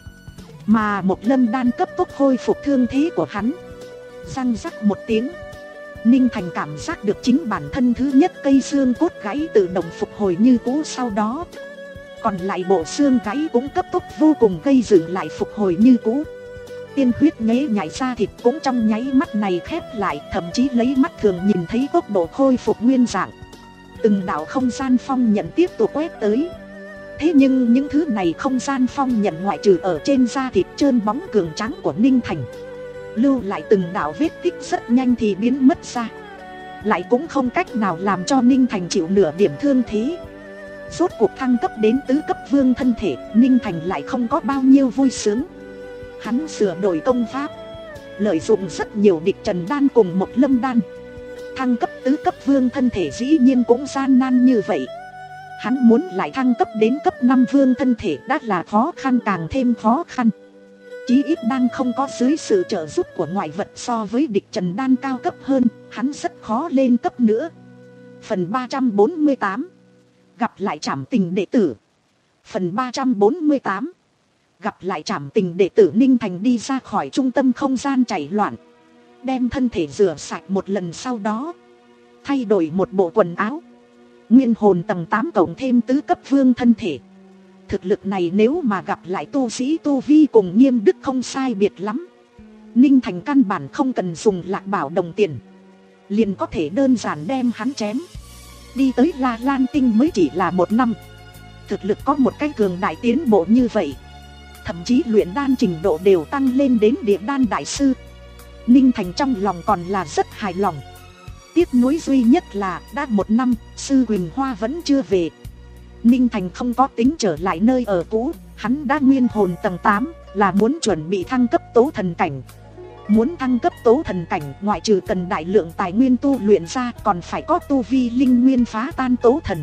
mà một lâm đan cấp tốc khôi phục thương thế của hắn. Răng rắc một tiếng, Ninh Thành cảm giác được chính bản thân thứ nhất cây xương cốt gãy tự động phục hồi như cũ, sau đó còn lại bộ xương gãy cũng cấp tốc vô cùng gây dựng lại phục hồi như cũ. Tiên huyết nhễ nhảy ra thịt cũng trong nháy mắt này khép lại, thậm chí lấy mắt thường nhìn thấy tốc độ khôi phục nguyên dạng. Từng đạo không gian phong nhận tiếp tục quét tới. Thế nhưng những thứ này không gian phong nhận ngoại trừ ở trên da thịt trơn bóng cường trắng của Ninh Thành lưu lại từng đạo vết tích rất nhanh thì biến mất ra, lại cũng không cách nào làm cho Ninh Thành chịu nửa điểm thương thế. Rốt cuộc thăng cấp đến tứ cấp vương thân thể, Ninh Thành lại không có bao nhiêu vui sướng. Hắn sửa đổi công pháp, lợi dụng rất nhiều địch trần đan cùng một lâm đan. Thăng cấp tứ cấp vương thân thể dĩ nhiên cũng gian nan như vậy. Hắn muốn lại thăng cấp đến cấp năm vương thân thể đã là khó khăn càng thêm khó khăn. Chí ít đan không có dưới sự trợ giúp của ngoại vật so với địch trần đan cao cấp hơn, hắn rất khó lên cấp nữa. Phần ba trăm bốn mươi tám, gặp lại trảm tình đệ tử. Phần ba trăm bốn mươi tám, gặp lại trảm tình đệ tử. Ninh Thành đi ra khỏi trung tâm không gian chảy loạn, đem thân thể rửa sạch một lần, sau đó thay đổi một bộ quần áo. Nguyên hồn tầng tám cộng thêm tứ cấp vương thân thể. Thực lực này nếu mà gặp lại tu sĩ tu vi cùng Nghiêm Đức không sai biệt lắm. Ninh Thành căn bản không cần dùng lạc bảo đồng tiền, liền có thể đơn giản đem hắn chém. Đi tới La Lan Tinh mới chỉ là một năm, thực lực có một cái cường đại tiến bộ như vậy. Thậm chí luyện đan trình độ đều tăng lên đến địa đan đại sư. Ninh Thành trong lòng còn là rất hài lòng. Tiếc nuối duy nhất là đã một năm, sư Huỳnh Hoa vẫn chưa về. Ninh Thành không có tính trở lại nơi ở cũ, hắn đã nguyên hồn tầng tám, là muốn chuẩn bị thăng cấp tố thần cảnh. Muốn thăng cấp tố thần cảnh, ngoại trừ cần đại lượng tài nguyên tu luyện ra, còn phải có tu vi linh nguyên phá tan tố thần.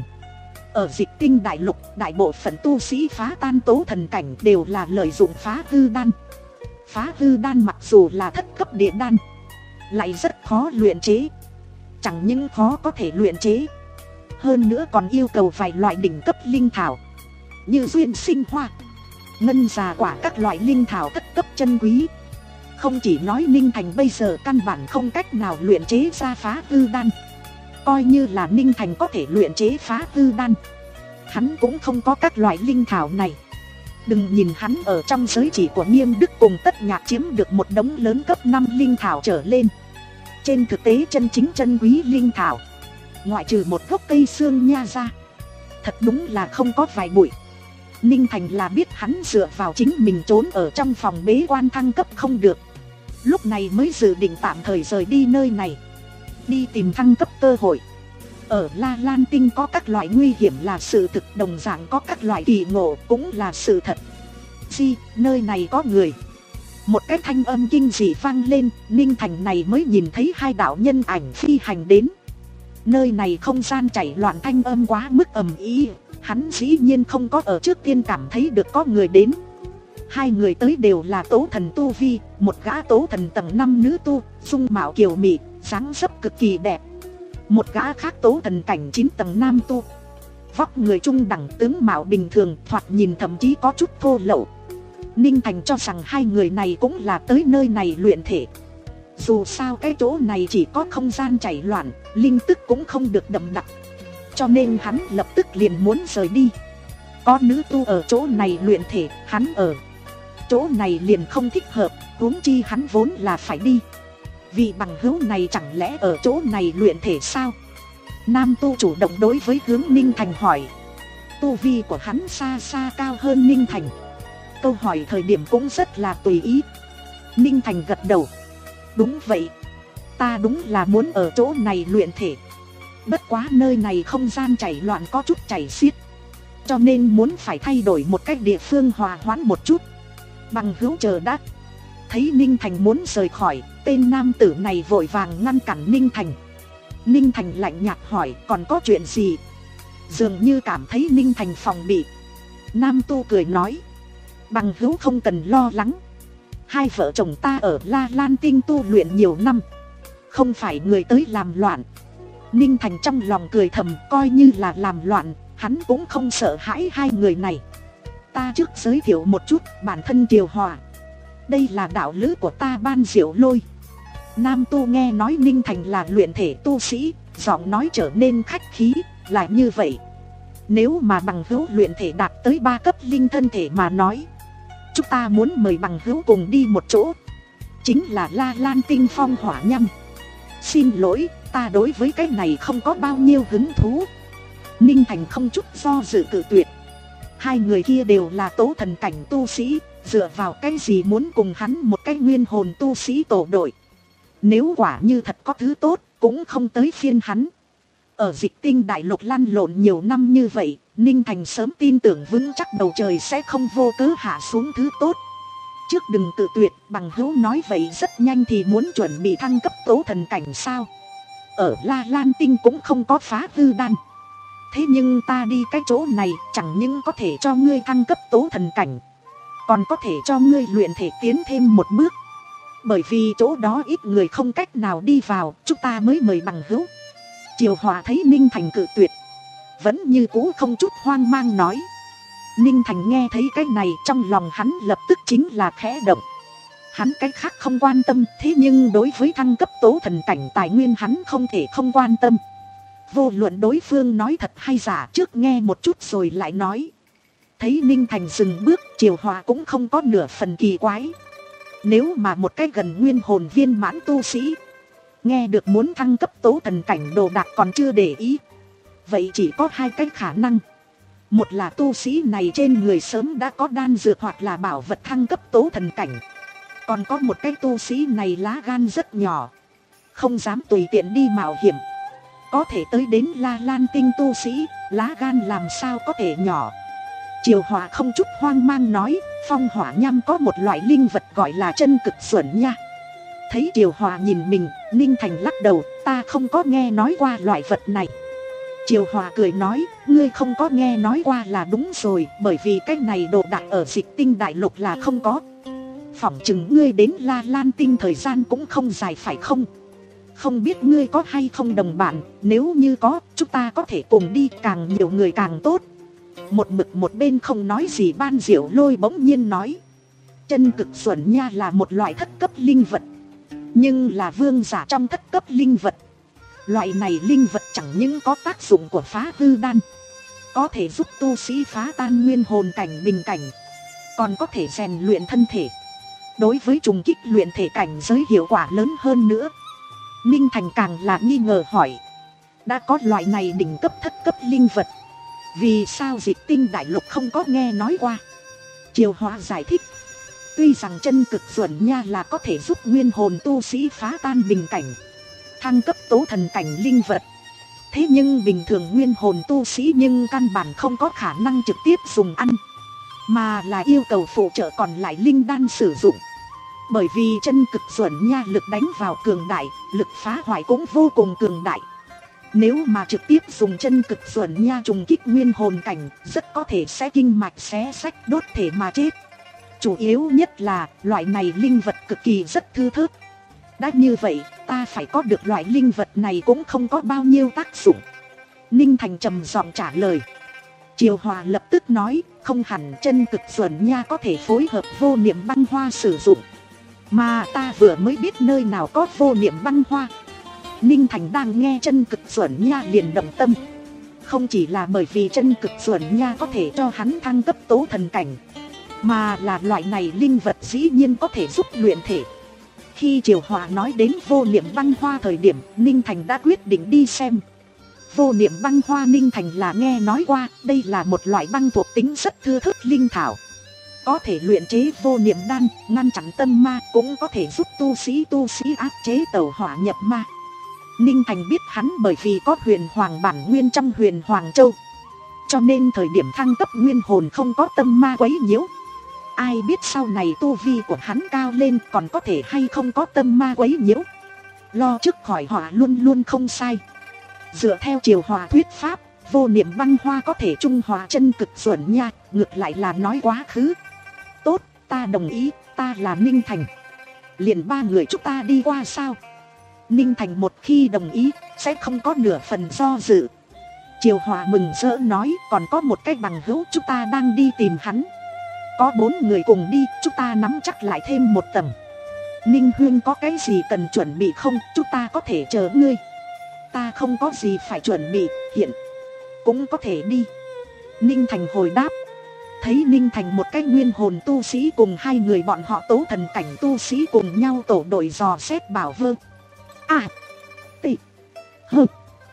Ở Dịch Tinh đại lục, đại bộ phận tu sĩ phá tan tố thần cảnh đều là lợi dụng phá hư đan. Phá hư đan mặc dù là thất cấp địa đan, lại rất khó luyện chế. Chẳng những khó có thể luyện chế, hơn nữa còn yêu cầu vài loại đỉnh cấp linh thảo như duyên sinh hoa, ngân già quả, các loại linh thảo thất cấp chân quý. Không chỉ nói Ninh Thành bây giờ căn bản không cách nào luyện chế ra phá hư đan, coi như là Ninh Thành có thể luyện chế phá hư đan, hắn cũng không có các loại linh thảo này. Đừng nhìn hắn ở trong giới chỉ của Nghiêm Đức cùng Tất Nhạc chiếm được một đống lớn cấp năm linh thảo trở lên, trên thực tế chân chính chân quý linh thảo, ngoại trừ một gốc cây xương nha ra, thật đúng là không có vài bụi. Ninh Thành là biết hắn dựa vào chính mình trốn ở trong phòng bế quan thăng cấp không được, lúc này mới dự định tạm thời rời đi nơi này, đi tìm thăng cấp cơ hội. Ở La Lan Tinh có các loại nguy hiểm là sự thực, đồng dạng có các loại kỳ ngộ cũng là sự thật. Di, nơi này có người. Một cái thanh âm kinh dị vang lên, Ninh Thành này mới nhìn thấy hai đạo nhân ảnh phi hành đến. Nơi này không gian chảy loạn, thanh âm quá mức ầm ĩ, hắn dĩ nhiên không có ở trước tiên cảm thấy được có người đến. Hai người tới đều là tố thần tu vi, một gã tố thần tầng năm nữ tu, dung mạo kiều mị, dáng dấp cực kỳ đẹp. Một gã khác tố thần cảnh chín tầng nam tu, vóc người trung đẳng, tướng mạo bình thường, thoạt nhìn thậm chí có chút thô lậu. Ninh Thành cho rằng hai người này cũng là tới nơi này luyện thể. Dù sao cái chỗ này chỉ có không gian chảy loạn, linh tức cũng không được đậm đặc, cho nên hắn lập tức liền muốn rời đi. Có nữ tu ở chỗ này luyện thể, hắn ở chỗ này liền không thích hợp, huống chi hắn vốn là phải đi. Vị bằng hữu này chẳng lẽ ở chỗ này luyện thể sao? Nam tu chủ động đối với hướng Ninh Thành hỏi. Tu vi của hắn xa xa cao hơn Ninh Thành, câu hỏi thời điểm cũng rất là tùy ý. Ninh Thành gật đầu. Đúng vậy, ta đúng là muốn ở chỗ này luyện thể. Bất quá nơi này không gian chảy loạn có chút chảy xiết, cho nên muốn phải thay đổi một cách địa phương hòa hoãn một chút. Bằng hữu chờ đã. Thấy Ninh Thành muốn rời khỏi, tên nam tử này vội vàng ngăn cản Ninh Thành. Ninh Thành lạnh nhạt hỏi còn có chuyện gì? Dường như cảm thấy Ninh Thành phòng bị, nam tu cười nói, bằng hữu không cần lo lắng, hai vợ chồng ta ở La Lan Tinh tu luyện nhiều năm, không phải người tới làm loạn. Ninh Thành trong lòng cười thầm, coi như là làm loạn, hắn cũng không sợ hãi hai người này. Ta trước giới thiệu một chút, bản thân Triều Hòa, đây là đạo lữ của ta Ban Diệu Lôi. Nam tu nghe nói Ninh Thành là luyện thể tu sĩ, giọng nói trở nên khách khí, là như vậy. Nếu mà bằng hữu luyện thể đạt tới ba cấp linh thân thể mà nói, chúng ta muốn mời bằng hữu cùng đi một chỗ, chính là La Lan Tinh phong hỏa nhâm. Xin lỗi, ta đối với cái này không có bao nhiêu hứng thú. Ninh Thành không chút do dự cự tuyệt. Hai người kia đều là tố thần cảnh tu sĩ, dựa vào cái gì muốn cùng hắn một cái nguyên hồn tu sĩ tổ đội? Nếu quả như thật có thứ tốt, cũng không tới phiên hắn. Ở Dịch Tinh đại lục lăn lộn nhiều năm như vậy, Ninh Thành sớm tin tưởng vững chắc bầu trời sẽ không vô cớ hạ xuống thứ tốt. Trước đừng tự tuyệt, bằng hữu nói vậy rất nhanh thì muốn chuẩn bị thăng cấp tố thần cảnh sao? Ở La Lan Tinh cũng không có phá hư đan. Thế nhưng ta đi cái chỗ này chẳng những có thể cho ngươi thăng cấp tố thần cảnh, còn có thể cho ngươi luyện thể tiến thêm một bước. Bởi vì chỗ đó ít người không cách nào đi vào, chúng ta mới mời bằng hữu. Triều Hòa thấy Ninh Thành cự tuyệt, vẫn như cũ không chút hoang mang nói. Ninh Thành nghe thấy cái này trong lòng hắn lập tức chính là khẽ động. Hắn cái khác không quan tâm, thế nhưng đối với thăng cấp tố thần cảnh tài nguyên hắn không thể không quan tâm. Vô luận đối phương nói thật hay giả, trước nghe một chút rồi lại nói. Thấy Ninh Thành dừng bước, Triều Hòa cũng không có nửa phần kỳ quái. Nếu mà một cái gần nguyên hồn viên mãn tu sĩ nghe được muốn thăng cấp tố thần cảnh đồ đạc còn chưa để ý, vậy chỉ có hai cái khả năng. Một là tu sĩ này trên người sớm đã có đan dược hoặc là bảo vật thăng cấp tố thần cảnh. Còn có một cái tu sĩ này lá gan rất nhỏ, không dám tùy tiện đi mạo hiểm. Có thể tới đến La Lan Tinh tu sĩ, lá gan làm sao có thể nhỏ. Triều Hòa không chút hoang mang nói, phong hỏa nham có một loại linh vật gọi là chân cực xuẩn nha. Thấy Triều Hòa nhìn mình, Ninh Thành lắc đầu, ta không có nghe nói qua loại vật này. Triều Hòa cười nói, ngươi không có nghe nói qua là đúng rồi, bởi vì cái này đồ đạc ở Dịch Tinh đại lục là không có. Phỏng chừng ngươi đến La Lan Tinh thời gian cũng không dài phải không? Không biết ngươi có hay không đồng bạn, nếu như có, chúng ta có thể cùng đi, càng nhiều người càng tốt. Một mực một bên không nói gì Ban Diệu Lôi bỗng nhiên nói, chân cực xuẩn nha là một loại thất cấp linh vật, nhưng là vương giả trong thất cấp linh vật. Loại này linh vật chẳng những có tác dụng của phá hư đan, có thể giúp tu sĩ phá tan nguyên hồn cảnh bình cảnh, còn có thể rèn luyện thân thể, đối với trùng kích luyện thể cảnh giới hiệu quả lớn hơn nữa. Ninh Thành càng là nghi ngờ hỏi, đã có loại này đỉnh cấp thất cấp linh vật, Vì sao Dịch Tinh đại lục không có nghe nói qua? Triều Hòa giải thích. Tuy rằng chân cực xuẩn nha là có thể giúp nguyên hồn tu sĩ phá tan bình cảnh, thăng cấp tố thần cảnh linh vật, thế nhưng bình thường nguyên hồn tu sĩ nhưng căn bản không có khả năng trực tiếp dùng ăn, mà là yêu cầu phụ trợ còn lại linh đan sử dụng. Bởi vì chân cực xuẩn nha lực đánh vào cường đại, lực phá hoại cũng vô cùng cường đại. Nếu mà trực tiếp dùng chân cực xuẩn nha trùng kích nguyên hồn cảnh, rất có thể sẽ kinh mạch xé sách đốt thể mà chết. Chủ yếu nhất là loại này linh vật cực kỳ rất thư thớt. Đã như vậy, ta phải có được loại linh vật này cũng không có bao nhiêu tác dụng. Ninh Thành trầm giọng trả lời. Triều Hòa lập tức nói, không hẳn chân cực xuẩn nha có thể phối hợp vô niệm băng hoa sử dụng. Mà ta vừa mới biết nơi nào có vô niệm băng hoa. Ninh Thành đang nghe chân cực xuẩn nha liền động tâm. Không chỉ là bởi vì chân cực xuẩn nha có thể cho hắn thăng cấp tố thần cảnh, mà là loại này linh vật dĩ nhiên có thể giúp luyện thể. Khi Triều Hòa nói đến vô niệm băng hoa thời điểm, Ninh Thành đã quyết định đi xem. Vô niệm băng hoa Ninh Thành là nghe nói qua, đây là một loại băng thuộc tính rất thưa thớt linh thảo. Có thể luyện chế vô niệm đan, ngăn chặn tâm ma, cũng có thể giúp tu sĩ tu sĩ áp chế tẩu hỏa nhập ma. Ninh Thành biết hắn bởi vì có huyền hoàng bản nguyên trong huyền hoàng châu, cho nên thời điểm thăng cấp nguyên hồn không có tâm ma quấy nhiễu. Ai biết sau này tu vi của hắn cao lên còn có thể hay không có tâm ma quấy nhiễu. Lo trước khỏi họa luôn luôn không sai. Dựa theo Triều Hòa thuyết pháp, vô niệm băng hoa có thể trung hòa chân cực xuẩn nha, ngược lại là nói quá khứ. Tốt, ta đồng ý, ta là Ninh Thành. Liền ba người chúng ta đi qua sao? Ninh Thành một khi đồng ý, sẽ không có nửa phần do dự. Triều Hòa mừng rỡ nói, còn có một cái bằng hữu chúng ta đang đi tìm hắn. Có bốn người cùng đi, chúng ta nắm chắc lại thêm một tầng. Ninh Huyên có cái gì cần chuẩn bị không, chúng ta có thể chờ ngươi. Ta không có gì phải chuẩn bị, hiện cũng có thể đi. Ninh Thành hồi đáp. Thấy Ninh Thành một cái nguyên hồn tu sĩ cùng hai người bọn họ tố thần cảnh tu sĩ cùng nhau tổ đội dò xét bảo vơ. À, tị, hơ,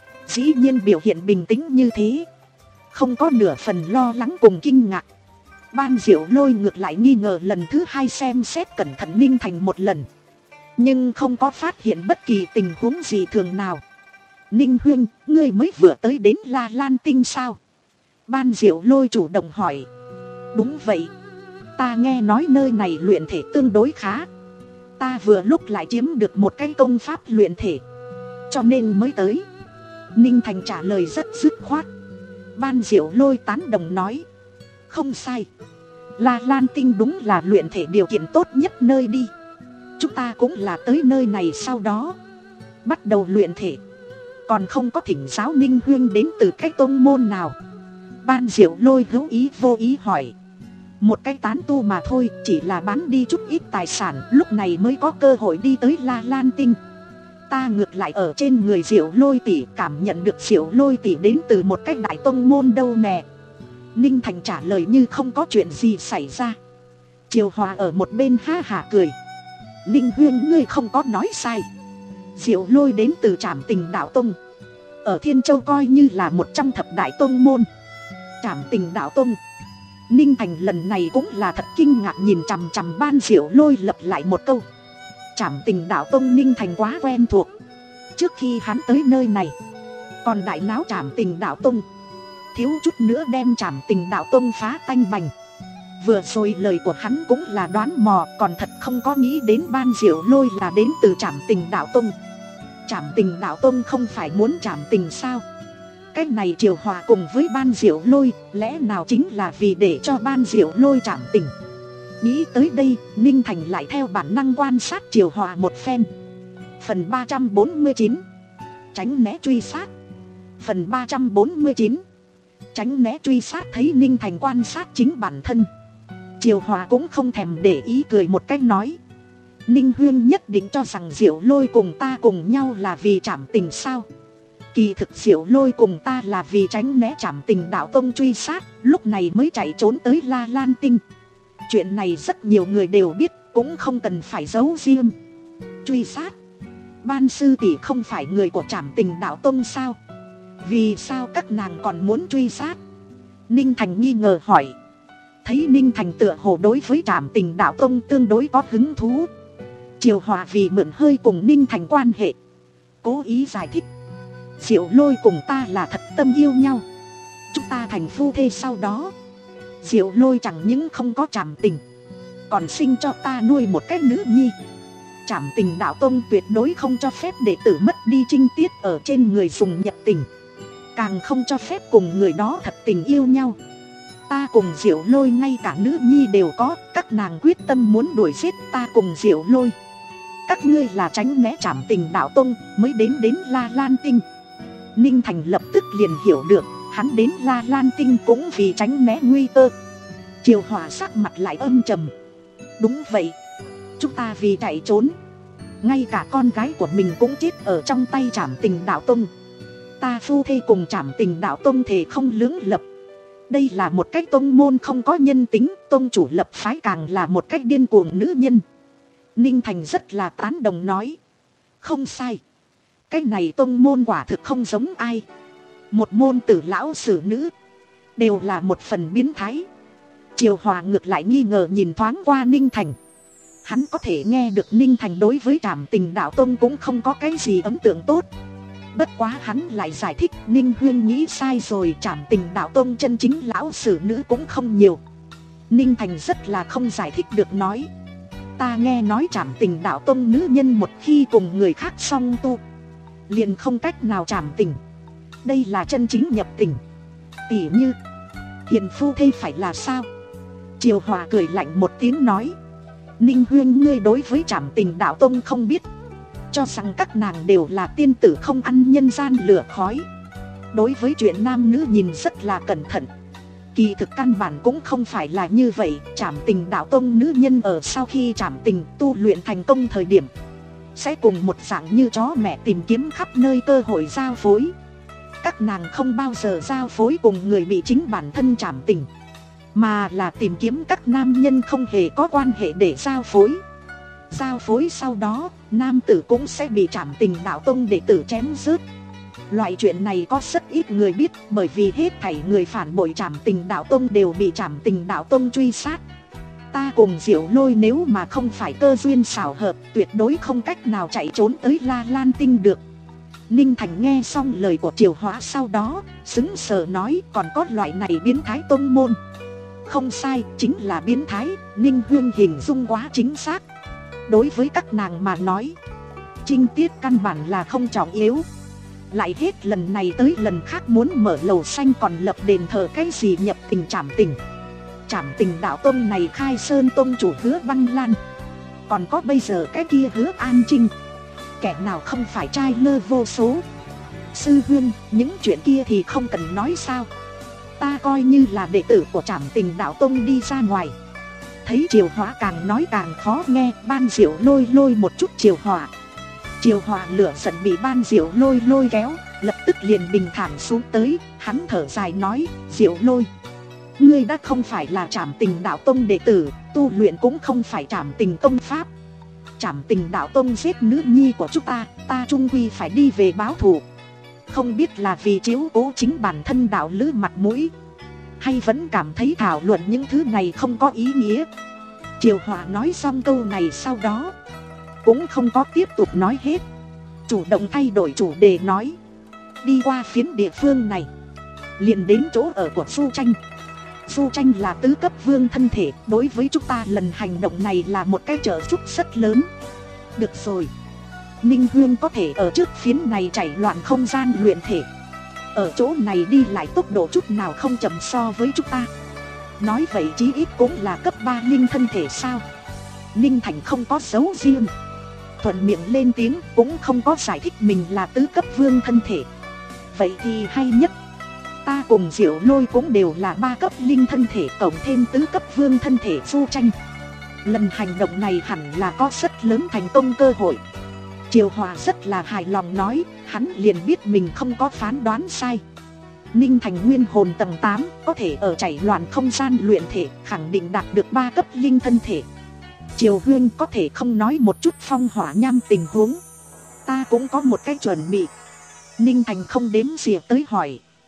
dĩ nhiên biểu hiện bình tĩnh như thế, không có nửa phần lo lắng cùng kinh ngạc. Ban Diệu Lôi ngược lại nghi ngờ lần thứ hai xem xét cẩn thận Ninh Thành một lần, nhưng không có phát hiện bất kỳ tình huống gì thường nào. Ninh Huyên, ngươi mới vừa tới đến La Lan Tinh sao? Ban Diệu Lôi chủ động hỏi. Đúng vậy, ta nghe nói nơi này luyện thể tương đối khá. Ta vừa lúc lại chiếm được một cái công pháp luyện thể, cho nên mới tới. Ninh Thành trả lời rất dứt khoát. Ban Diệu Lôi tán đồng nói. Không sai, La Lan Tinh đúng là luyện thể điều kiện tốt nhất nơi đi. Chúng ta cũng là tới nơi này sau đó bắt đầu luyện thể, còn không có thỉnh giáo Ninh Huyên đến từ cái tôn môn nào? Ban Diệu Lôi hữu ý vô ý hỏi. Một cái tán tu mà thôi, chỉ là bán đi chút ít tài sản, lúc này mới có cơ hội đi tới La Lan Tinh. Ta ngược lại ở trên người Diệu Lôi tỷ cảm nhận được Diệu Lôi tỷ đến từ một cái đại tôn môn đâu nè. Ninh Thành trả lời như không có chuyện gì xảy ra. Triều Hòa ở một bên ha hả cười. Ninh Huyên, ngươi không có nói sai. Diệu Lôi đến từ Trảm Tình Đạo Tông, ở Thiên Châu coi như là một trong thập đại tông môn. Trảm Tình Đạo Tông. Ninh Thành lần này cũng là thật kinh ngạc nhìn chằm chằm Ban Diệu Lôi lặp lại một câu. Trảm Tình Đạo Tông Ninh Thành quá quen thuộc. Trước khi hắn tới nơi này còn đại náo Trảm Tình Đạo Tông, thiếu chút nữa đem Trảm Tình Đạo Tông phá tanh bành. Vừa rồi lời của hắn cũng là đoán mò, còn thật không có nghĩ đến Ban Diệu Lôi là đến từ Trảm Tình Đạo Tông. Trảm Tình Đạo Tông không phải muốn trảm tình sao? Cái này Triều Hòa cùng với Ban Diệu Lôi, lẽ nào chính là vì để cho Ban Diệu Lôi trảm tình? Nghĩ tới đây, Ninh Thành lại theo bản năng quan sát Triều Hòa một phen. Phần ba trăm bốn mươi chín, tránh né truy sát. Phần ba trăm bốn mươi chín, tránh né truy sát. Thấy Ninh Thành quan sát chính bản thân, Triều Hòa cũng không thèm để ý, cười một cách nói. Ninh Huyên nhất định cho rằng Diệu Lôi cùng ta cùng nhau là vì trảm tình sao? Kỳ thực Diệu Lôi cùng ta là vì tránh né Trảm Tình Đạo Tông truy sát, lúc này mới chạy trốn tới La Lan Tinh. Chuyện này rất nhiều người đều biết, cũng không cần phải giấu riêng. Truy sát? Ban sư tỷ không phải người của Trảm Tình Đạo Tông sao? Vì sao các nàng còn muốn truy sát? Ninh Thành nghi ngờ hỏi. Thấy Ninh Thành tựa hồ đối với Trảm Tình Đạo Tông tương đối có hứng thú, Triều Hòa vì mượn hơi cùng Ninh Thành quan hệ, cố ý giải thích. Diệu Lôi cùng ta là thật tâm yêu nhau, chúng ta thành phu thê sau đó. Diệu Lôi chẳng những không có Trảm Tình, còn sinh cho ta nuôi một cái nữ nhi. Trảm Tình Đạo Tông tuyệt đối không cho phép đệ tử mất đi trinh tiết ở trên người dùng nhập tình, càng không cho phép cùng người đó thật tình yêu nhau. Ta cùng Diệu Lôi ngay cả nữ nhi đều có, các nàng quyết tâm muốn đuổi giết ta cùng Diệu Lôi. Các ngươi là tránh né Trảm Tình Đạo Tông mới đến đến La Lan Tinh. Ninh Thành lập tức liền hiểu được, hắn đến La Lan Tinh cũng vì tránh né nguy cơ. Triều Hòa sắc mặt lại âm trầm. Đúng vậy, chúng ta vì chạy trốn, ngay cả con gái của mình cũng chết ở trong tay Trảm Tình Đạo Tông. Ta phu thê cùng Trảm Tình Đạo Tông thề không lưỡng lập. Đây là một cách tông môn không có nhân tính, tông chủ lập phái càng là một cách điên cuồng nữ nhân. Ninh Thành rất là tán đồng nói. Không sai, cái này tông môn quả thực không giống ai. Một môn tử lão xử nữ, đều là một phần biến thái. Triều Hòa ngược lại nghi ngờ nhìn thoáng qua Ninh Thành. Hắn có thể nghe được Ninh Thành đối với Trảm Tình Đạo Tông cũng không có cái gì ấn tượng tốt. Bất quá hắn lại giải thích, Ninh Huyên nghĩ sai rồi, Trảm Tình Đạo Tông chân chính lão sử nữ cũng không nhiều. Ninh Thành rất là không giải thích được nói. Ta nghe nói Trảm Tình Đạo Tông nữ nhân một khi cùng người khác song tu, liền không cách nào trảm tình. Đây là chân chính nhập tình. Tỉ như hiền phu thê phải là sao? Triều Hòa cười lạnh một tiếng nói. Ninh Huyên, ngươi đối với Trảm Tình Đạo Tông không biết, cho rằng các nàng đều là tiên tử không ăn nhân gian lửa khói. Đối với chuyện nam nữ nhìn rất là cẩn thận. Kỳ thực căn bản cũng không phải là như vậy. Trảm Tình Đạo Tông nữ nhân ở sau khi trảm tình tu luyện thành công thời điểm, sẽ cùng một dạng như chó mẹ tìm kiếm khắp nơi cơ hội giao phối. Các nàng không bao giờ giao phối cùng người bị chính bản thân trảm tình, mà là tìm kiếm các nam nhân không hề có quan hệ để giao phối. Giao phối sau đó, nam tử cũng sẽ bị Trảm Tình Đạo Tông đệ tử chém rớt. Loại chuyện này có rất ít người biết, bởi vì hết thảy người phản bội Trảm Tình Đạo Tông đều bị Trảm Tình Đạo Tông truy sát. Ta cùng Diệu Lôi nếu mà không phải cơ duyên xảo hợp, tuyệt đối không cách nào chạy trốn tới La Lan Tinh được. Ninh Thành nghe xong lời của Triều Hóa sau đó, sững sờ nói, còn có loại này biến thái tông môn. Không sai, chính là biến thái. Ninh Huyên hình dung quá chính xác. Đối với các nàng mà nói, trinh tiết căn bản là không trọng yếu. Lại hết lần này tới lần khác muốn mở lầu xanh còn lập đền thờ cái gì nhập tình trảm tình. Trảm Tình Đạo Tông này khai sơn tông chủ Hứa Văn Lan, còn có bây giờ cái kia Hứa An Trinh, kẻ nào không phải trai lơ vô số. Sư huynh, những chuyện kia thì không cần nói sao. Ta coi như là đệ tử của Trảm Tình Đạo Tông đi ra ngoài. Thấy Triều Hóa càng nói càng khó nghe, Ban Diệu lôi lôi một chút Triều Hóa. Triều Hóa lửa giận bị Ban Diệu lôi lôi kéo, lập tức liền bình thản xuống tới. Hắn thở dài nói, Diệu lôi, ngươi đã không phải là Trảm Tình Đạo Tông đệ tử, tu luyện cũng không phải Trảm Tình công pháp. Trảm Tình Đạo Tông giết nữ nhi của chúng ta, ta chung quy phải đi về báo thù. Không biết là vì chiếu cố chính bản thân đạo lữ mặt mũi, hay vẫn cảm thấy thảo luận những thứ này không có ý nghĩa. Triều Hòa nói xong câu này sau đó, cũng không có tiếp tục nói hết, chủ động thay đổi chủ đề nói. Đi qua phiến địa phương này, liền đến chỗ ở của Du Tranh. Du Tranh là tứ cấp vương thân thể, đối với chúng ta lần hành động này là một cái trợ giúp rất lớn. Được rồi, Ninh Huyên có thể ở trước phiến này chạy loạn không gian luyện thể, ở chỗ này đi lại tốc độ chút nào không chậm so với chúng ta. Nói vậy chí ít cũng là cấp ba linh thân thể sao? Ninh Thành không có dấu riêng, thuận miệng lên tiếng, cũng không có giải thích mình là tứ cấp vương thân thể. Vậy thì hay nhất, ta cùng Diệu Lôi cũng đều là ba cấp linh thân thể, cộng thêm tứ cấp vương thân thể Du Tranh. Lần hành động này hẳn là có rất lớn thành công cơ hội. Triều Hòa rất là hài lòng nói, hắn liền biết mình không có phán đoán sai. Ninh Thành nguyên hồn tầng tám, có thể ở chảy loạn không gian luyện thể, khẳng định đạt được ba cấp linh thân thể. Triều Huyên có thể không nói một chút phong hỏa nham tình huống, ta cũng có một cái chuẩn bị. Ninh Thành không đếm xỉa tới hỏi.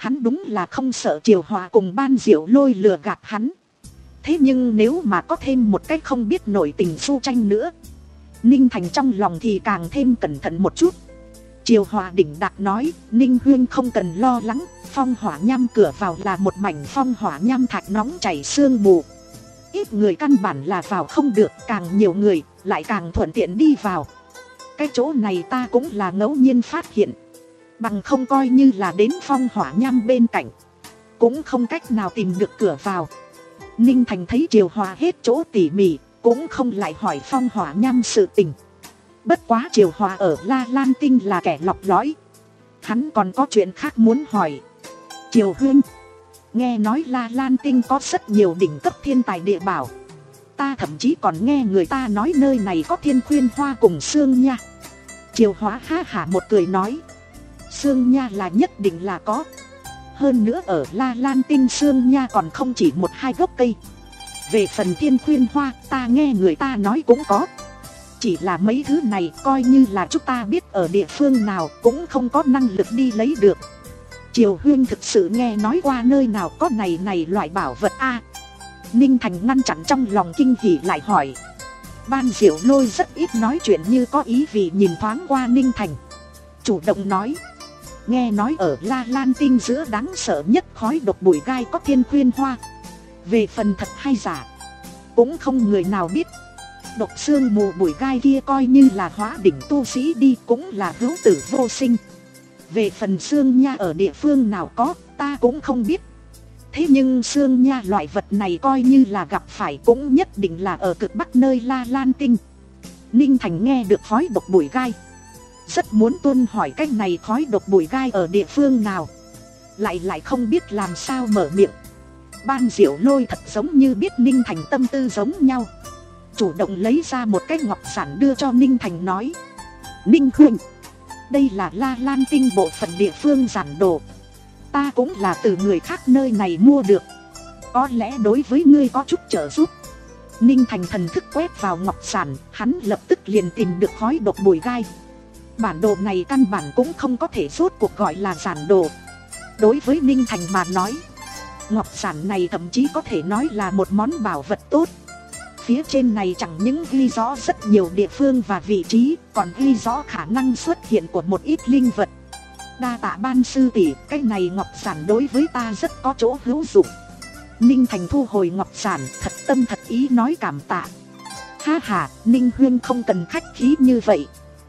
Hắn đúng là không sợ Triều Hòa cùng Ban Diệu Lôi lừa gạt hắn. Thế nhưng nếu mà có thêm một cách không biết nổi tình Du Tranh nữa, Ninh Thành trong lòng thì càng thêm cẩn thận một chút. Triều Hòa đỉnh đạt nói, Ninh huynh không cần lo lắng, phong hỏa nham cửa vào là một mảnh phong hỏa nham thạch nóng chảy sương mù. Ít người căn bản là vào không được, càng nhiều người lại càng thuận tiện đi vào. Cái chỗ này ta cũng là ngẫu nhiên phát hiện, bằng không coi như là đến phong hỏa nham bên cạnh, cũng không cách nào tìm được cửa vào. Ninh Thành thấy Triều Hòa hết chỗ tỉ mỉ, cũng không lại hỏi phong hỏa nham sự tình. Bất quá Triều Hòa ở La Lan Tinh là kẻ lọc lõi, hắn còn có chuyện khác muốn hỏi. Triều huynh, nghe nói La Lan Tinh có rất nhiều đỉnh cấp thiên tài địa bảo, ta thậm chí còn nghe người ta nói nơi này có Thiên Khuyên Hoa cùng Sương Nha. Triều Hóa ha hả một cười nói, Sương Nha là nhất định là có. Hơn nữa ở La Lan Tinh Sương Nha còn không chỉ một hai gốc cây. Về phần Thiên Khuyên Hoa, ta nghe người ta nói cũng có. Chỉ là mấy thứ này coi như là chúng ta biết ở địa phương nào cũng không có năng lực đi lấy được. Triều huynh thực sự nghe nói qua nơi nào có này này loại bảo vật a? À, Ninh Thành ngăn chặn trong lòng kinh hỉ lại hỏi. Ban Diệu Lôi rất ít nói chuyện, như có ý vì nhìn thoáng qua Ninh Thành, chủ động nói, nghe nói ở La Lan Tinh giữa đáng sợ nhất khói độc bụi gai có Thiên Khuyên Hoa. Về phần thật hay giả cũng không người nào biết. Độc xương mù bụi gai kia coi như là hóa đỉnh tu sĩ đi cũng là hữu tử vô sinh. Về phần Sương Nha ở địa phương nào có, ta cũng không biết. Thế nhưng Sương Nha loại vật này coi như là gặp phải cũng nhất định là ở cực bắc nơi La Lan Tinh. Ninh Thành nghe được khói độc bụi gai, rất muốn tuân hỏi cách này khói độc bụi gai ở địa phương nào, lại lại không biết làm sao mở miệng. Ban Diệu Lôi thật giống như biết Ninh Thành tâm tư giống nhau, chủ động lấy ra một cái ngọc giản đưa cho Ninh Thành nói, Ninh huynh, đây là La Lan Tinh bộ phận địa phương giản đồ, ta cũng là từ người khác nơi này mua được, có lẽ đối với ngươi có chút trợ giúp. Ninh Thành thần thức quét vào ngọc giản, hắn lập tức liền tìm được khói độc bụi gai. Bản đồ này căn bản cũng không có thể rốt cuộc gọi là giản đồ. Đối với Ninh Thành mà nói, ngọc giản này thậm chí có thể nói là một món bảo vật tốt. Phía trên này chẳng những ghi rõ rất nhiều địa phương và vị trí, còn ghi rõ khả năng xuất hiện của một ít linh vật. Đa tạ Ban sư tỷ, cái này ngọc giản đối với ta rất có chỗ hữu dụng. Ninh Thành thu hồi ngọc giản, thật tâm thật ý nói cảm tạ. Ha ha, Ninh huynh không cần khách khí như vậy.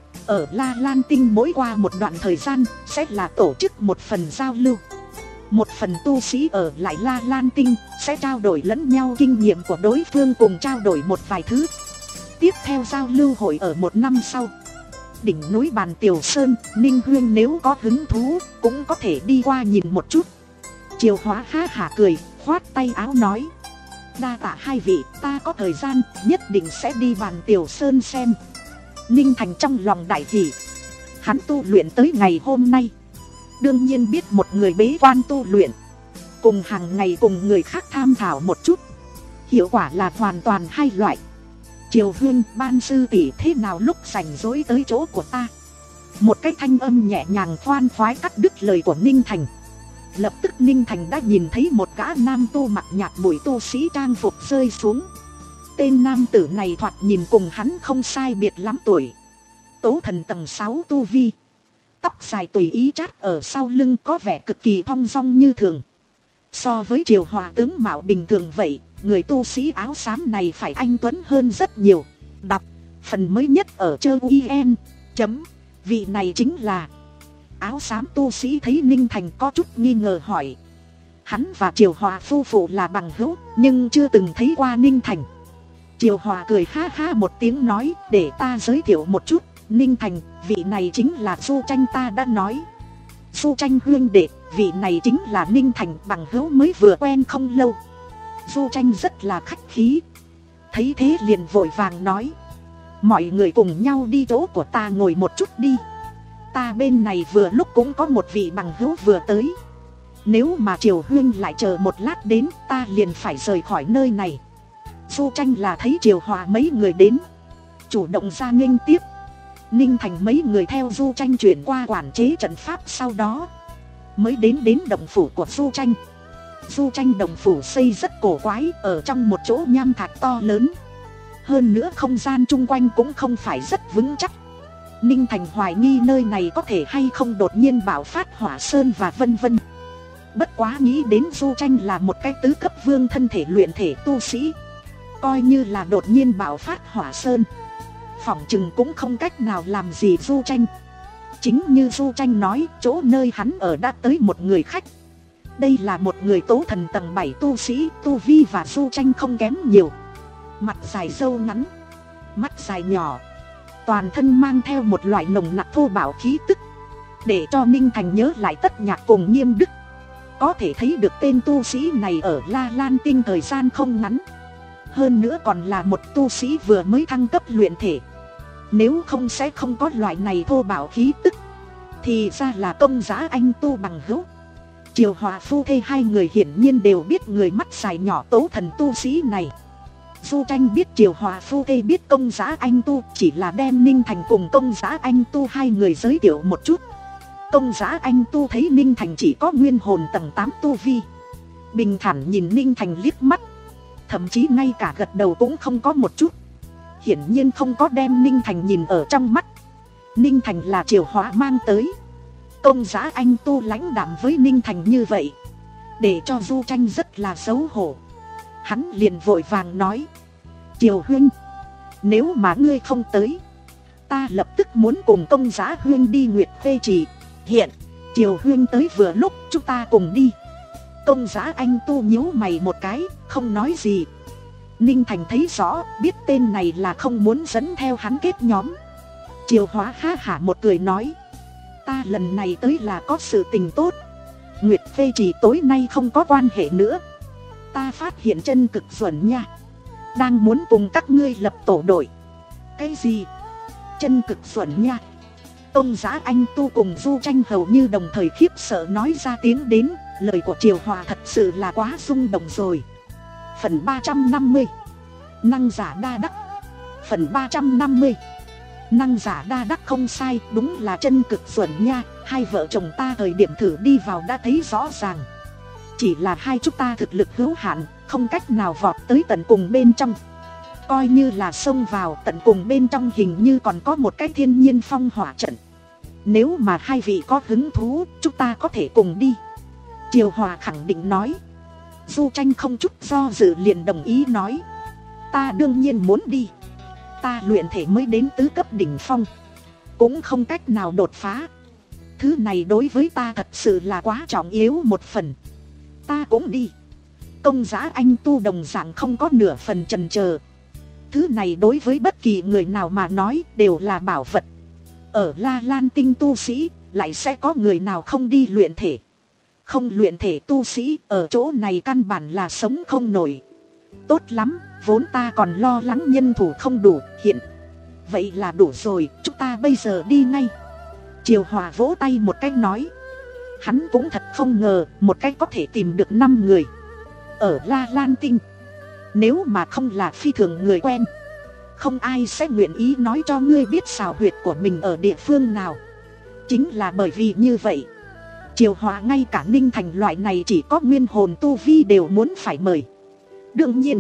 Ở La Lan Tinh mỗi qua một đoạn thời gian sẽ là tổ chức một phần giao lưu. Một phần tu sĩ ở lại La Lan Tinh sẽ trao đổi lẫn nhau kinh nghiệm của đối phương, cùng trao đổi một vài thứ. Tiếp theo giao lưu hội ở một năm sau, đỉnh núi Bàn Tiểu Sơn. Ninh huynh nếu có hứng thú cũng có thể đi qua nhìn một chút. Triều Hóa ha hả cười, khoát tay áo nói, đa tạ hai vị, ta có thời gian nhất định sẽ đi Bàn Tiểu Sơn xem. Ninh Thành trong lòng đại hỉ, hắn tu luyện tới ngày hôm nay, đương nhiên biết một người bế quan tu luyện cùng hàng ngày cùng người khác tham thảo một chút, hiệu quả là hoàn toàn hai loại. Triều huynh, Ban sư tỷ thế nào lúc rảnh rỗi tới chỗ của ta? Một cái thanh âm nhẹ nhàng khoan khoái cắt đứt lời của Ninh Thành. Lập tức Ninh Thành đã nhìn thấy một gã nam tu mặc nhạt bụi tu sĩ trang phục rơi xuống. Tên nam tử này thoạt nhìn cùng hắn không sai biệt lắm tuổi, tố thần tầng sáu tu vi, tóc dài tùy ý chát ở sau lưng, có vẻ cực kỳ thong dong như thường. So với Triều Hòa tướng mạo bình thường vậy, người tu sĩ áo xám này phải anh tuấn hơn rất nhiều. Đọc phần mới nhất ở chơ uyen chấm vị này chính là. Áo xám tu sĩ thấy Ninh Thành có chút nghi ngờ hỏi, hắn và Triều Hòa phu phụ là bằng hữu nhưng chưa từng thấy qua Ninh Thành. Triều Hòa cười ha ha một tiếng nói, để ta giới thiệu một chút, Ninh Thành, vị này chính là Du Tranh ta đã nói. Du Tranh huynh đệ, vị này chính là Ninh Thành, bằng hữu mới vừa quen không lâu. Du Tranh rất là khách khí, thấy thế liền vội vàng nói, mọi người cùng nhau đi chỗ của ta ngồi một chút đi. Ta bên này vừa lúc cũng có một vị bằng hữu vừa tới, nếu mà Triều huynh lại chờ một lát đến, ta liền phải rời khỏi nơi này. Du Tranh là thấy Triều Hòa mấy người đến, chủ động ra nghênh tiếp. Ninh Thành mấy người theo Du Tranh chuyển qua quản chế trận pháp, sau đó mới đến đến động phủ của Du Tranh. Du Tranh động phủ xây rất cổ quái, ở trong một chỗ nham thạch to lớn. Hơn nữa không gian chung quanh cũng không phải rất vững chắc. Ninh Thành hoài nghi nơi này có thể hay không đột nhiên bạo phát hỏa sơn và vân vân. Bất quá nghĩ đến Du Tranh là một cái tứ cấp vương thân thể luyện thể tu sĩ, coi như là đột nhiên bạo phát hỏa sơn, phỏng chừng cũng không cách nào làm gì Du Tranh. Chính như Du Tranh nói, chỗ nơi hắn ở đã tới một người khách. Đây là một người tố thần tầng bảy tu sĩ, tu vi và Du Tranh không kém nhiều. Mặt dài râu ngắn, mắt dài nhỏ, toàn thân mang theo một loại nồng nặc thô bạo khí tức, để cho Ninh Thành nhớ lại Tất Nhạc cùng Nghiêm Đức. Có thể thấy được tên tu sĩ này ở La Lan Tinh thời gian không ngắn. Hơn nữa còn là một tu sĩ vừa mới thăng cấp luyện thể. Nếu không sẽ không có loại này thô bạo khí tức. Thì ra là công giá anh tu bằng hữu. Triều Hòa phu thê hai người hiển nhiên đều biết người mắt dài nhỏ tố thần tu sĩ này. Du Tranh biết Triều Hòa phu thê biết công giá anh tu, chỉ là đem Ninh Thành cùng công giá anh tu hai người giới thiệu một chút. Công giá anh tu thấy Ninh Thành chỉ có nguyên hồn tầng tám tu vi, bình thản nhìn Ninh Thành liếc mắt, thậm chí ngay cả gật đầu cũng không có một chút. Hiển nhiên không có đem Ninh Thành nhìn ở trong mắt. Ninh Thành là Triều Hòa mang tới. Công giá anh tu lãnh đạm với Ninh Thành như vậy, để cho Du Tranh rất là xấu hổ. Hắn liền vội vàng nói: Triều huynh, nếu mà ngươi không tới, ta lập tức muốn cùng công giá huynh đi Nguyệt Khê Trì. Hiện Triều huynh tới vừa lúc, chúng ta cùng đi. Công giá anh tu nhíu mày một cái, không nói gì. Ninh Thành thấy rõ, biết tên này là không muốn dẫn theo hắn kết nhóm. Triều Hóa ha hả một cười nói: ta lần này tới là có sự tình tốt. Nguyệt Khê Trì tối nay không có quan hệ nữa. Ta phát hiện Chân Cực Duẩn Nha đang muốn cùng các ngươi lập tổ đội. Cái gì? Chân Cực Duẩn Nha? Công giá anh tu cùng Du Tranh hầu như đồng thời khiếp sợ nói ra tiếng đến. Lời của Triều Hòa thật sự là quá rung động rồi. Phần ba trăm năm mươi, năng giả đa đắc. Phần ba trăm năm mươi, năng giả đa đắc không sai, đúng là Chân Cực Duẩn Nha. Hai vợ chồng ta thời điểm thử đi vào đã thấy rõ ràng. Chỉ là hai chúng ta thực lực hữu hạn, không cách nào vọt tới tận cùng bên trong. Coi như là xông vào tận cùng bên trong, hình như còn có một cái thiên nhiên phong hỏa trận. Nếu mà hai vị có hứng thú, chúng ta có thể cùng đi. Triều Hòa khẳng định nói. Du Tranh không chút do dự liền đồng ý nói: ta đương nhiên muốn đi. Ta luyện thể mới đến tứ cấp đỉnh phong, cũng không cách nào đột phá. Thứ này đối với ta thật sự là quá trọng yếu một phần. Ta cũng đi. Công giá anh tu đồng dạng không có nửa phần chần chờ. Thứ này đối với bất kỳ người nào mà nói đều là bảo vật. Ở La Lan Tinh tu sĩ lại sẽ có người nào không đi luyện thể. Không luyện thể tu sĩ ở chỗ này căn bản là sống không nổi. Tốt lắm, vốn ta còn lo lắng nhân thủ không đủ, hiện vậy là đủ rồi, chúng ta bây giờ đi ngay. Triều Hòa vỗ tay một cái nói. Hắn cũng thật không ngờ một cách có thể tìm được năm người ở La Lan Tinh. Nếu mà không là phi thường người quen, không ai sẽ nguyện ý nói cho ngươi biết xào huyệt của mình ở địa phương nào. Chính là bởi vì như vậy, Triều Hòa ngay cả Ninh Thành loại này chỉ có nguyên hồn tu vi đều muốn phải mời. Đương nhiên,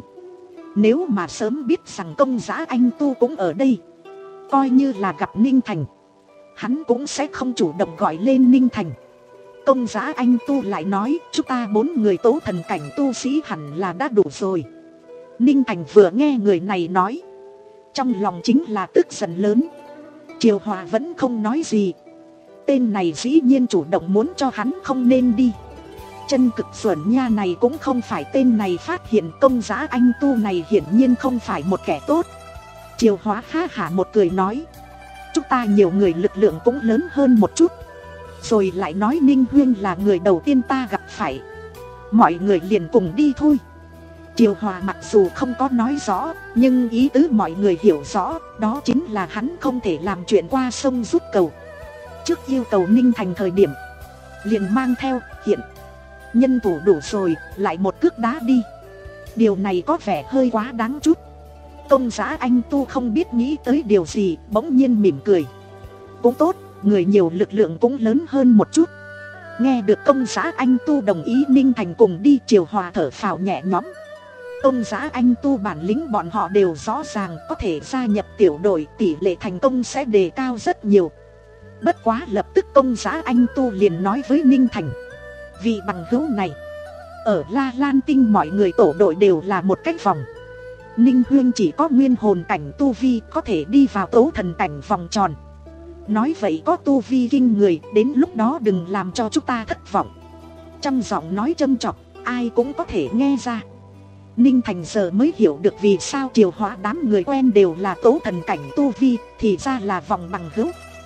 nếu mà sớm biết rằng công giá anh tu cũng ở đây, coi như là gặp Ninh Thành, hắn cũng sẽ không chủ động gọi lên Ninh Thành. Công giá anh tu lại nói: chúng ta bốn người tố thần cảnh tu sĩ hẳn là đã đủ rồi. Ninh Thành vừa nghe người này nói, trong lòng chính là tức giận lớn. Triều Hòa vẫn không nói gì. Tên này dĩ nhiên chủ động muốn cho hắn không nên đi. Chân Cực Duẩn Nha này cũng không phải tên này phát hiện. Công giá anh tu này hiển nhiên không phải một kẻ tốt. Triều Hóa ha hả một cười nói: chúng ta nhiều người lực lượng cũng lớn hơn một chút. Rồi lại nói Ninh Huyên là người đầu tiên ta gặp phải. Mọi người liền cùng đi thôi. Triều Hòa mặc dù không có nói rõ, nhưng ý tứ mọi người hiểu rõ. Đó chính là hắn không thể làm chuyện qua sông rút cầu. Trước yêu cầu Ninh Thành thời điểm, liền mang theo hiện nhân thủ đủ rồi, lại một cước đá đi. Điều này có vẻ hơi quá đáng chút. Công giá anh tu không biết nghĩ tới điều gì, bỗng nhiên mỉm cười. Cũng tốt, người nhiều lực lượng cũng lớn hơn một chút. Nghe được công giá anh Tu đồng ý Ninh Thành cùng đi, Triều Hòa thở phào nhẹ nhõm. Công giá anh Tu bản lĩnh bọn họ đều rõ ràng, có thể gia nhập tiểu đội, tỷ lệ thành công sẽ đề cao rất nhiều. Bất quá lập tức công giá anh Tu liền nói với Ninh Thành, vị bằng hữu này, ở La Lan Tinh mọi người tổ đội đều là một cách vòng. Ninh Huyên chỉ có nguyên hồn cảnh tu vi, có thể đi vào tố thần cảnh vòng tròn. Nói vậy có tu vi kinh người, đến lúc đó đừng làm cho chúng ta thất vọng. Trong giọng nói châm chọc, ai cũng có thể nghe ra. Ninh Thành giờ mới hiểu được vì sao Triều Hóa đám người quen đều là tố thần cảnh tu vi, thì ra là vòng bằng hữu.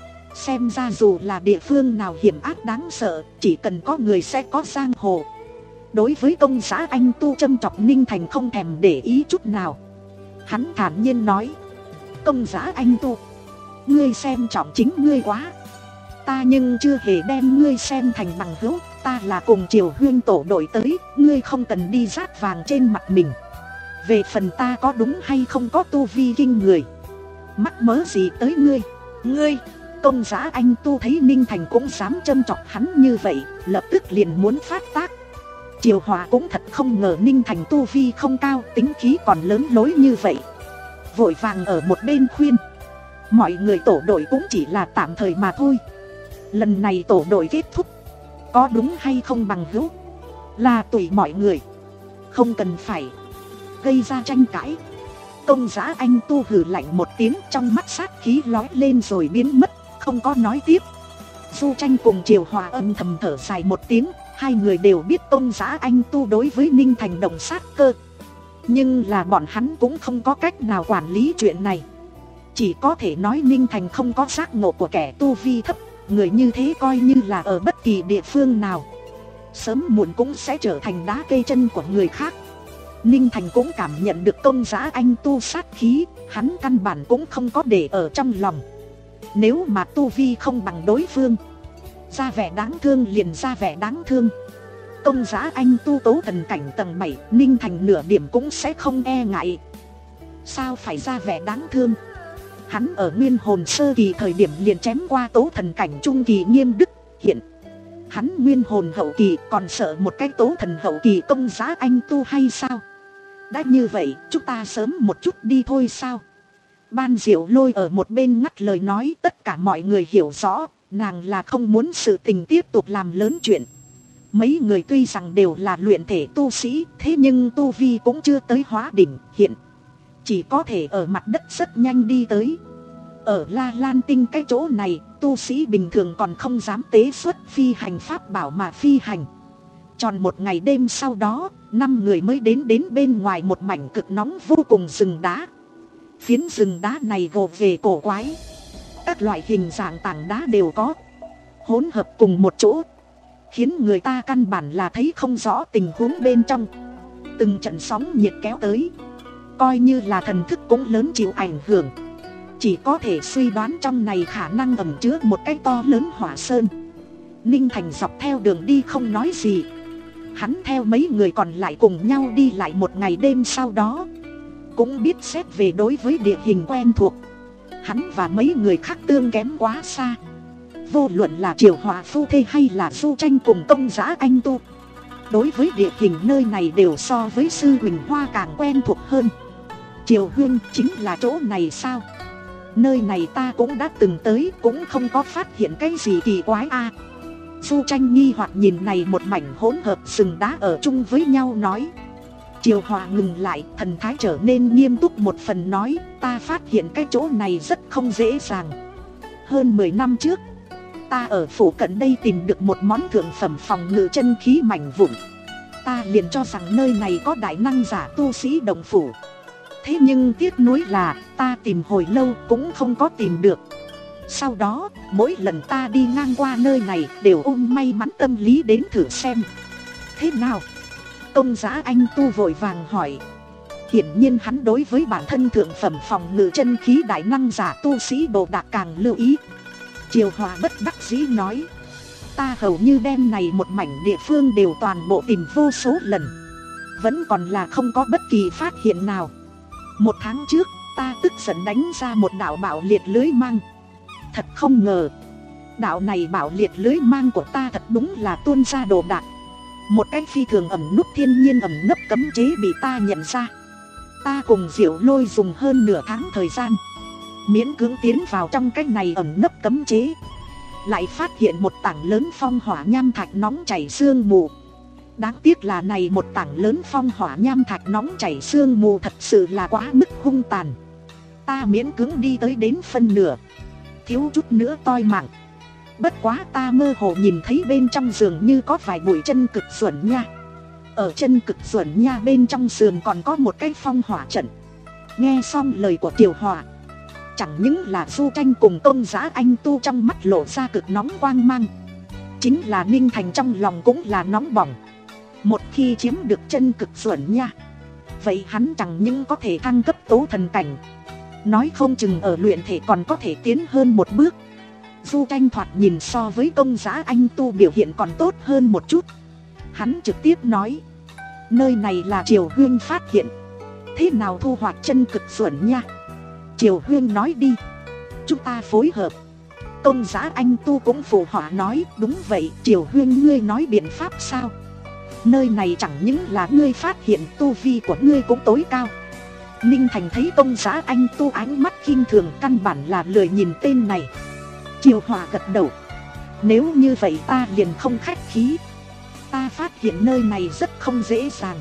Xem ra dù là địa phương nào hiểm ác đáng sợ, chỉ cần có người sẽ có giang hồ. Đối với công giá anh Tu châm chọc, Ninh Thành không thèm để ý chút nào. Hắn thản nhiên nói, công giá anh Tu, ngươi xem trọng chính ngươi quá. Ta nhưng chưa hề đem ngươi xem thành bằng hữu, ta là cùng Triều Huyên tổ đội tới, ngươi không cần đi rát vàng trên mặt mình. Về phần ta có đúng hay không có tu vi kinh người, mắc mớ gì tới ngươi. Ngươi, công giá anh Tu thấy Ninh Thành cũng dám châm chọc hắn như vậy, lập tức liền muốn phát tác. Triều Hòa cũng thật không ngờ Ninh Thành tu vi không cao, tính khí còn lớn lối như vậy. Vội vàng ở một bên khuyên, mọi người tổ đội cũng chỉ là tạm thời mà thôi. Lần này tổ đội kết thúc, có đúng hay không bằng hữu là tùy mọi người, không cần phải gây ra tranh cãi. Công giá anh Tu hừ lạnh một tiếng, trong mắt sát khí lói lên rồi biến mất, không có nói tiếp. Du Tranh cùng Triều Hòa âm thầm thở dài một tiếng, hai người đều biết công giá anh Tu đối với Ninh Thành động sát cơ. Nhưng là bọn hắn cũng không có cách nào quản lý chuyện này. Chỉ có thể nói Ninh Thành không có giác ngộ của kẻ tu vi thấp. Người như thế coi như là ở bất kỳ địa phương nào, sớm muộn cũng sẽ trở thành đá cây chân của người khác. Ninh Thành cũng cảm nhận được công giá anh Tu sát khí, hắn căn bản cũng không có để ở trong lòng. Nếu mà tu vi không bằng đối phương, ra vẻ đáng thương liền ra vẻ đáng thương. Công giá anh Tu tố thần cảnh tầng bảy, Ninh Thành nửa điểm cũng sẽ không e ngại. Sao phải ra vẻ đáng thương? Hắn ở nguyên hồn sơ kỳ thời điểm liền chém qua tố thần cảnh trung kỳ Nghiêm Đức. Hiện hắn nguyên hồn hậu kỳ còn sợ một cái tố thần hậu kỳ công giá anh Tu hay sao? Đã như vậy chúng ta sớm một chút đi thôi sao? Ban Diệu Lôi ở một bên ngắt lời nói, tất cả mọi người hiểu rõ, nàng là không muốn sự tình tiếp tục làm lớn chuyện. Mấy người tuy rằng đều là luyện thể tu sĩ, thế nhưng tu vi cũng chưa tới hóa đỉnh, hiện chỉ có thể ở mặt đất rất nhanh đi tới. Ở La Lan Tinh cái chỗ này, tu sĩ bình thường còn không dám tế xuất phi hành pháp bảo mà phi hành. Tròn một ngày đêm sau đó, năm người mới đến đến bên ngoài một mảnh cực nóng vô cùng rừng đá. Phiến rừng đá này gồ về cổ quái, các loại hình dạng tảng đá đều có, hỗn hợp cùng một chỗ, khiến người ta căn bản là thấy không rõ tình huống bên trong. Từng trận sóng nhiệt kéo tới, coi như là thần thức cũng lớn chịu ảnh hưởng. Chỉ có thể suy đoán trong này khả năng ẩn chứa một cái to lớn hỏa sơn. Ninh Thành dọc theo đường đi không nói gì. Hắn theo mấy người còn lại cùng nhau đi lại một ngày đêm sau đó, cũng biết xét về đối với địa hình quen thuộc, hắn và mấy người khác tương kém quá xa. Vô luận là Triều Hòa phu thê hay là Du Tranh cùng công giá anh Tu, đối với địa hình nơi này đều so với Sư Huỳnh Hoa càng quen thuộc hơn. Triều Huyên, chính là chỗ này sao? Nơi này ta cũng đã từng tới, cũng không có phát hiện cái gì kỳ quái a. À, Du Tranh nghi hoặc nhìn này một mảnh hỗn hợp rừng đá ở chung với nhau nói. Triều Hòa ngừng lại, thần thái trở nên nghiêm túc một phần nói, ta phát hiện cái chỗ này rất không dễ dàng. Hơn mười năm trước, ta ở phủ cận đây tìm được một món thượng phẩm phòng ngự chân khí mảnh vụn. Ta liền cho rằng nơi này có đại năng giả tu sĩ đồng phủ. Thế nhưng tiếc nuối là ta tìm hồi lâu cũng không có tìm được. Sau đó, mỗi lần ta đi ngang qua nơi này đều ôm may mắn tâm lý đến thử xem. Thế nào? Công giá anh Tu vội vàng hỏi. Hiển nhiên hắn đối với bản thân thượng phẩm phòng ngự chân khí đại năng giả tu sĩ đồ đạc càng lưu ý. Triều Hòa bất đắc dĩ nói, ta hầu như đem này một mảnh địa phương đều toàn bộ tìm vô số lần, vẫn còn là không có bất kỳ phát hiện nào. Một tháng trước, ta tức giận đánh ra một đạo bạo liệt lưới mang. Thật không ngờ, Đạo này bảo liệt lưới mang của ta thật đúng là tuôn ra đồ đạc. Một cái phi thường ẩn núp thiên nhiên ẩn nấp cấm chế bị ta nhận ra. Ta cùng Diệu Lôi dùng hơn nửa tháng thời gian, miễn cưỡng tiến vào trong cái này ẩn nấp cấm chế. Lại phát hiện một tảng lớn phong hỏa nham thạch nóng chảy sương mù. Đáng tiếc là này một tảng lớn phong hỏa nham thạch nóng chảy sương mù thật sự là quá mức hung tàn. Ta miễn cưỡng đi tới đến phân nửa, thiếu chút nữa toi mạng. Bất quá ta mơ hồ nhìn thấy bên trong giường như có vài bụi chân cực xuẩn nha. Ở chân cực xuẩn nha bên trong sườn còn có một cái phong hỏa trận. Nghe xong lời của Kiều Hòa, chẳng những là Du Tranh cùng Công Giá Anh Tu trong mắt lộ ra cực nóng quang mang, chính là Ninh Thành trong lòng cũng là nóng bỏng. Một khi chiếm được chân cực xuẩn nha, vậy hắn chẳng những có thể thăng cấp tố thần cảnh, nói không chừng ở luyện thể còn có thể tiến hơn một bước. Du Tranh thoạt nhìn so với Công Giá Anh Tu biểu hiện còn tốt hơn một chút. Hắn trực tiếp nói, nơi này là Triều Huyên phát hiện, thế nào thu hoạch chân cực xuẩn nha? Triều Huyên nói đi, chúng ta phối hợp. Công Giá Anh Tu cũng phụ họa nói, đúng vậy Triều Huyên, ngươi nói biện pháp sao? Nơi này chẳng những là ngươi phát hiện, tu vi của ngươi cũng tối cao. Ninh Thành thấy Công Giá Anh Tu ánh mắt khinh thường, căn bản là lười nhìn tên này. Triều Hòa gật đầu, nếu như vậy ta liền không khách khí. Ta phát hiện nơi này rất không dễ dàng.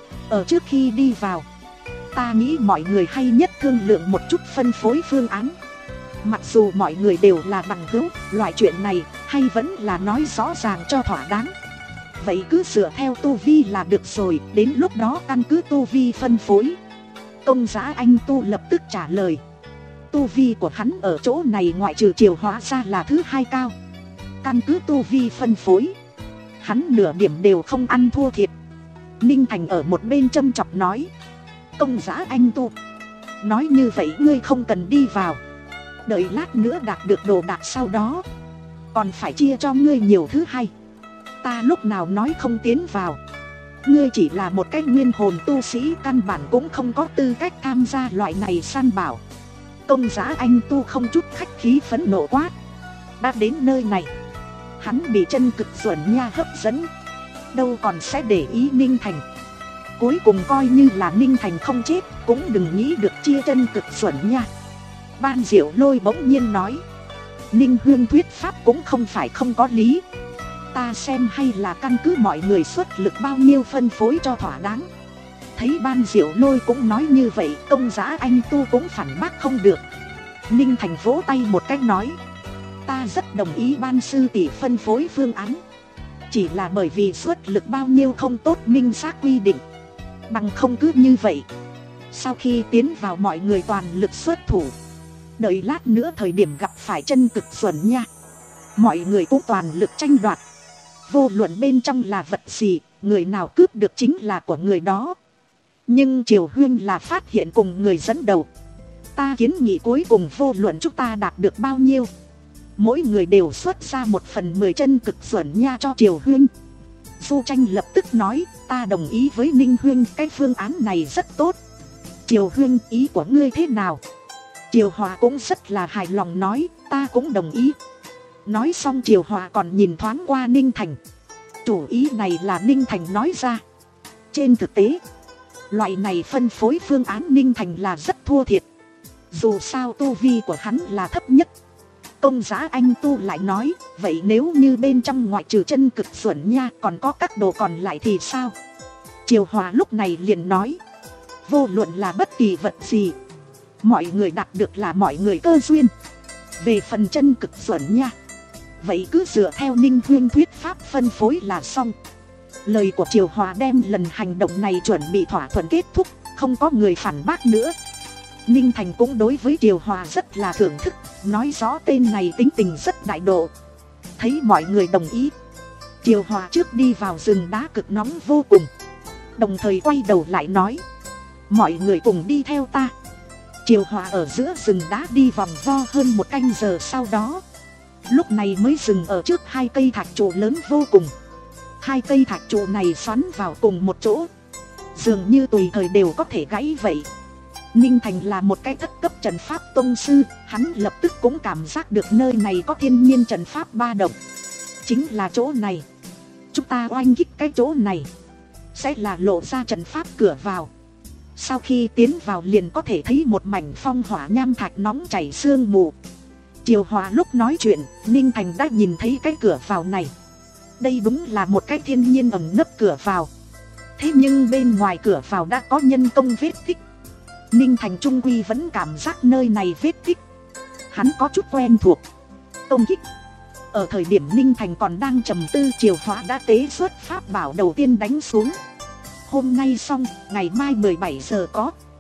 Ở trước khi đi vào, ta nghĩ mọi người hay nhất thương lượng một chút phân phối phương án. Mặc dù mọi người đều là bằng hữu, loại chuyện này hay vẫn là nói rõ ràng cho thỏa đáng. Vậy cứ dựa theo tu vi là được rồi, đến lúc đó căn cứ tu vi phân phối. Công Giá Anh Tu lập tức trả lời. Tu vi của hắn ở chỗ này ngoại trừ Triều Hóa ra là thứ hai cao. Căn cứ tu vi phân phối, hắn nửa điểm đều không ăn thua thiệt. Ninh Thành ở một bên châm chọc nói, Công Giá Anh Tu, nói như vậy ngươi không cần đi vào. Đợi lát nữa đạt được đồ đạc sau đó, còn phải chia cho ngươi nhiều thứ hay. Ta lúc nào nói không tiến vào. Ngươi chỉ là một cái nguyên hồn tu sĩ, căn bản cũng không có tư cách tham gia loại này săn bảo. Công Giá Anh Tu không chút khách khí phẫn nộ quát. Đã đến nơi này, hắn bị chân cực xuẩn nha hấp dẫn, đâu còn sẽ để ý Ninh Thành. Cuối cùng coi như là Ninh Thành không chết, cũng đừng nghĩ được chia chân cực xuẩn nha. Ban Diệu Lôi bỗng nhiên nói, Ninh Huyên thuyết pháp cũng không phải không có lý. Ta xem hay là căn cứ mọi người xuất lực bao nhiêu phân phối cho thỏa đáng. Thấy Ban Diệu Lôi cũng nói như vậy, Công Giá Anh Tu cũng phản bác không được. Ninh Thành vỗ tay một cách nói, ta rất đồng ý Ban sư tỷ phân phối phương án. Chỉ là bởi vì xuất lực bao nhiêu không tốt minh xác quy định. Bằng không cứ như vậy, sau khi tiến vào mọi người toàn lực xuất thủ, đợi lát nữa thời điểm gặp phải chân cực xuẩn nha, mọi người cũng toàn lực tranh đoạt. Vô luận bên trong là vật gì, người nào cướp được chính là của người đó. Nhưng Triều Huyên là phát hiện cùng người dẫn đầu. Ta kiến nghị cuối cùng vô luận chúng ta đạt được bao nhiêu, mỗi người đều xuất ra một phần mười chân cực xuẩn nha cho Triều Huyên. Du Tranh lập tức nói, ta đồng ý với Ninh Huyên, cái phương án này rất tốt. Triều Huyên, ý của ngươi thế nào? Triều Hòa cũng rất là hài lòng nói, ta cũng đồng ý. Nói xong Triều Hòa còn nhìn thoáng qua Ninh Thành. Chủ ý này là Ninh Thành nói ra. Trên thực tế, loại này phân phối phương án Ninh Thành là rất thua thiệt. Dù sao tu vi của hắn là thấp nhất. Công Giá Anh Tu lại nói, vậy nếu như bên trong ngoại trừ chân cực xuẩn nha còn có các đồ còn lại thì sao? Triều Hòa lúc này liền nói, vô luận là bất kỳ vật gì, mọi người đạt được là mọi người cơ duyên. Về phần chân cực xuẩn nha, vậy cứ dựa theo Ninh Huyên thuyết pháp phân phối là xong. Lời của Triều Hòa đem lần hành động này chuẩn bị thỏa thuận kết thúc, không có người phản bác nữa. Ninh Thành cũng đối với Triều Hòa rất là thưởng thức, nói rõ tên này tính tình rất đại độ. Thấy mọi người đồng ý, Triều Hòa trước đi vào rừng đá cực nóng vô cùng, đồng thời quay đầu lại nói, mọi người cùng đi theo ta. Triều Hòa ở giữa rừng đá đi vòng vo hơn một canh giờ sau đó, lúc này mới dừng ở trước hai cây thạch trụ lớn vô cùng. Hai cây thạch trụ này xoắn vào cùng một chỗ, dường như tùy thời đều có thể gãy vậy. Ninh Thành là một cái thất cấp trận pháp tông sư, hắn lập tức cũng cảm giác được nơi này có thiên nhiên trận pháp ba động. Chính là chỗ này, chúng ta oanh kích cái chỗ này sẽ là lộ ra trận pháp cửa vào. Sau khi tiến vào liền có thể thấy một mảnh phong hỏa nham thạch nóng chảy sương mù. Triều Hòa lúc nói chuyện, Ninh Thành đã nhìn thấy cái cửa vào này. Đây đúng là một cái thiên nhiên ẩn nấp cửa vào. Thế nhưng bên ngoài cửa vào đã có nhân công vết tích. Ninh Thành trung quy vẫn cảm giác nơi này vết tích hắn có chút quen thuộc. Công kích. Ở thời điểm Ninh Thành còn đang trầm tư, Triều Hóa đã tế xuất pháp bảo đầu tiên đánh xuống. Hôm nay xong, ngày mai mười bảy giờ có.